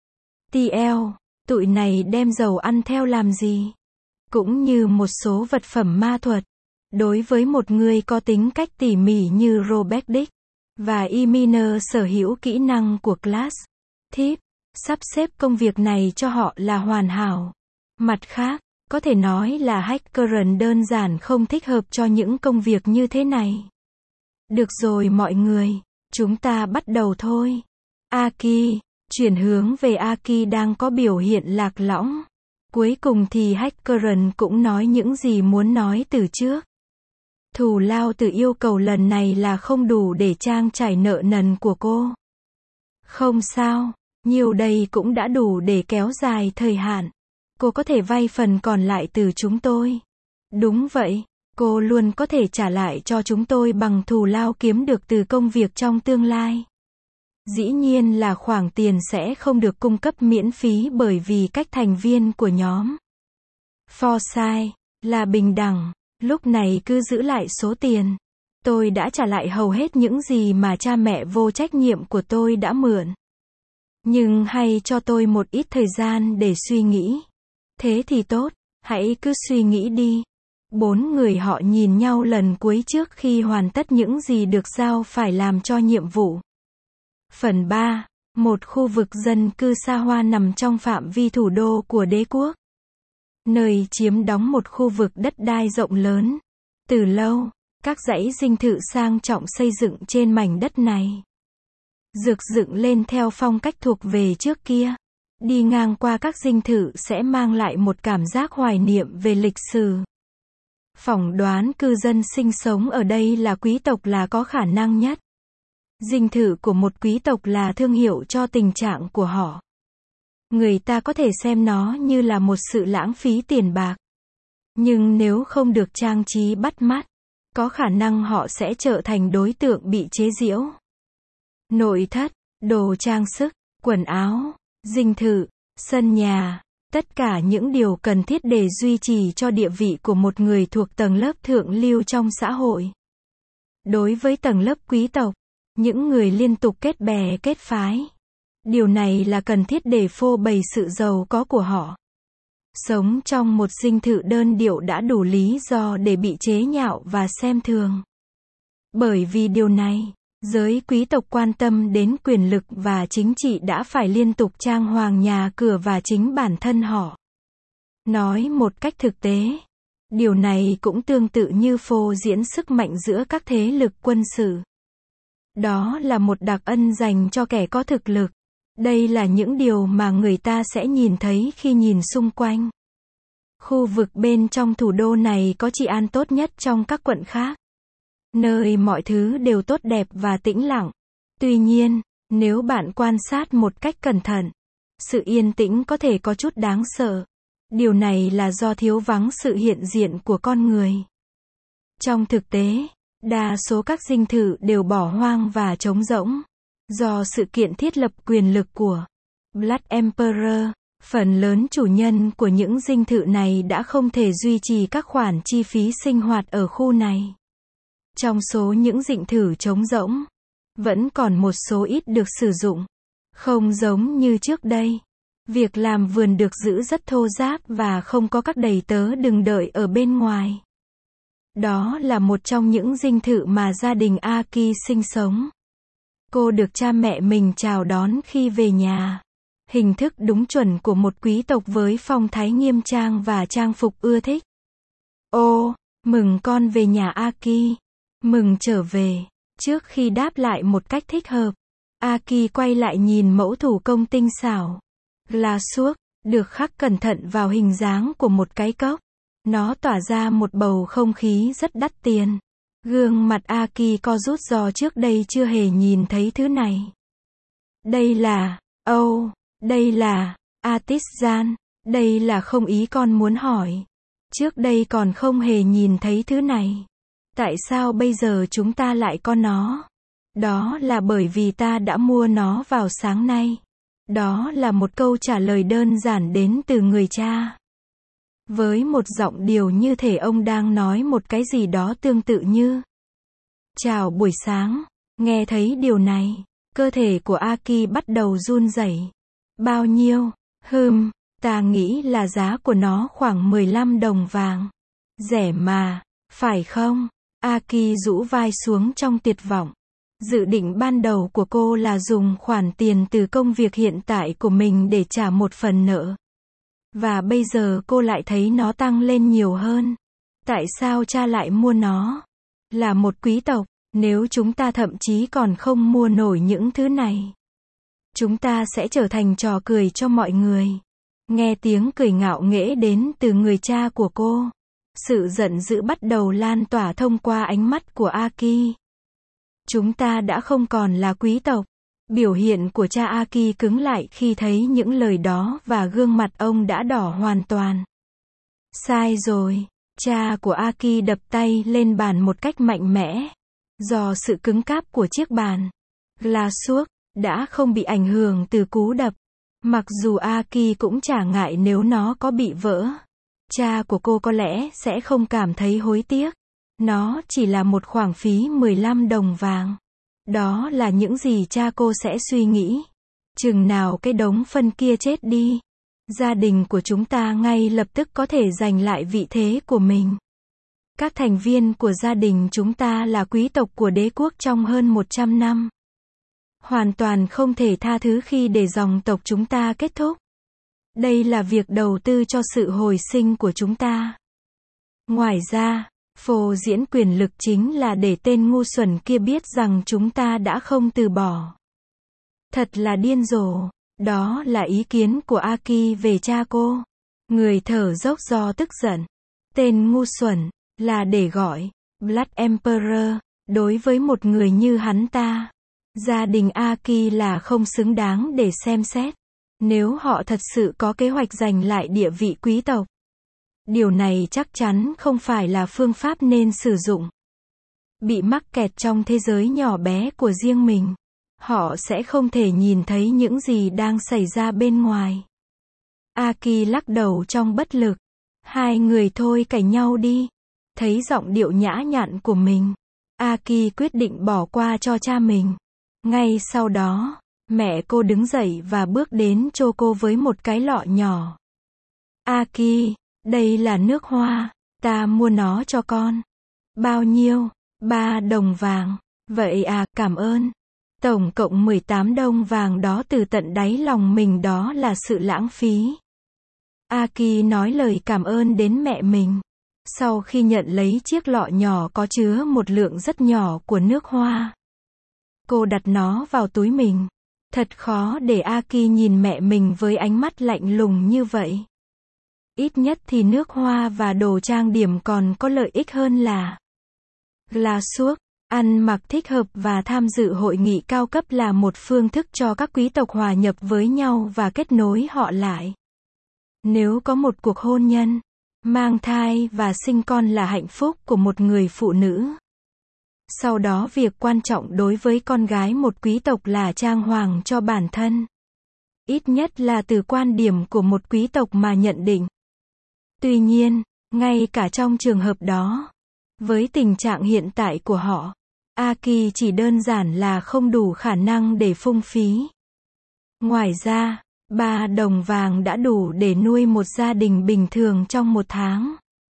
TL, tụi này đem dầu ăn theo làm gì? Cũng như một số vật phẩm ma thuật. Đối với một người có tính cách tỉ mỉ như Robert Dick và Eminer sở hữu kỹ năng của Class Thief, sắp xếp công việc này cho họ là hoàn hảo. Mặt khác, có thể nói là Hackerran đơn giản không thích hợp cho những công việc như thế này. Được rồi mọi người, chúng ta bắt đầu thôi. Aki, chuyển hướng về Aki đang có biểu hiện lạc lõng. Cuối cùng thì Hackerran cũng nói những gì muốn nói từ trước. Thù lao từ yêu cầu lần này là không đủ để trang trải nợ nần của cô. Không sao, nhiều đây cũng đã đủ để kéo dài thời hạn. Cô có thể vay phần còn lại từ chúng tôi. Đúng vậy, cô luôn có thể trả lại cho chúng tôi bằng thù lao kiếm được từ công việc trong tương lai. Dĩ nhiên là khoản tiền sẽ không được cung cấp miễn phí bởi vì cách thành viên của nhóm Forsyth là bình đẳng. Lúc này cứ giữ lại số tiền. Tôi đã trả lại hầu hết những gì mà cha mẹ vô trách nhiệm của tôi đã mượn. Nhưng hãy cho tôi một ít thời gian để suy nghĩ. Thế thì tốt, hãy cứ suy nghĩ đi. Bốn người họ nhìn nhau lần cuối trước khi hoàn tất những gì được giao phải làm cho nhiệm vụ. Phần 3. Một khu vực dân cư xa hoa nằm trong phạm vi thủ đô của đế quốc. Nơi chiếm đóng một khu vực đất đai rộng lớn. Từ lâu, các dãy dinh thự sang trọng xây dựng trên mảnh đất này. Được dựng lên theo phong cách thuộc về trước kia. Đi ngang qua các dinh thự sẽ mang lại một cảm giác hoài niệm về lịch sử. Phỏng đoán cư dân sinh sống ở đây là quý tộc là có khả năng nhất. Dinh thự của một quý tộc là thương hiệu cho tình trạng của họ. Người ta có thể xem nó như là một sự lãng phí tiền bạc. Nhưng nếu không được trang trí bắt mắt, có khả năng họ sẽ trở thành đối tượng bị chế giễu. Nội thất, đồ trang sức, quần áo, dinh thự, sân nhà, tất cả những điều cần thiết để duy trì cho địa vị của một người thuộc tầng lớp thượng lưu trong xã hội. Đối với tầng lớp quý tộc, những người liên tục kết bè kết phái. Điều này là cần thiết để phô bày sự giàu có của họ. Sống trong một dinh thự đơn điệu đã đủ lý do để bị chế nhạo và xem thường. Bởi vì điều này, giới quý tộc quan tâm đến quyền lực và chính trị đã phải liên tục trang hoàng nhà cửa và chính bản thân họ. Nói một cách thực tế, điều này cũng tương tự như phô diễn sức mạnh giữa các thế lực quân sự. Đó là một đặc ân dành cho kẻ có thực lực. Đây là những điều mà người ta sẽ nhìn thấy khi nhìn xung quanh. Khu vực bên trong thủ đô này có trị an tốt nhất trong các quận khác. Nơi mọi thứ đều tốt đẹp và tĩnh lặng. Tuy nhiên, nếu bạn quan sát một cách cẩn thận, sự yên tĩnh có thể có chút đáng sợ. Điều này là do thiếu vắng sự hiện diện của con người. Trong thực tế, đa số các dinh thự đều bỏ hoang và trống rỗng. Do sự kiện thiết lập quyền lực của Blood Emperor, Phần lớn chủ nhân của những dinh thự này đã không thể duy trì các khoản chi phí sinh hoạt ở khu này. Trong số những dinh thự trống rỗng, vẫn còn một số ít được sử dụng. Không giống như trước đây. Việc làm vườn được giữ rất thô ráp và không có các đầy tớ đừng đợi ở bên ngoài. Đó là một trong những dinh thự mà gia đình Aki sinh sống. Cô được cha mẹ mình chào đón khi về nhà. Hình thức đúng chuẩn của một quý tộc với phong thái nghiêm trang và trang phục ưa thích. Ô, mừng con về nhà Aki. Mừng trở về. Trước khi đáp lại một cách thích hợp, Aki quay lại nhìn mẫu thủ công tinh xảo. Glasswork, được khắc cẩn thận vào hình dáng của một cái cốc. Nó tỏa ra một bầu không khí rất đắt tiền. Gương mặt Aki co rút do trước đây chưa hề nhìn thấy thứ này. Đây là, đây là, artisan, đây là không ý con muốn hỏi. Trước đây còn không hề nhìn thấy thứ này. Tại sao bây giờ chúng ta lại có nó? Đó là bởi vì ta đã mua nó vào sáng nay. Đó là một câu trả lời đơn giản đến từ người cha. Với một giọng điệu như thể ông đang nói một cái gì đó tương tự như chào buổi sáng. Nghe thấy điều này, cơ thể của Aki bắt đầu run rẩy. Bao nhiêu? Ta nghĩ là giá của nó khoảng 15 đồng vàng. Rẻ mà, phải không? Aki rũ vai xuống trong tuyệt vọng. Dự định ban đầu của cô là dùng khoản tiền từ công việc hiện tại của mình để trả một phần nợ. Và bây giờ cô lại thấy nó tăng lên nhiều hơn. Tại sao cha lại mua nó? Là một quý tộc, nếu chúng ta thậm chí còn không mua nổi những thứ này, chúng ta sẽ trở thành trò cười cho mọi người. Nghe tiếng cười ngạo nghễ đến từ người cha của cô. Sự giận dữ bắt đầu lan tỏa thông qua ánh mắt của Aki. Chúng ta đã không còn là quý tộc. Biểu hiện của cha Aki cứng lại khi thấy những lời đó và gương mặt ông đã đỏ hoàn toàn. Sai rồi. Cha của Aki đập tay lên bàn một cách mạnh mẽ. Do sự cứng cáp của chiếc bàn, Glasswork đã không bị ảnh hưởng từ cú đập. Mặc dù Aki cũng chả ngại nếu nó có bị vỡ. Cha của cô có lẽ sẽ không cảm thấy hối tiếc. Nó chỉ là một khoản phí 15 đồng vàng. Đó là những gì cha cô sẽ suy nghĩ. Chừng nào cái đống phân kia chết đi, gia đình của chúng ta ngay lập tức có thể giành lại vị thế của mình. Các thành viên của gia đình chúng ta là quý tộc của đế quốc trong hơn 100 năm. Hoàn toàn không thể tha thứ khi để dòng tộc chúng ta kết thúc. Đây là việc đầu tư cho sự hồi sinh của chúng ta. Ngoài ra, phô diễn quyền lực chính là để tên ngu xuẩn kia biết rằng chúng ta đã không từ bỏ. Thật là điên rồ. Đó là ý kiến của Aki về cha cô. Người thở dốc do tức giận. Tên ngu xuẩn là để gọi Blood Emperor đối với một người như hắn ta. Gia đình Aki là không xứng đáng để xem xét. Nếu họ thật sự có kế hoạch giành lại địa vị quý tộc, điều này chắc chắn không phải là phương pháp nên sử dụng. Bị mắc kẹt trong thế giới nhỏ bé của riêng mình, họ sẽ không thể nhìn thấy những gì đang xảy ra bên ngoài. Aki lắc đầu trong bất lực. Hai người thôi cãi nhau đi. Thấy giọng điệu nhã nhặn của mình, Aki quyết định bỏ qua cho cha mình. Ngay sau đó, mẹ cô đứng dậy và bước đến cho cô với một cái lọ nhỏ. Aki, đây là nước hoa, ta mua nó cho con. Bao nhiêu? 3 đồng vàng. Vậy à, cảm ơn. Tổng cộng 18 đồng vàng đó từ tận đáy lòng mình, đó là sự lãng phí. Aki nói lời cảm ơn đến mẹ mình. Sau khi nhận lấy chiếc lọ nhỏ có chứa một lượng rất nhỏ của nước hoa, cô đặt nó vào túi mình. Thật khó để Aki nhìn mẹ mình với ánh mắt lạnh lùng như vậy. Ít nhất thì nước hoa và đồ trang điểm còn có lợi ích hơn là Glasswork. Ăn mặc thích hợp và tham dự hội nghị cao cấp là một phương thức cho các quý tộc hòa nhập với nhau và kết nối họ lại. Nếu có một cuộc hôn nhân, mang thai và sinh con là hạnh phúc của một người phụ nữ. Sau đó việc quan trọng đối với con gái một quý tộc là trang hoàng cho bản thân. Ít nhất là từ quan điểm của một quý tộc mà nhận định. Tuy nhiên, ngay cả trong trường hợp đó, với tình trạng hiện tại của họ, Aki chỉ đơn giản là không đủ khả năng để phung phí. Ngoài ra, 3 đồng vàng đã đủ để nuôi một gia đình bình thường trong một tháng.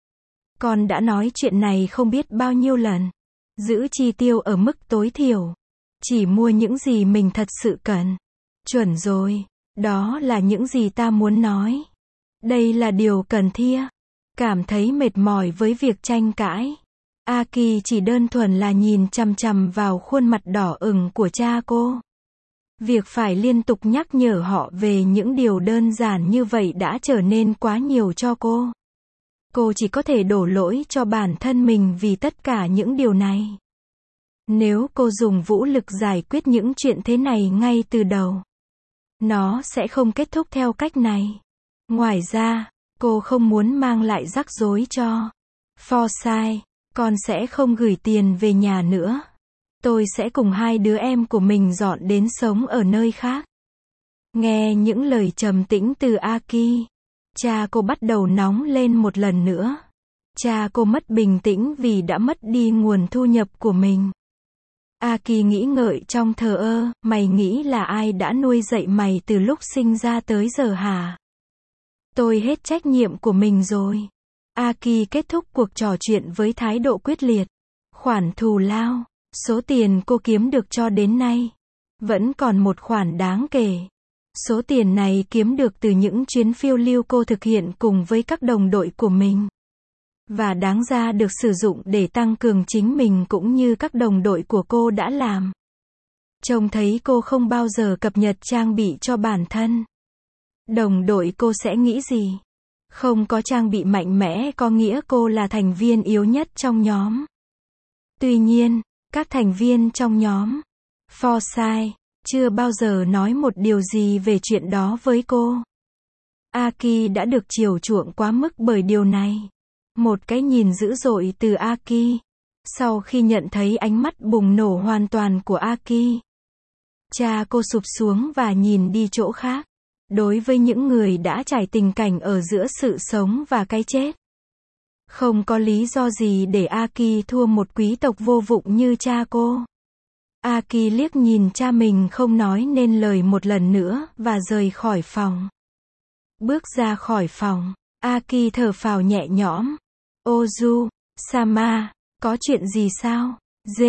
Con đã nói chuyện này không biết bao nhiêu lần. Giữ chi tiêu ở mức tối thiểu. Chỉ mua những gì mình thật sự cần. Chuẩn rồi, đó là những gì ta muốn nói. Đây là điều cần thiết. Cảm thấy mệt mỏi với việc tranh cãi. Aki chỉ đơn thuần là nhìn chằm chằm vào khuôn mặt đỏ ửng của cha cô. Việc phải liên tục nhắc nhở họ về những điều đơn giản như vậy đã trở nên quá nhiều cho cô. Cô chỉ có thể đổ lỗi cho bản thân mình vì tất cả những điều này. Nếu cô dùng vũ lực giải quyết những chuyện thế này ngay từ đầu, nó sẽ không kết thúc theo cách này. Ngoài ra, cô không muốn mang lại rắc rối cho Forsyth. Con sẽ không gửi tiền về nhà nữa. Tôi sẽ cùng 2 đứa em của mình dọn đến sống ở nơi khác. Nghe những lời trầm tĩnh từ Aki, cha cô bắt đầu nóng lên một lần nữa. Cha cô mất bình tĩnh vì đã mất đi nguồn thu nhập của mình. Aki nghĩ ngợi trong thờ ơ, mày nghĩ là ai đã nuôi dạy mày từ lúc sinh ra tới giờ hả? Tôi hết trách nhiệm của mình rồi. Aki kết thúc cuộc trò chuyện với thái độ quyết liệt. Khoản thù lao, số tiền cô kiếm được cho đến nay, vẫn còn một khoản đáng kể. Số tiền này kiếm được từ những chuyến phiêu lưu cô thực hiện cùng với các đồng đội của mình. Và đáng ra được sử dụng để tăng cường chính mình cũng như các đồng đội của cô đã làm. Trông thấy cô không bao giờ cập nhật trang bị cho bản thân. Đồng đội cô sẽ nghĩ gì? Không có trang bị mạnh mẽ có nghĩa cô là thành viên yếu nhất trong nhóm. Tuy nhiên, các thành viên trong nhóm Forsyth chưa bao giờ nói một điều gì về chuyện đó với cô. Aki đã được chiều chuộng quá mức bởi điều này. Một cái nhìn dữ dội từ Aki. Sau khi nhận thấy ánh mắt bùng nổ hoàn toàn của Aki, cha cô sụp xuống và nhìn đi chỗ khác. Đối với những người đã trải tình cảnh ở giữa sự sống và cái chết, không có lý do gì để Aki thua một quý tộc vô vụng như cha cô. Aki liếc nhìn cha mình không nói nên lời một lần nữa và rời khỏi phòng. Bước ra khỏi phòng, Aki thở phào nhẹ nhõm. Ozu, Sama, có chuyện gì sao?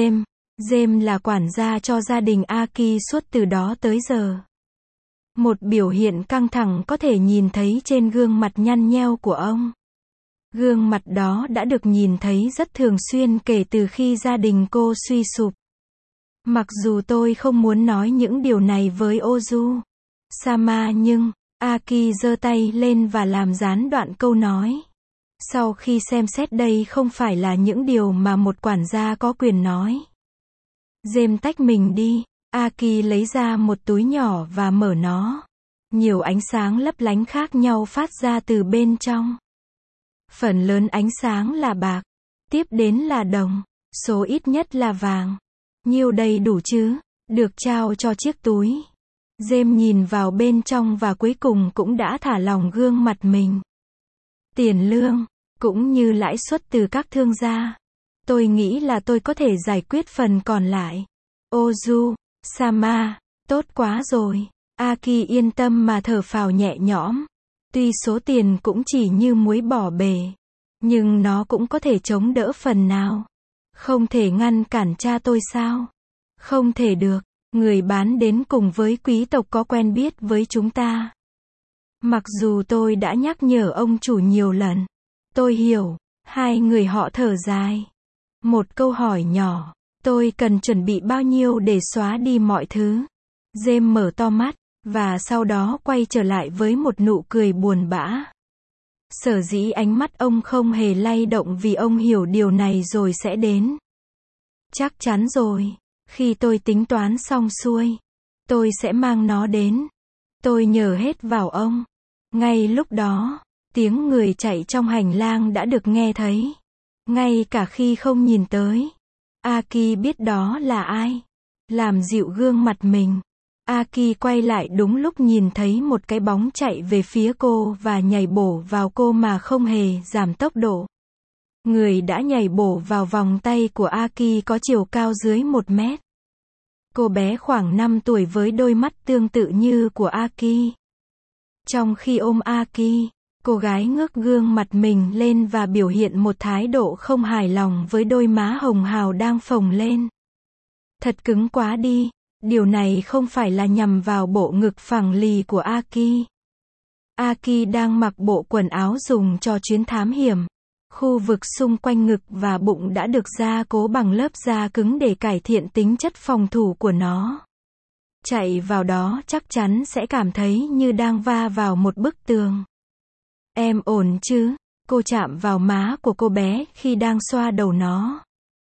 James là quản gia cho gia đình Aki suốt từ đó tới giờ. Một biểu hiện căng thẳng có thể nhìn thấy trên gương mặt nhăn nheo của ông. Gương mặt đó đã được nhìn thấy rất thường xuyên kể từ khi gia đình cô suy sụp. Mặc dù tôi không muốn nói những điều này với Ozu Sama nhưng, Aki giơ tay lên và làm gián đoạn câu nói. Sau khi xem xét đây không phải là những điều mà một quản gia có quyền nói. James tách mình đi. Aki lấy ra một túi nhỏ và mở nó. Nhiều ánh sáng lấp lánh khác nhau phát ra từ bên trong. Phần lớn ánh sáng là bạc. Tiếp đến là đồng. Số ít nhất là vàng. Nhiêu đầy đủ chứ? Được trao cho chiếc túi. James nhìn vào bên trong và cuối cùng cũng đã thả lỏng gương mặt mình. Tiền lương, cũng như lãi suất từ các thương gia. Tôi nghĩ là tôi có thể giải quyết phần còn lại. Ozu Sama, tốt quá rồi. Aki yên tâm mà thở phào nhẹ nhõm. Tuy số tiền cũng chỉ như muối bỏ bể, nhưng nó cũng có thể chống đỡ phần nào. Không thể ngăn cản cha tôi sao? Không thể được. Người bán đến cùng với quý tộc có quen biết với chúng ta. Mặc dù tôi đã nhắc nhở ông chủ nhiều lần. Tôi hiểu. Hai người họ thở dài. Một câu hỏi nhỏ. Tôi cần chuẩn bị bao nhiêu để xóa đi mọi thứ? James mở to mắt, và sau đó quay trở lại với một nụ cười buồn bã. Sở dĩ ánh mắt ông không hề lay động vì ông hiểu điều này rồi sẽ đến. Chắc chắn rồi. Khi tôi tính toán xong xuôi, tôi sẽ mang nó đến. Tôi nhờ hết vào ông. Ngay lúc đó, tiếng người chạy trong hành lang đã được nghe thấy. Ngay cả khi không nhìn tới. Aki biết đó là ai. Làm dịu gương mặt mình. Aki quay lại đúng lúc nhìn thấy một cái bóng chạy về phía cô và nhảy bổ vào cô mà không hề giảm tốc độ. Người đã nhảy bổ vào vòng tay của Aki có chiều cao dưới 1 mét. Cô bé khoảng 5 tuổi với đôi mắt tương tự như của Aki. Trong khi ôm Aki, cô gái ngước gương mặt mình lên và biểu hiện một thái độ không hài lòng với đôi má hồng hào đang phồng lên. Thật cứng quá đi. Điều này không phải là nhằm vào bộ ngực phẳng lì của Aki. Aki đang mặc bộ quần áo dùng cho chuyến thám hiểm. Khu vực xung quanh ngực và bụng đã được gia cố bằng lớp da cứng để cải thiện tính chất phòng thủ của nó. Chạy vào đó chắc chắn sẽ cảm thấy như đang va vào một bức tường. Em ổn chứ? Cô chạm vào má của cô bé khi đang xoa đầu nó.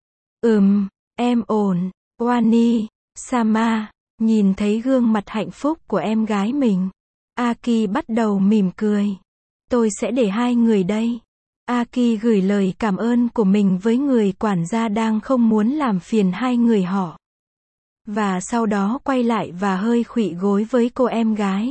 Em ổn. Wani Sama nhìn thấy gương mặt hạnh phúc của em gái mình. Aki bắt đầu mỉm cười. Tôi sẽ để hai người đây. Aki gửi lời cảm ơn của mình với người quản gia đang không muốn làm phiền hai người họ. Và sau đó quay lại và hơi khuỵu gối với cô em gái.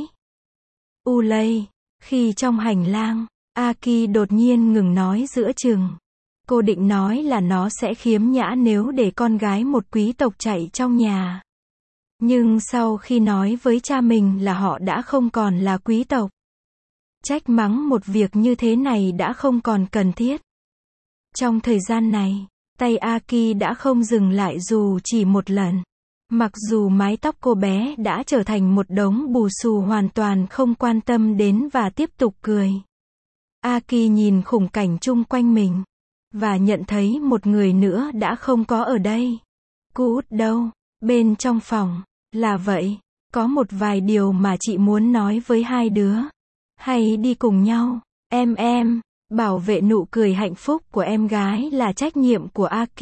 Ulay. Khi trong hành lang, Aki đột nhiên ngừng nói giữa chừng. Cô định nói là nó sẽ khiếm nhã nếu để con gái một quý tộc chạy trong nhà. Nhưng sau khi nói với cha mình là họ đã không còn là quý tộc, trách mắng một việc như thế này đã không còn cần thiết. Trong thời gian này, tay Aki đã không dừng lại dù chỉ một lần. Mặc dù mái tóc cô bé đã trở thành một đống bù xù hoàn toàn không quan tâm đến và tiếp tục cười. Aki nhìn khung cảnh chung quanh mình. Và nhận thấy một người nữa đã không có ở đây. Cô út đâu? Bên trong phòng. Là vậy. Có một vài điều mà chị muốn nói với hai đứa. Hay đi cùng nhau. Em. Bảo vệ nụ cười hạnh phúc của em gái là trách nhiệm của Aki.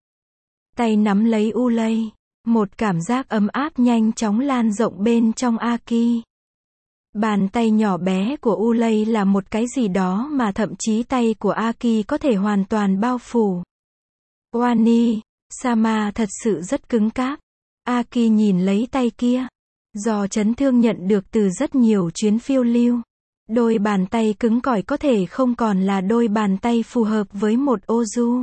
Tay nắm lấy Ulay. Một cảm giác ấm áp nhanh chóng lan rộng bên trong Aki. Bàn tay nhỏ bé của Ulay là một cái gì đó mà thậm chí tay của Aki có thể hoàn toàn bao phủ. Wani Sama thật sự rất cứng cáp. Aki nhìn lấy tay kia. Do chấn thương nhận được từ rất nhiều chuyến phiêu lưu, đôi bàn tay cứng cỏi có thể không còn là đôi bàn tay phù hợp với một Ozu.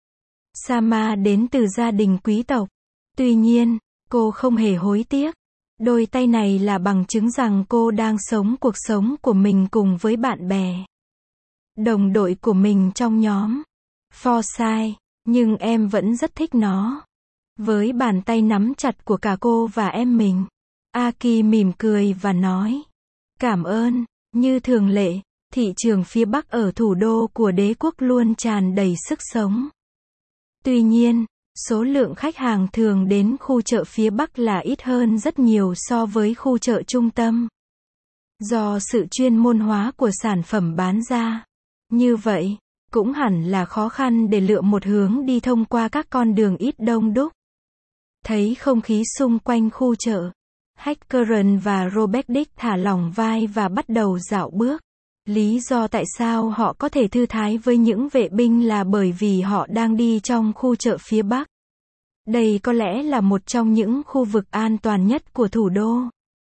Sama đến từ gia đình quý tộc. Tuy nhiên, cô không hề hối tiếc. Đôi tay này là bằng chứng rằng cô đang sống cuộc sống của mình cùng với bạn bè, đồng đội của mình trong nhóm Forsyth, nhưng em vẫn rất thích nó. Với bàn tay nắm chặt của cả cô và em mình, Aki mỉm cười và nói, cảm ơn. Như thường lệ, thị trường phía Bắc ở thủ đô của đế quốc luôn tràn đầy sức sống. Tuy nhiên, số lượng khách hàng thường đến khu chợ phía Bắc là ít hơn rất nhiều so với khu chợ trung tâm. Do sự chuyên môn hóa của sản phẩm bán ra. Như vậy, cũng hẳn là khó khăn để lựa một hướng đi thông qua các con đường ít đông đúc. Thấy không khí xung quanh khu chợ, Hackeren và Robert Dick thả lỏng vai và bắt đầu dạo bước. Lý do tại sao họ có thể thư thái với những vệ binh là bởi vì họ đang đi trong khu chợ phía Bắc. Đây có lẽ là một trong những khu vực an toàn nhất của thủ đô.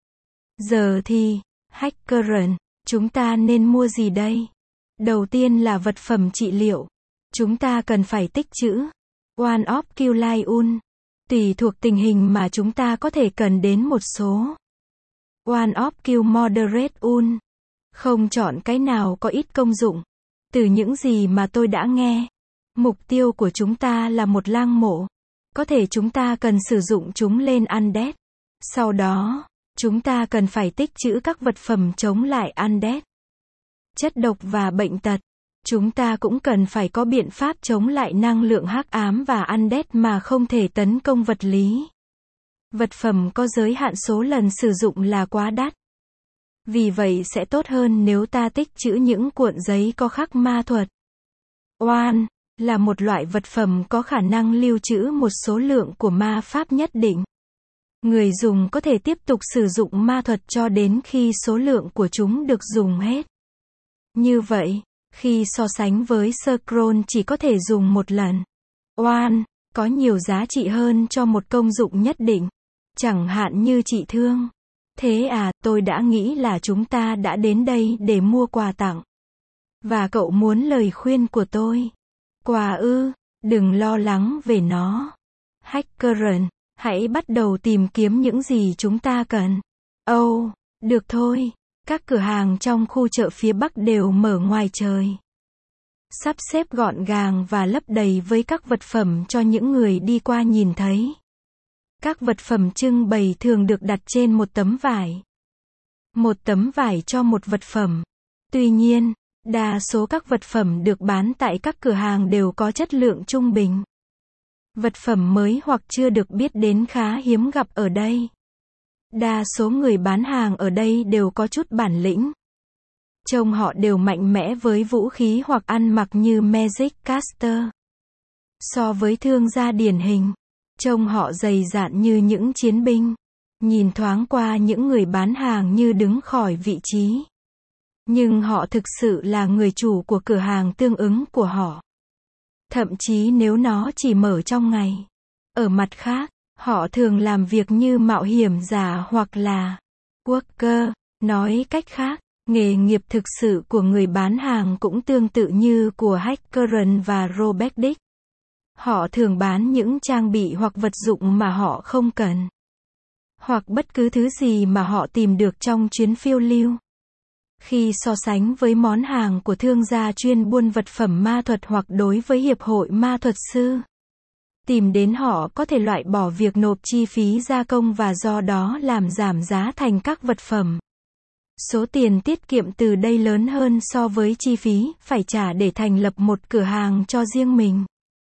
Giờ thì, Hackeren, chúng ta nên mua gì đây? Đầu tiên là vật phẩm trị liệu. Chúng ta cần phải tích trữ. One of Kuliun. Tùy thuộc tình hình mà chúng ta có thể cần đến một số. One of Q Moderate Un. Không chọn cái nào có ít công dụng. Từ những gì mà tôi đã nghe, mục tiêu của chúng ta là một lăng mộ. Có thể chúng ta cần sử dụng chúng lên Undead. Sau đó, chúng ta cần phải tích trữ các vật phẩm chống lại Undead, chất độc và bệnh tật. Chúng ta cũng cần phải có biện pháp chống lại năng lượng hắc ám và Undead mà không thể tấn công vật lý. Vật phẩm có giới hạn số lần sử dụng là quá đắt. Vì vậy sẽ tốt hơn nếu ta tích trữ những cuộn giấy có khắc ma thuật. Oan là một loại vật phẩm có khả năng lưu trữ một số lượng của ma pháp nhất định. Người dùng có thể tiếp tục sử dụng ma thuật cho đến khi số lượng của chúng được dùng hết. Như vậy, khi so sánh với Scroll chỉ có thể dùng một lần, Oan có nhiều giá trị hơn cho một công dụng nhất định. Chẳng hạn như chị Thương. Thế à, tôi đã nghĩ là chúng ta đã đến đây để mua quà tặng. Và cậu muốn lời khuyên của tôi. Quà ư, đừng lo lắng về nó. Hackeren, hãy bắt đầu tìm kiếm những gì chúng ta cần. Ồ, được thôi. Các cửa hàng trong khu chợ phía Bắc đều mở ngoài trời. Sắp xếp gọn gàng và lấp đầy với các vật phẩm cho những người đi qua nhìn thấy. Các vật phẩm trưng bày thường được đặt trên một tấm vải. Một tấm vải cho một vật phẩm. Tuy nhiên, đa số các vật phẩm được bán tại các cửa hàng đều có chất lượng trung bình. Vật phẩm mới hoặc chưa được biết đến khá hiếm gặp ở đây. Đa số người bán hàng ở đây đều có chút bản lĩnh. Trông họ đều mạnh mẽ với vũ khí hoặc ăn mặc như Magic Caster. So với thương gia điển hình, trông họ dày dạn như những chiến binh. Nhìn thoáng qua những người bán hàng như đứng khỏi vị trí. Nhưng họ thực sự là người chủ của cửa hàng tương ứng của họ. Thậm chí nếu nó chỉ mở trong ngày. Ở mặt khác, họ thường làm việc như mạo hiểm giả hoặc là worker. Nói cách khác, nghề nghiệp thực sự của người bán hàng cũng tương tự như của Hackeren và Robetic. Họ thường bán những trang bị hoặc vật dụng mà họ không cần. Hoặc bất cứ thứ gì mà họ tìm được trong chuyến phiêu lưu. Khi so sánh với món hàng của thương gia chuyên buôn vật phẩm ma thuật hoặc đối với hiệp hội ma thuật sư, tìm đến họ có thể loại bỏ việc nộp chi phí gia công và do đó làm giảm giá thành các vật phẩm. Số tiền tiết kiệm từ đây lớn hơn so với chi phí phải trả để thành lập một cửa hàng cho riêng mình.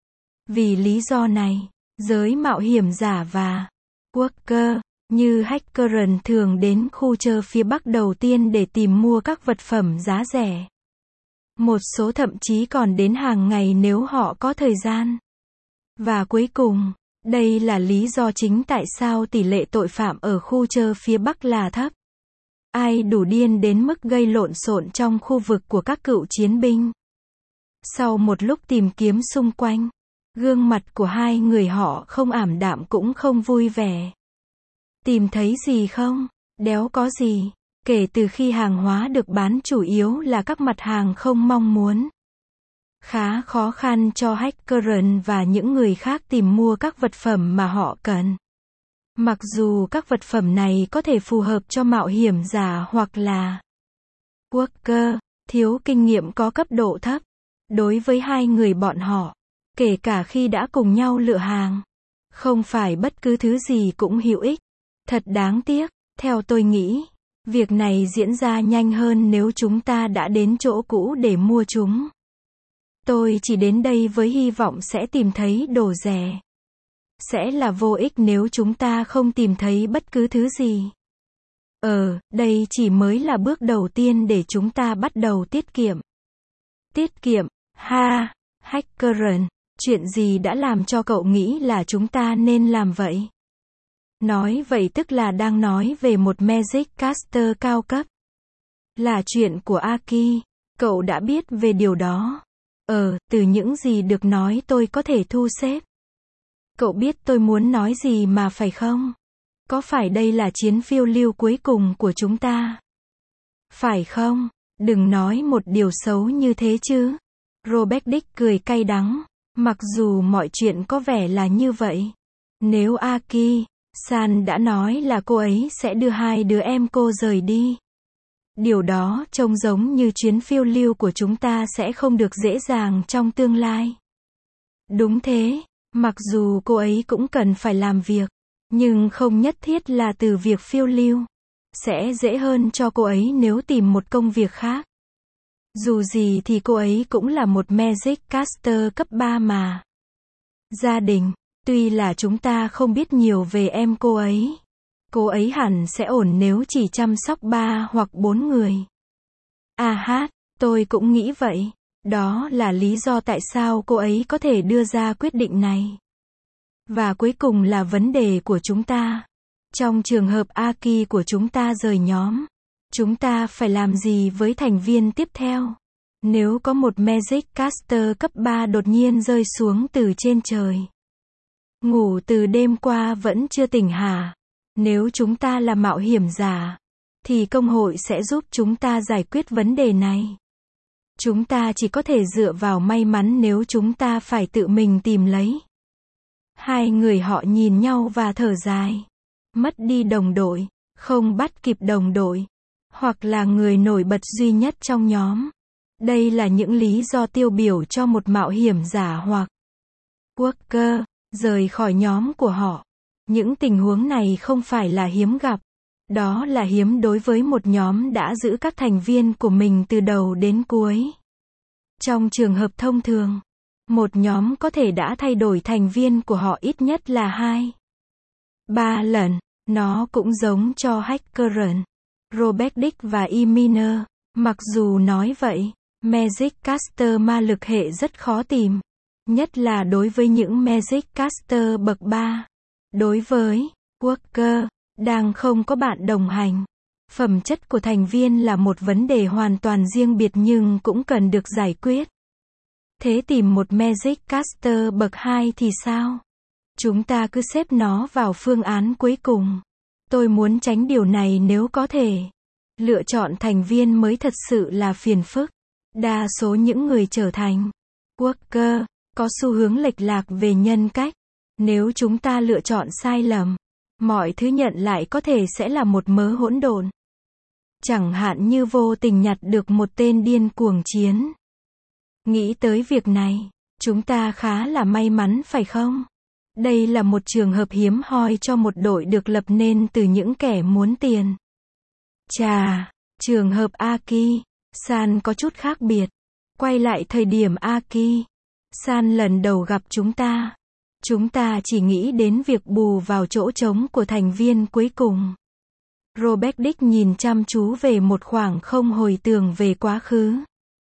Vì lý do này, giới mạo hiểm giả và worker như Hackeren thường đến khu chợ phía Bắc đầu tiên để tìm mua các vật phẩm giá rẻ. Một số thậm chí còn đến hàng ngày nếu họ có thời gian. Và cuối cùng, đây là lý do chính tại sao tỷ lệ tội phạm ở khu chợ phía Bắc là thấp. Ai đủ điên đến mức gây lộn xộn trong khu vực của các cựu chiến binh. Sau một lúc tìm kiếm xung quanh, gương mặt của hai người họ không ảm đạm cũng không vui vẻ. Tìm thấy gì không? Đéo có gì. Kể từ khi hàng hóa được bán chủ yếu là các mặt hàng không mong muốn. Khá khó khăn cho Hackeren và những người khác tìm mua các vật phẩm mà họ cần. Mặc dù các vật phẩm này có thể phù hợp cho mạo hiểm giả hoặc là worker, thiếu kinh nghiệm có cấp độ thấp. Đối với hai người bọn họ, kể cả khi đã cùng nhau lựa hàng, không phải bất cứ thứ gì cũng hữu ích. Thật đáng tiếc, theo tôi nghĩ, việc này diễn ra nhanh hơn nếu chúng ta đã đến chỗ cũ để mua chúng. Tôi chỉ đến đây với hy vọng sẽ tìm thấy đồ rẻ. Sẽ là vô ích nếu chúng ta không tìm thấy bất cứ thứ gì. Đây chỉ mới là bước đầu tiên để chúng ta bắt đầu tiết kiệm. Tiết kiệm, ha, Hackeren, chuyện gì đã làm cho cậu nghĩ là chúng ta nên làm vậy? Nói vậy tức là đang nói về một Magic Caster cao cấp. Là chuyện của Aki, cậu đã biết về điều đó. Từ những gì được nói tôi có thể thu xếp. Cậu biết tôi muốn nói gì mà phải không? Có phải đây là chiến phiêu lưu cuối cùng của chúng ta? Phải không? Đừng nói một điều xấu như thế chứ. Robetic cười cay đắng. Mặc dù mọi chuyện có vẻ là như vậy. Nếu Aki-san đã nói là cô ấy sẽ đưa hai đứa em cô rời đi. Điều đó trông giống như chuyến phiêu lưu của chúng ta sẽ không được dễ dàng trong tương lai. Đúng thế, mặc dù cô ấy cũng cần phải làm việc, nhưng không nhất thiết là từ việc phiêu lưu. Sẽ dễ hơn cho cô ấy nếu tìm một công việc khác. Dù gì thì cô ấy cũng là một Magic Caster cấp 3 mà. Gia đình, tuy là chúng ta không biết nhiều về em cô ấy hẳn sẽ ổn nếu chỉ chăm sóc 3 hoặc 4 người. Tôi cũng nghĩ vậy. Đó là lý do tại sao cô ấy có thể đưa ra quyết định này. Và cuối cùng là vấn đề của chúng ta. Trong trường hợp Aki của chúng ta rời nhóm, chúng ta phải làm gì với thành viên tiếp theo? Nếu có một Magic Caster cấp 3 đột nhiên rơi xuống từ trên trời. Ngủ từ đêm qua vẫn chưa tỉnh hả? Nếu chúng ta là mạo hiểm giả, thì công hội sẽ giúp chúng ta giải quyết vấn đề này. Chúng ta chỉ có thể dựa vào may mắn nếu chúng ta phải tự mình tìm lấy. Hai người họ nhìn nhau và thở dài. Mất đi đồng đội, không bắt kịp đồng đội, hoặc là người nổi bật duy nhất trong nhóm. Đây là những lý do tiêu biểu cho một mạo hiểm giả hoặc Walker rời khỏi nhóm của họ. Những tình huống này không phải là hiếm gặp. Đó là hiếm đối với một nhóm đã giữ các thành viên của mình từ đầu đến cuối. Trong trường hợp thông thường, một nhóm có thể đã thay đổi thành viên của họ ít nhất là 2, 3 lần. Nó cũng giống cho Hackeren, Robert Dick và E-Miner. Mặc dù nói vậy, Magic Caster ma lực hệ rất khó tìm. Nhất là đối với những Magic Caster bậc 3. Đối với Walker, đang không có bạn đồng hành. Phẩm chất của thành viên là một vấn đề hoàn toàn riêng biệt nhưng cũng cần được giải quyết. Thế tìm một Magic Caster bậc 2 thì sao? Chúng ta cứ xếp nó vào phương án cuối cùng. Tôi muốn tránh điều này nếu có thể. Lựa chọn thành viên mới thật sự là phiền phức. Đa số những người trở thành Walker có xu hướng lệch lạc về nhân cách. Nếu chúng ta lựa chọn sai lầm, mọi thứ nhận lại có thể sẽ là một mớ hỗn độn. Chẳng hạn như vô tình nhặt được một tên điên cuồng chiến. Nghĩ tới việc này, chúng ta khá là may mắn phải không? Đây là một trường hợp hiếm hoi cho một đội được lập nên từ những kẻ muốn tiền. Chà, trường hợp Aki, San có chút khác biệt. Quay lại thời điểm Aki, San lần đầu gặp chúng ta chỉ nghĩ đến việc bù vào chỗ trống của thành viên cuối cùng. Robert Dick nhìn chăm chú về một khoảng không hồi tưởng về quá khứ.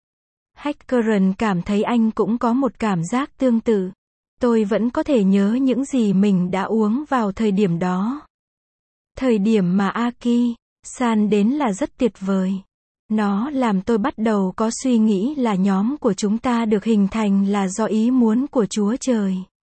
Hackeren cảm thấy anh cũng có một cảm giác tương tự. Tôi vẫn có thể nhớ những gì mình đã uống vào thời điểm đó. Thời điểm mà Aki, San đến là rất tuyệt vời. Nó làm tôi bắt đầu có suy nghĩ là nhóm của chúng ta được hình thành là do ý muốn của Chúa Trời.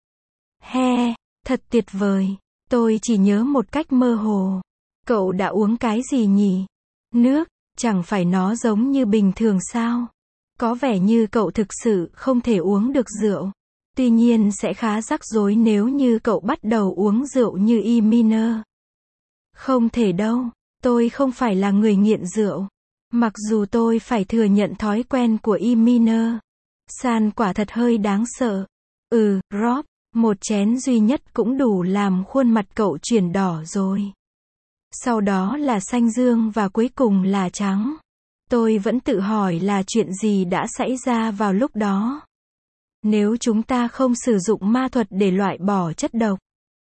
Thật tuyệt vời. Tôi chỉ nhớ một cách mơ hồ. Cậu đã uống cái gì nhỉ? Nước, chẳng phải nó giống như bình thường sao? Có vẻ như cậu thực sự không thể uống được rượu. Tuy nhiên sẽ khá rắc rối nếu như cậu bắt đầu uống rượu như E-Miner. Không thể đâu, tôi không phải là người nghiện rượu. Mặc dù tôi phải thừa nhận thói quen của E-Miner. San quả thật hơi đáng sợ. Rob, một chén duy nhất cũng đủ làm khuôn mặt cậu chuyển đỏ rồi. Sau đó là xanh dương và cuối cùng là trắng. Tôi vẫn tự hỏi là chuyện gì đã xảy ra vào lúc đó. Nếu chúng ta không sử dụng ma thuật để loại bỏ chất độc,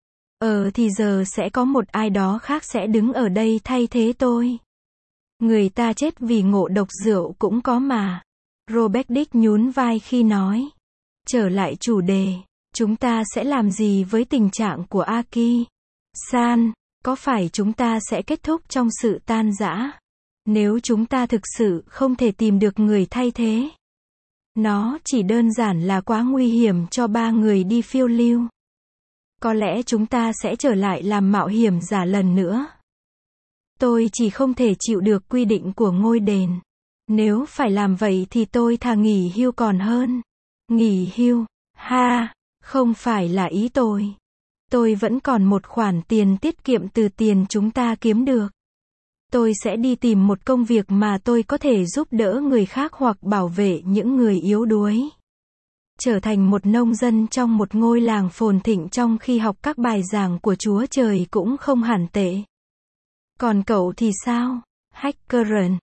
thì giờ sẽ có một ai đó khác sẽ đứng ở đây thay thế tôi. Người ta chết vì ngộ độc rượu cũng có mà. Robert Dick nhún vai khi nói. Trở lại chủ đề, chúng ta sẽ làm gì với tình trạng của Aki? San, có phải chúng ta sẽ kết thúc trong sự tan rã? Nếu chúng ta thực sự không thể tìm được người thay thế. Nó chỉ đơn giản là quá nguy hiểm cho 3 người đi phiêu lưu. Có lẽ chúng ta sẽ trở lại làm mạo hiểm giả lần nữa. Tôi chỉ không thể chịu được quy định của ngôi đền. Nếu phải làm vậy thì tôi thà nghỉ hưu còn hơn. Nghỉ hưu? Không phải là ý tôi. Tôi vẫn còn một khoản tiền tiết kiệm từ tiền chúng ta kiếm được. Tôi sẽ đi tìm một công việc mà tôi có thể giúp đỡ người khác hoặc bảo vệ những người yếu đuối. Trở thành một nông dân trong một ngôi làng phồn thịnh trong khi học các bài giảng của Chúa Trời cũng không hẳn tệ. Còn cậu thì sao? Hackeren,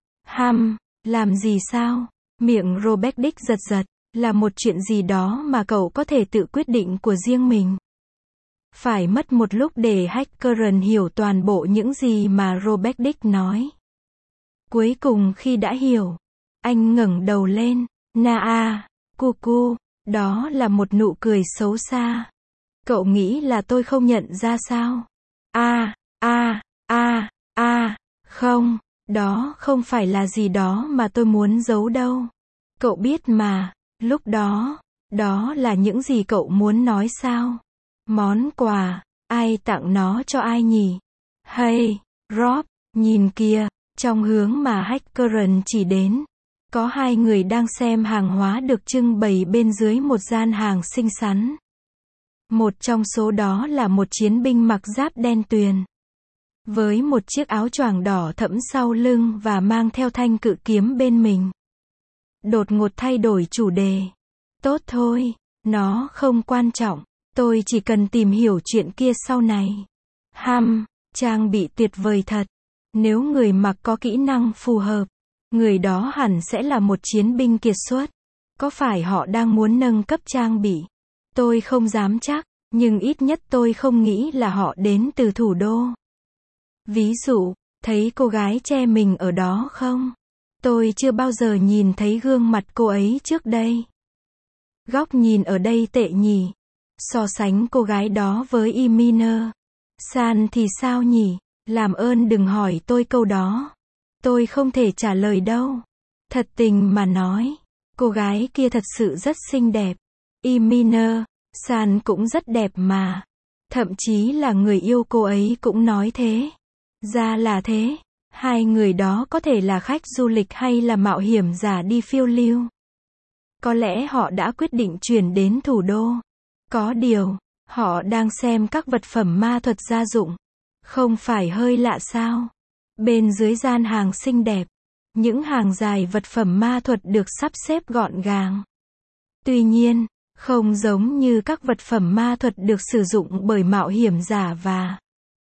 làm gì sao? Miệng Robert Dick giật, là một chuyện gì đó mà cậu có thể tự quyết định của riêng mình. Phải mất một lúc để Hackeren hiểu toàn bộ những gì mà Robert Dick nói. Cuối cùng khi đã hiểu, anh ngẩng đầu lên. Cucu, đó là một nụ cười xấu xa. Cậu nghĩ là tôi không nhận ra sao? Không, đó không phải là gì đó mà tôi muốn giấu đâu. Cậu biết mà, lúc đó là những gì cậu muốn nói sao? Món quà, ai tặng nó cho ai nhỉ? Hey, Rob, nhìn kìa, trong hướng mà Hackeren chỉ đến, có hai người đang xem hàng hóa được trưng bày bên dưới một gian hàng xinh xắn. Một trong số đó là một chiến binh mặc giáp đen tuyền, với một chiếc áo choàng đỏ thẫm sau lưng và mang theo thanh cự kiếm bên mình. Đột ngột thay đổi chủ đề. Tốt thôi, nó không quan trọng, tôi chỉ cần tìm hiểu chuyện kia sau này. Trang bị tuyệt vời thật. Nếu người mặc có kỹ năng phù hợp, người đó hẳn sẽ là một chiến binh kiệt xuất. Có phải họ đang muốn nâng cấp trang bị? Tôi không dám chắc, nhưng ít nhất tôi không nghĩ là họ đến từ thủ đô. Ví dụ, thấy cô gái che mình ở đó không? Tôi chưa bao giờ nhìn thấy gương mặt cô ấy trước đây. Góc nhìn ở đây tệ nhỉ? So sánh cô gái đó với Eminer San thì sao nhỉ? Làm ơn đừng hỏi tôi câu đó. Tôi không thể trả lời đâu. Thật tình mà nói, cô gái kia thật sự rất xinh đẹp. Eminer San cũng rất đẹp mà. Thậm chí là người yêu cô ấy cũng nói thế. Ra là thế. Hai người đó có thể là khách du lịch hay là mạo hiểm giả đi phiêu lưu. Có lẽ họ đã quyết định chuyển đến thủ đô. Có điều, họ đang xem các vật phẩm ma thuật gia dụng. Không phải hơi lạ sao? Bên dưới gian hàng xinh đẹp, những hàng dài vật phẩm ma thuật được sắp xếp gọn gàng. Tuy nhiên, không giống như các vật phẩm ma thuật được sử dụng bởi mạo hiểm giả và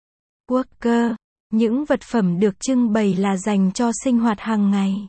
worker. Những vật phẩm được trưng bày là dành cho sinh hoạt hàng ngày.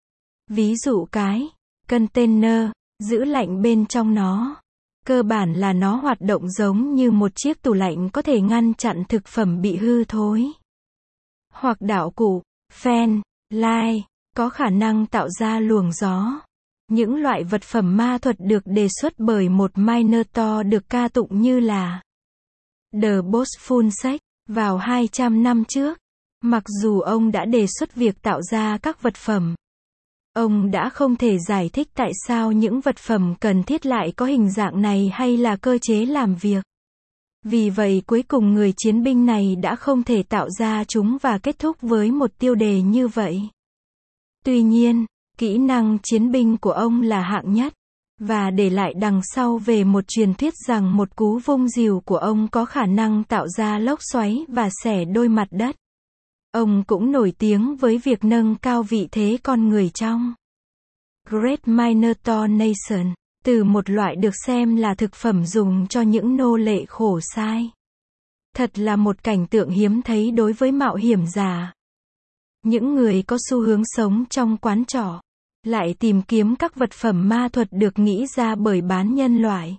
Ví dụ cái container giữ lạnh bên trong nó. Cơ bản là nó hoạt động giống như một chiếc tủ lạnh có thể ngăn chặn thực phẩm bị hư thối. Hoặc đạo cụ, fan, light, có khả năng tạo ra luồng gió. Những loại vật phẩm ma thuật được đề xuất bởi một Minotaur được ca tụng như là The Boastful Sage vào 200 năm trước. Mặc dù ông đã đề xuất việc tạo ra các vật phẩm, ông đã không thể giải thích tại sao những vật phẩm cần thiết lại có hình dạng này hay là cơ chế làm việc. Vì vậy cuối cùng người chiến binh này đã không thể tạo ra chúng và kết thúc với một tiêu đề như vậy. Tuy nhiên, kỹ năng chiến binh của ông là hạng nhất, và để lại đằng sau về một truyền thuyết rằng một cú vung dìu của ông có khả năng tạo ra lốc xoáy và xẻ đôi mặt đất. Ông cũng nổi tiếng với việc nâng cao vị thế con người trong Great Minotaur Nation, từ một loại được xem là thực phẩm dùng cho những nô lệ khổ sai. Thật là một cảnh tượng hiếm thấy đối với mạo hiểm giả. Những người có xu hướng sống trong quán trọ, lại tìm kiếm các vật phẩm ma thuật được nghĩ ra bởi bán nhân loại,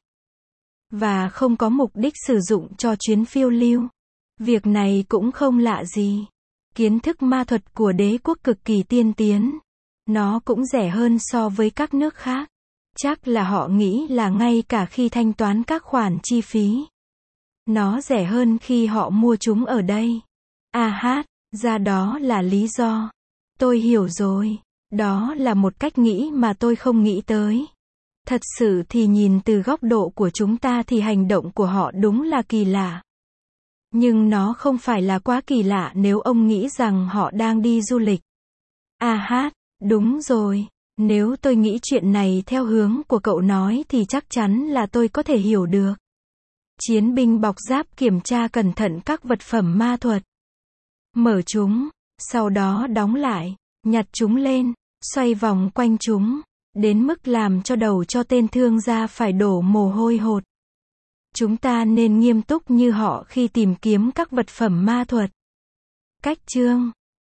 và không có mục đích sử dụng cho chuyến phiêu lưu. Việc này cũng không lạ gì. Kiến thức ma thuật của đế quốc cực kỳ tiên tiến. Nó cũng rẻ hơn so với các nước khác. Chắc là họ nghĩ là ngay cả khi thanh toán các khoản chi phí, nó rẻ hơn khi họ mua chúng ở đây. Ra đó là lý do. Tôi hiểu rồi. Đó là một cách nghĩ mà tôi không nghĩ tới. Thật sự thì nhìn từ góc độ của chúng ta thì hành động của họ đúng là kỳ lạ. Nhưng nó không phải là quá kỳ lạ nếu ông nghĩ rằng họ đang đi du lịch. Đúng rồi. Nếu tôi nghĩ chuyện này theo hướng của cậu nói thì chắc chắn là tôi có thể hiểu được. Chiến binh bọc giáp kiểm tra cẩn thận các vật phẩm ma thuật. Mở chúng, sau đó đóng lại, nhặt chúng lên, xoay vòng quanh chúng, đến mức làm cho đầu cho tên thương gia phải đổ mồ hôi hột. Chúng ta nên nghiêm túc như họ khi tìm kiếm các vật phẩm ma thuật. Cách chương